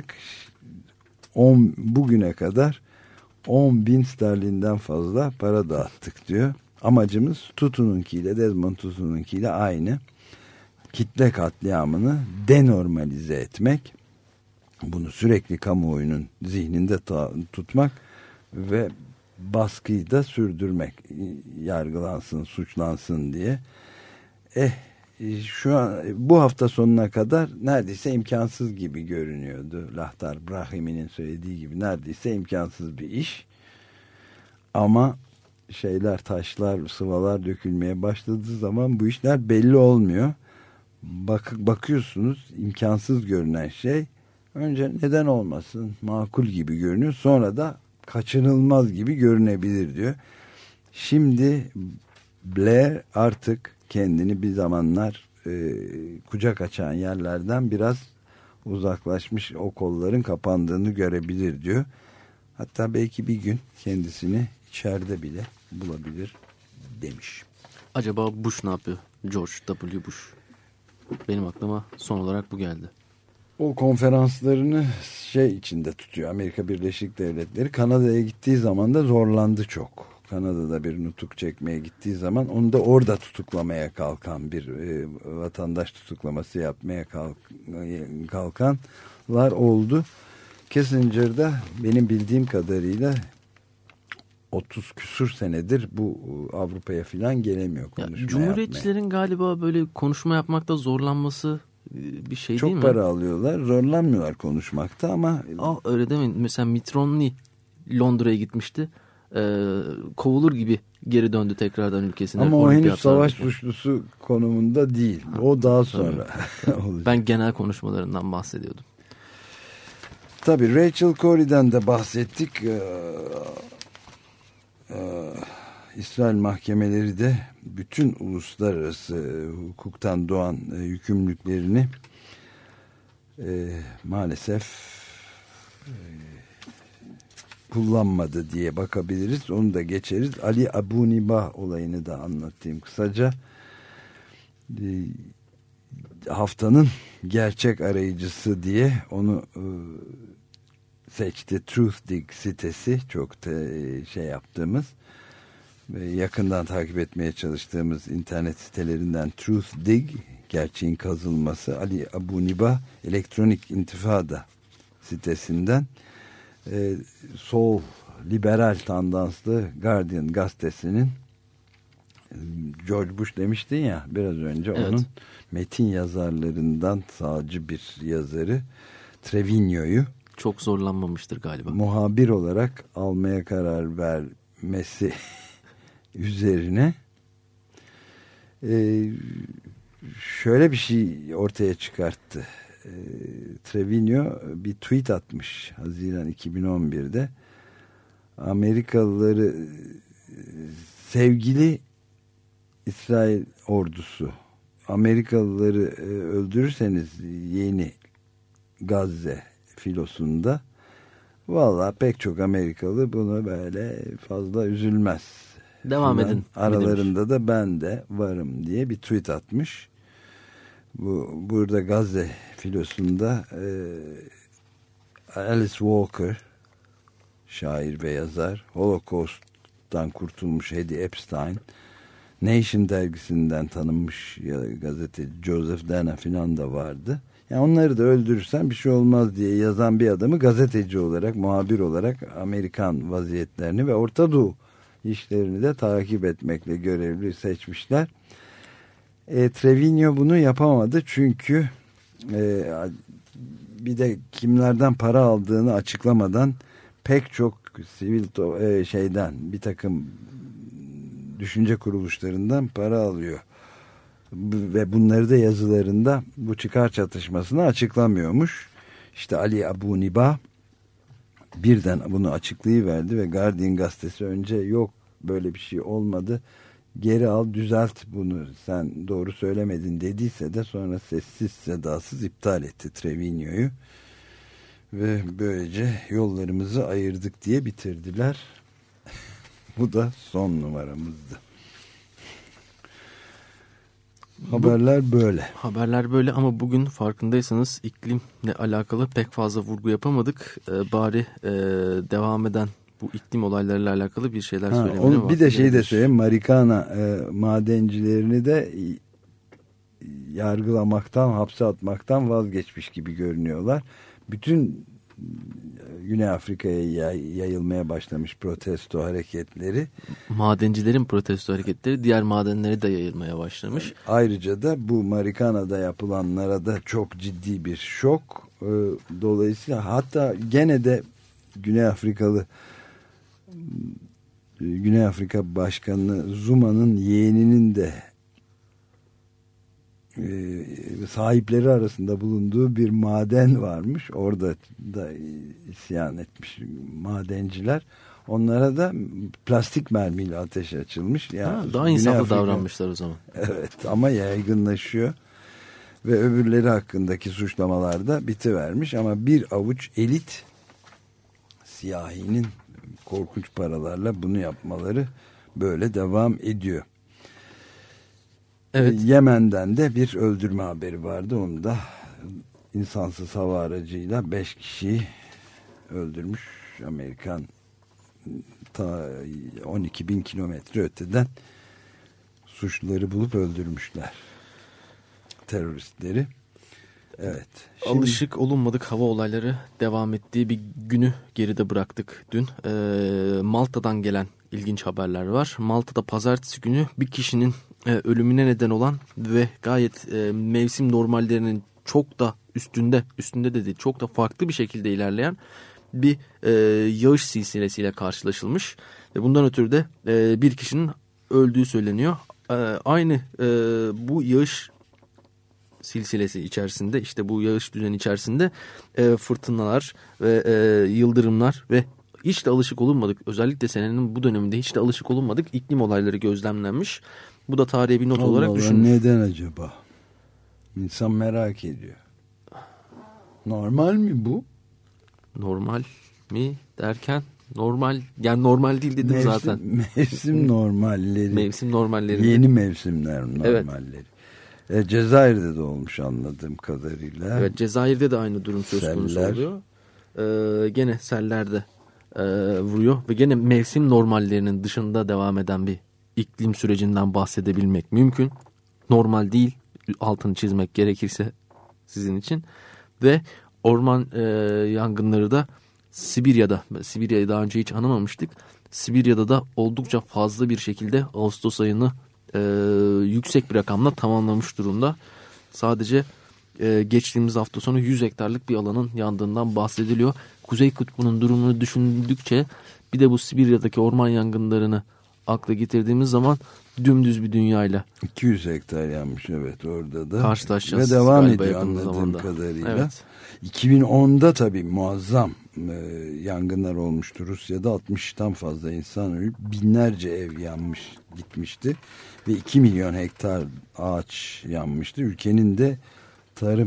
Bugüne kadar 10.000 sterlinden fazla para dağıttık diyor. Amacımız Tutu'nunkiyle, Desmond Tutu'nunkiyle aynı. Kitle katliamını denormalize etmek. Bunu sürekli kamuoyunun zihninde tutmak ve baskıyı da sürdürmek, yargılansın, suçlansın diye. Şu an bu hafta sonuna kadar neredeyse imkansız gibi görünüyordu. Lahtar Brahimi'nin söylediği gibi neredeyse imkansız bir iş. Ama taşlar, sıvalar dökülmeye başladığı zaman bu işler belli olmuyor. Bakıyorsunuz imkansız görünen şey önce neden olmasın, makul gibi görünüyor. Sonra da kaçınılmaz gibi görünebilir diyor. Şimdi Blair artık kendini bir zamanlar kucak açan yerlerden biraz uzaklaşmış, o kolların kapandığını görebilir diyor. Hatta belki bir gün kendisini içeride bile bulabilir demiş. Acaba Bush ne yapıyor? George W. Bush. Benim aklıma son olarak bu geldi. O konferanslarını içinde tutuyor. Amerika Birleşik Devletleri. Kanada'ya gittiği zaman da zorlandı çok. Kanada'da bir nutuk çekmeye gittiği zaman onu da orada tutuklamaya kalkan bir vatandaş tutuklaması yapmaya kalkanlar oldu. Kissinger'da benim bildiğim kadarıyla 30 küsur senedir bu Avrupa'ya falan gelemiyor konuşmaya. Cumhuriyetçilerin galiba böyle konuşma yapmakta zorlanması bir şey çok değil mi? Çok para alıyorlar, zorlanmıyorlar konuşmakta ama... öyle değil mi? Mesela Mitt Romney Londra'ya gitmişti. Kovulur gibi geri döndü tekrardan ülkesine. Ama o henüz savaş suçlusu konumunda değil. O daha sonra olacak. Ben genel konuşmalarından bahsediyordum. Tabii Rachel Corrie'den de bahsettik. İsrail mahkemeleri de bütün uluslararası hukuktan doğan yükümlülüklerini maalesef kullanmadı diye bakabiliriz. Onu da geçeriz. Ali Abu Nibah olayını da anlatayım kısaca. Haftanın gerçek arayıcısı diye onu seçti. Truthdig sitesi çok da yaptığımız ve yakından takip etmeye çalıştığımız internet sitelerinden Truthdig, gerçeğin kazılması, Ali Abu Nibah elektronik intifada sitesinden sol liberal tandanslı Guardian gazetesinin George Bush demiştin ya biraz önce, evet. Onun metin yazarlarından sağcı bir yazarı Trevino'yu çok zorlanmamıştır galiba. Muhabir olarak almaya karar vermesi üzerine şöyle bir şey ortaya çıkarttı. Trevino bir tweet atmış Haziran 2011'de. Amerikalıları, sevgili İsrail ordusu, Amerikalıları öldürürseniz yeni Gazze filosunda Vallahi pek çok Amerikalı bunu böyle fazla üzülmez. Devam Filan edin. Aralarında da ben de varım diye bir tweet atmış. Burada Gazze filosunda Alice Walker, şair ve yazar, Holocaust'tan kurtulmuş Hedy Epstein, Nation dergisinden tanınmış gazeteci Joseph Dana filan da vardı. Yani onları da öldürürsen bir şey olmaz diye yazan bir adamı gazeteci olarak, muhabir olarak Amerikan vaziyetlerini ve Orta Doğu işlerini de takip etmekle görevli seçmişler. Trevino bunu yapamadı çünkü bir de kimlerden para aldığını açıklamadan pek çok sivil bir takım düşünce kuruluşlarından para alıyor. Ve bunları da yazılarında bu çıkar çatışmasını açıklamıyormuş. İşte Ali Abu Nibah birden bunu açıklayıverdi ve Guardian gazetesi önce yok böyle bir şey olmadı, geri al düzelt bunu, sen doğru söylemedin dediyse de sonra sessiz sedasız iptal etti Trevino'yu ve böylece yollarımızı ayırdık diye bitirdiler. Bu da son numaramızdı. Haberler böyle. Haberler böyle ama bugün farkındaysanız iklimle alakalı pek fazla vurgu yapamadık. Bari devam eden bu iklim olaylarıyla alakalı bir şeyler söylemeyi. Bir de şey de söyleyeyim. Marikana madencilerini de yargılamaktan, hapse atmaktan vazgeçmiş gibi görünüyorlar. Bütün Güney Afrika'ya yayılmaya başlamış protesto hareketleri. Madencilerin protesto hareketleri diğer madenlere de yayılmaya başlamış. Ayrıca da bu Marikana'da yapılanlara da çok ciddi bir şok. Dolayısıyla hatta gene de Güney Afrika Başkanı Zuma'nın yeğeninin de sahipleri arasında bulunduğu bir maden varmış. Orada da isyan etmiş madenciler. Onlara da plastik mermiyle ateş açılmış. Yani daha insaflı davranmışlar o zaman. Evet ama yaygınlaşıyor. Ve öbürleri hakkındaki suçlamalar da bitivermiş. Ama bir avuç elit siyahinin korkunç paralarla bunu yapmaları böyle devam ediyor. Evet. Yemen'den de bir öldürme haberi vardı. Onu da insansız hava aracıyla 5 kişiyi öldürmüş. Amerikan 12.000 kilometre öteden suçluları bulup öldürmüşler. Teröristleri. Evet. Alışık olunmadık hava olayları devam ettiği bir günü geride bıraktık dün. Malta'dan gelen ilginç haberler var. Malta'da pazartesi günü bir kişinin ölümüne neden olan ve gayet mevsim normallerinin çok da üstünde de değil, çok da farklı bir şekilde ilerleyen bir yağış silsilesiyle karşılaşılmış. Ve bundan ötürü de bir kişinin öldüğü söyleniyor. Aynı bu yağış silsilesi içerisinde, işte bu yağış düzeni içerisinde fırtınalar ve yıldırımlar ve hiç de alışık olunmadık, özellikle senenin bu döneminde hiç de alışık olunmadık iklim olayları gözlemlenmiş. Bu da tarihe bir not olarak düşünülür. Neden acaba? İnsan merak ediyor. Normal mi bu? Normal mi derken normal, yani normal değil dedim zaten. Mevsim normalleri. Mevsim normalleri. Yeni mevsimler normalleri. Evet. Cezayir'de de olmuş anladığım kadarıyla. Evet, Cezayir'de de aynı durum söz konusu oluyor. Gene seller de vuruyor ve gene mevsim normallerinin dışında devam eden bir iklim sürecinden bahsedebilmek mümkün. Normal değil, altını çizmek gerekirse sizin için. Ve orman yangınları da Sibirya'yı daha önce hiç anlamamıştık. Sibirya'da da oldukça fazla bir şekilde Ağustos ayını yüksek bir rakamla tamamlamış durumda. Sadece geçtiğimiz hafta sonu 100 hektarlık bir alanın yandığından bahsediliyor. Kuzey Kutbu'nun durumunu düşündükçe bir de bu Sibirya'daki orman yangınlarını akla getirdiğimiz zaman dümdüz bir dünyayla 200 hektar yanmış, evet, orada da karşılaşacağız. Ve devam ediyor anladığım kadarıyla. Evet. 2010'da tabii muazzam yangınlar olmuştu. Rusya'da 60'tan fazla insan ölüp binlerce ev yanmış gitmişti. Ve 2 milyon hektar ağaç yanmıştı. Ülkenin de tarım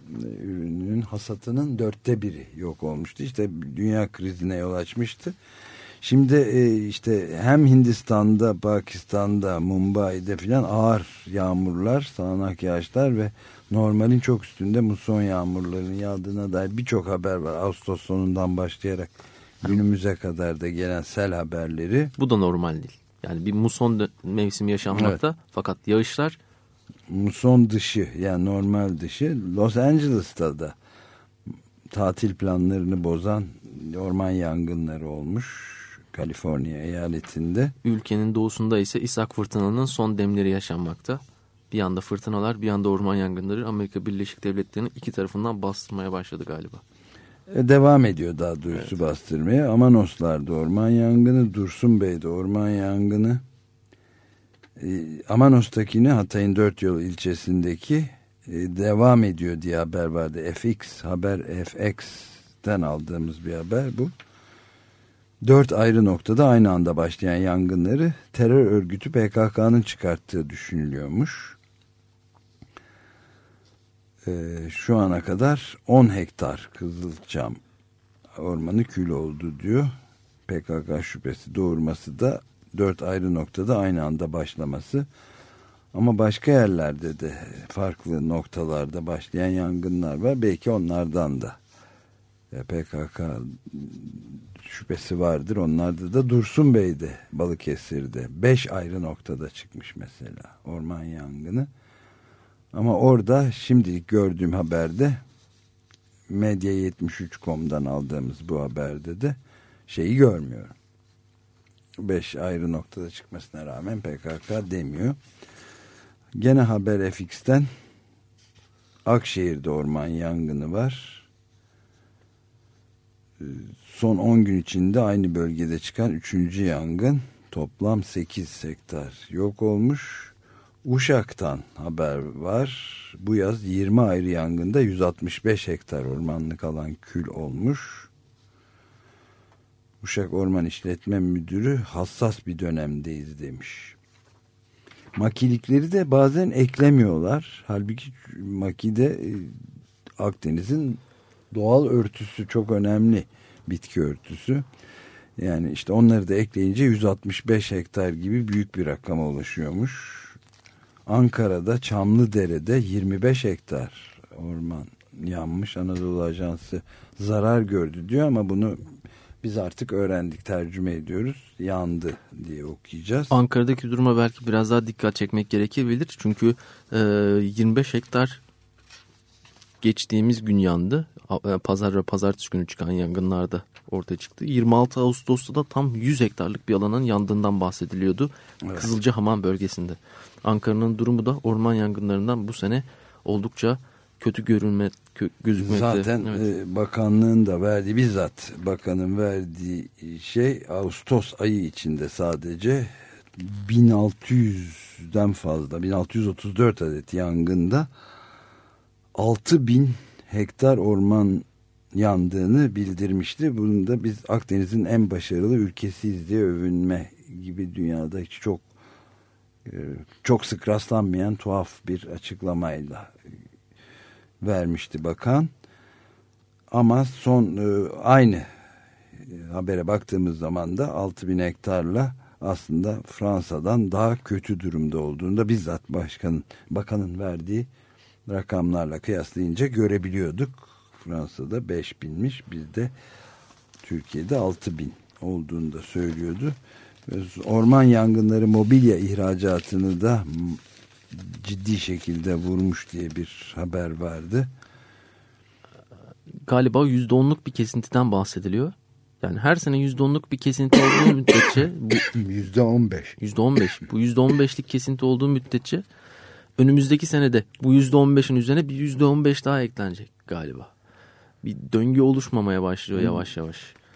ürünün hasatının 1/4 yok olmuştu. İşte dünya krizine yol açmıştı. Şimdi işte hem Hindistan'da, Pakistan'da, Mumbai'de filan ağır yağmurlar, sağanak yağışlar ve normalin çok üstünde muson yağmurlarının yağdığına dair birçok haber var. Ağustos sonundan başlayarak günümüze kadar da gelen sel haberleri. Bu da normal değil. Yani bir muson mevsimi yaşanmakta, evet. Fakat yağışlar muson dışı, yani normal dışı. Los Angeles'ta da tatil planlarını bozan orman yangınları olmuş. Kaliforniya eyaletinde. Ülkenin doğusunda ise İshak fırtınanın son demleri yaşanmakta. Bir yanda fırtınalar, bir yanda orman yangınları Amerika Birleşik Devletleri'nin iki tarafından bastırmaya başladı galiba. Devam ediyor daha doğrusu, evet. Bastırmaya. Amanoslar'da orman yangını, Dursunbey'de orman yangını. Amanos'takini, Hatay'ın Dörtyol ilçesindeki devam ediyor diye haber vardı. FX'ten aldığımız bir haber bu. 4 ayrı noktada aynı anda başlayan yangınları terör örgütü PKK'nın çıkarttığı düşünülüyormuş. Şu ana kadar 10 hektar Kızılçam ormanı kül oldu diyor. PKK şüphesi doğurması da 4 ayrı noktada aynı anda başlaması. Ama başka yerlerde de farklı noktalarda başlayan yangınlar var. Belki onlardan da PKK şüphesi vardır. Onlarda da Dursunbey'de, Balıkesir'de 5 ayrı noktada çıkmış mesela orman yangını. Ama orada şimdilik gördüğüm haberde, Medya73.com'dan aldığımız bu haberde de şeyi görmüyorum. 5 ayrı noktada çıkmasına rağmen PKK demiyor. Gene Haber FX'ten Akşehir'de orman yangını var. Son 10 gün içinde aynı bölgede çıkan 3. yangın, toplam 8 hektar yok olmuş. Uşak'tan haber var. Bu yaz 20 ayrı yangında 165 hektar ormanlık alan kül olmuş. Uşak Orman İşletme Müdürü hassas bir dönemdeyiz demiş. Makilikleri de bazen eklemiyorlar. Halbuki makide Akdeniz'in doğal örtüsü, çok önemli bitki örtüsü. Yani işte onları da ekleyince 165 hektar gibi büyük bir rakama ulaşıyormuş. Ankara'da Çamlıdere'de 25 hektar orman yanmış. Anadolu Ajansı zarar gördü diyor ama bunu biz artık öğrendik, tercüme ediyoruz. Yandı diye okuyacağız. Ankara'daki duruma belki biraz daha dikkat çekmek gerekebilir. Çünkü 25 hektar geçtiğimiz gün yandı. Pazar ve pazartesi günü çıkan yangınlarda ortaya çıktı. 26 Ağustos'ta da tam 100 hektarlık bir alanın yandığından bahsediliyordu. Evet. Kızılcahamam bölgesinde. Ankara'nın durumu da orman yangınlarından bu sene oldukça kötü gözükmekte. Zaten evet. Bakanlığın da verdiği, bizzat bakanın verdiği şey, Ağustos ayı içinde sadece 1600'den fazla, 1634 adet yangında 6000 hektar orman yandığını bildirmişti. Bunu da biz Akdeniz'in en başarılı ülkesiyiz diye övünme gibi dünyada hiç çok sık rastlanmayan tuhaf bir açıklamayla vermişti bakan. Ama son aynı habere baktığımız zaman da 6000 hektarla aslında Fransa'dan daha kötü durumda olduğunu da bizzat bakanın verdiği rakamlarla kıyaslayınca görebiliyorduk. Fransa'da 5000'miş, bizde Türkiye'de 6000 olduğunu da söylüyordu. Orman yangınları mobilya ihracatını da ciddi şekilde vurmuş diye bir haber vardı. Galiba %10'luk bir kesintiden bahsediliyor. Yani her sene %10'luk bir kesinti olduğu müddetçe %15. Bu %15'lik kesinti olduğu müddetçe önümüzdeki senede bu %15'in üzerine bir %15 daha eklenecek galiba. Bir döngü oluşmamaya başlıyor yavaş yavaş.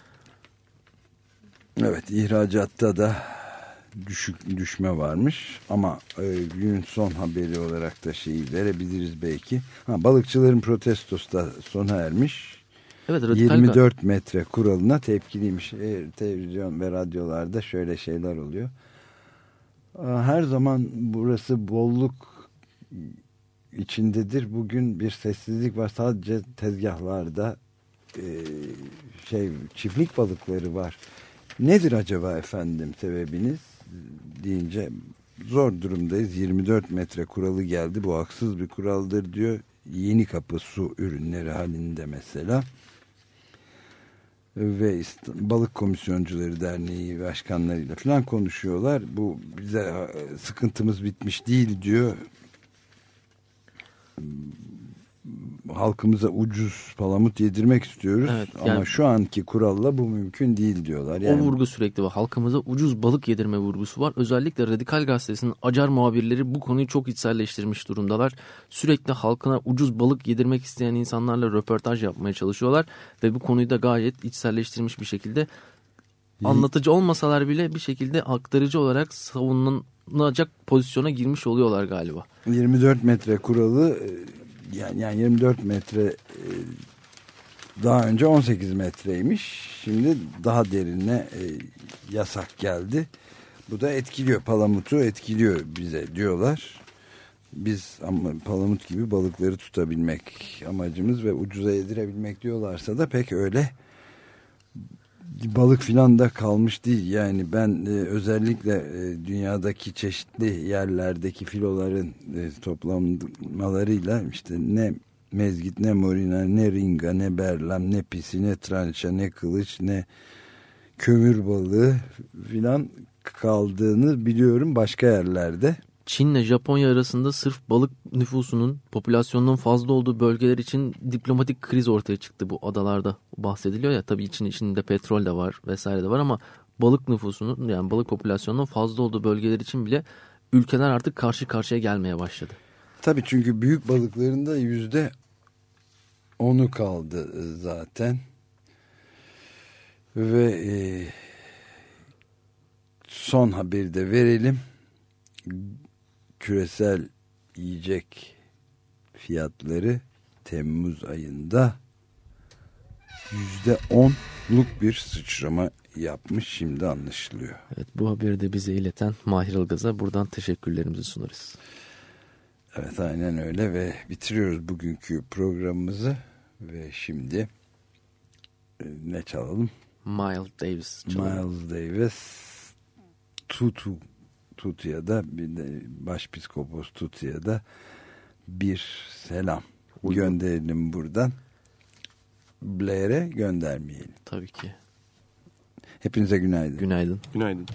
Evet, ihracatta da düşme varmış ama günün son haberi olarak da şeyi verebiliriz belki. Balıkçıların protestosu da sona ermiş. Evet, 24 metre kuralına tepkiliymiş. Televizyon ve radyolarda şöyle şeyler oluyor. Her zaman burası bolluk içindedir. Bugün bir sessizlik var. Sadece tezgahlarda çiftlik balıkları var. Nedir acaba efendim sebebiniz deyince zor durumdayız. 24 metre kuralı geldi. Bu haksız bir kuraldır diyor. Yenikapı su ürünleri halinde mesela. Ve Balık Komisyoncuları Derneği başkanlarıyla falan konuşuyorlar. Bu bize sıkıntımız bitmiş değil diyor. Halkımıza ucuz palamut yedirmek istiyoruz. Evet, yani, ama şu anki kuralla bu mümkün değil diyorlar. Yani, o vurgu sürekli var. Halkımıza ucuz balık yedirme vurgusu var. Özellikle Radikal Gazetesi'nin acar muhabirleri bu konuyu çok içselleştirmiş durumdalar. Sürekli halkına ucuz balık yedirmek isteyen insanlarla röportaj yapmaya çalışıyorlar. Ve bu konuyu da gayet içselleştirmiş bir şekilde, anlatıcı olmasalar bile bir şekilde aktarıcı olarak savunulacak pozisyona girmiş oluyorlar galiba. 24 metre kuralı, yani 24 metre daha önce 18 metreymiş. Şimdi daha derine yasak geldi. Bu da etkiliyor, palamutu etkiliyor bize diyorlar. Biz ama palamut gibi balıkları tutabilmek amacımız ve ucuza yedirebilmek diyorlarsa da pek öyle balık filan da kalmış değil. Yani ben özellikle dünyadaki çeşitli yerlerdeki filoların toplanmalarıyla işte ne mezgit, ne morina, ne ringa, ne berlam, ne pisi, ne trança, ne kılıç, ne kömür balığı filan kaldığını biliyorum başka yerlerde. Çin'le Japonya arasında sırf balık nüfusunun, popülasyonunun fazla olduğu bölgeler için diplomatik kriz ortaya çıktı. Bu adalarda bahsediliyor ya, tabii içinde petrol de var vesaire de var ama balık nüfusunun, yani balık popülasyonunun fazla olduğu bölgeler için bile ülkeler artık karşı karşıya gelmeye başladı. Tabii, çünkü büyük balıkların da %10'u kaldı zaten. Ve son haberi de verelim. Küresel yiyecek fiyatları Temmuz ayında %10'luk bir sıçrama yapmış, şimdi anlaşılıyor. Evet, bu haberi de bize ileten Mahir Ilgaz'a buradan teşekkürlerimizi sunarız. Evet, aynen öyle ve bitiriyoruz bugünkü programımızı ve şimdi ne çalalım? Miles Davis çalalım. Miles Davis, Tutu'ya da, bir de Başpiskopos Tutu'ya da bir selam gönderelim buradan. Blair'e göndermeyelim. Tabii ki. Hepinize günaydın. Günaydın. Günaydın.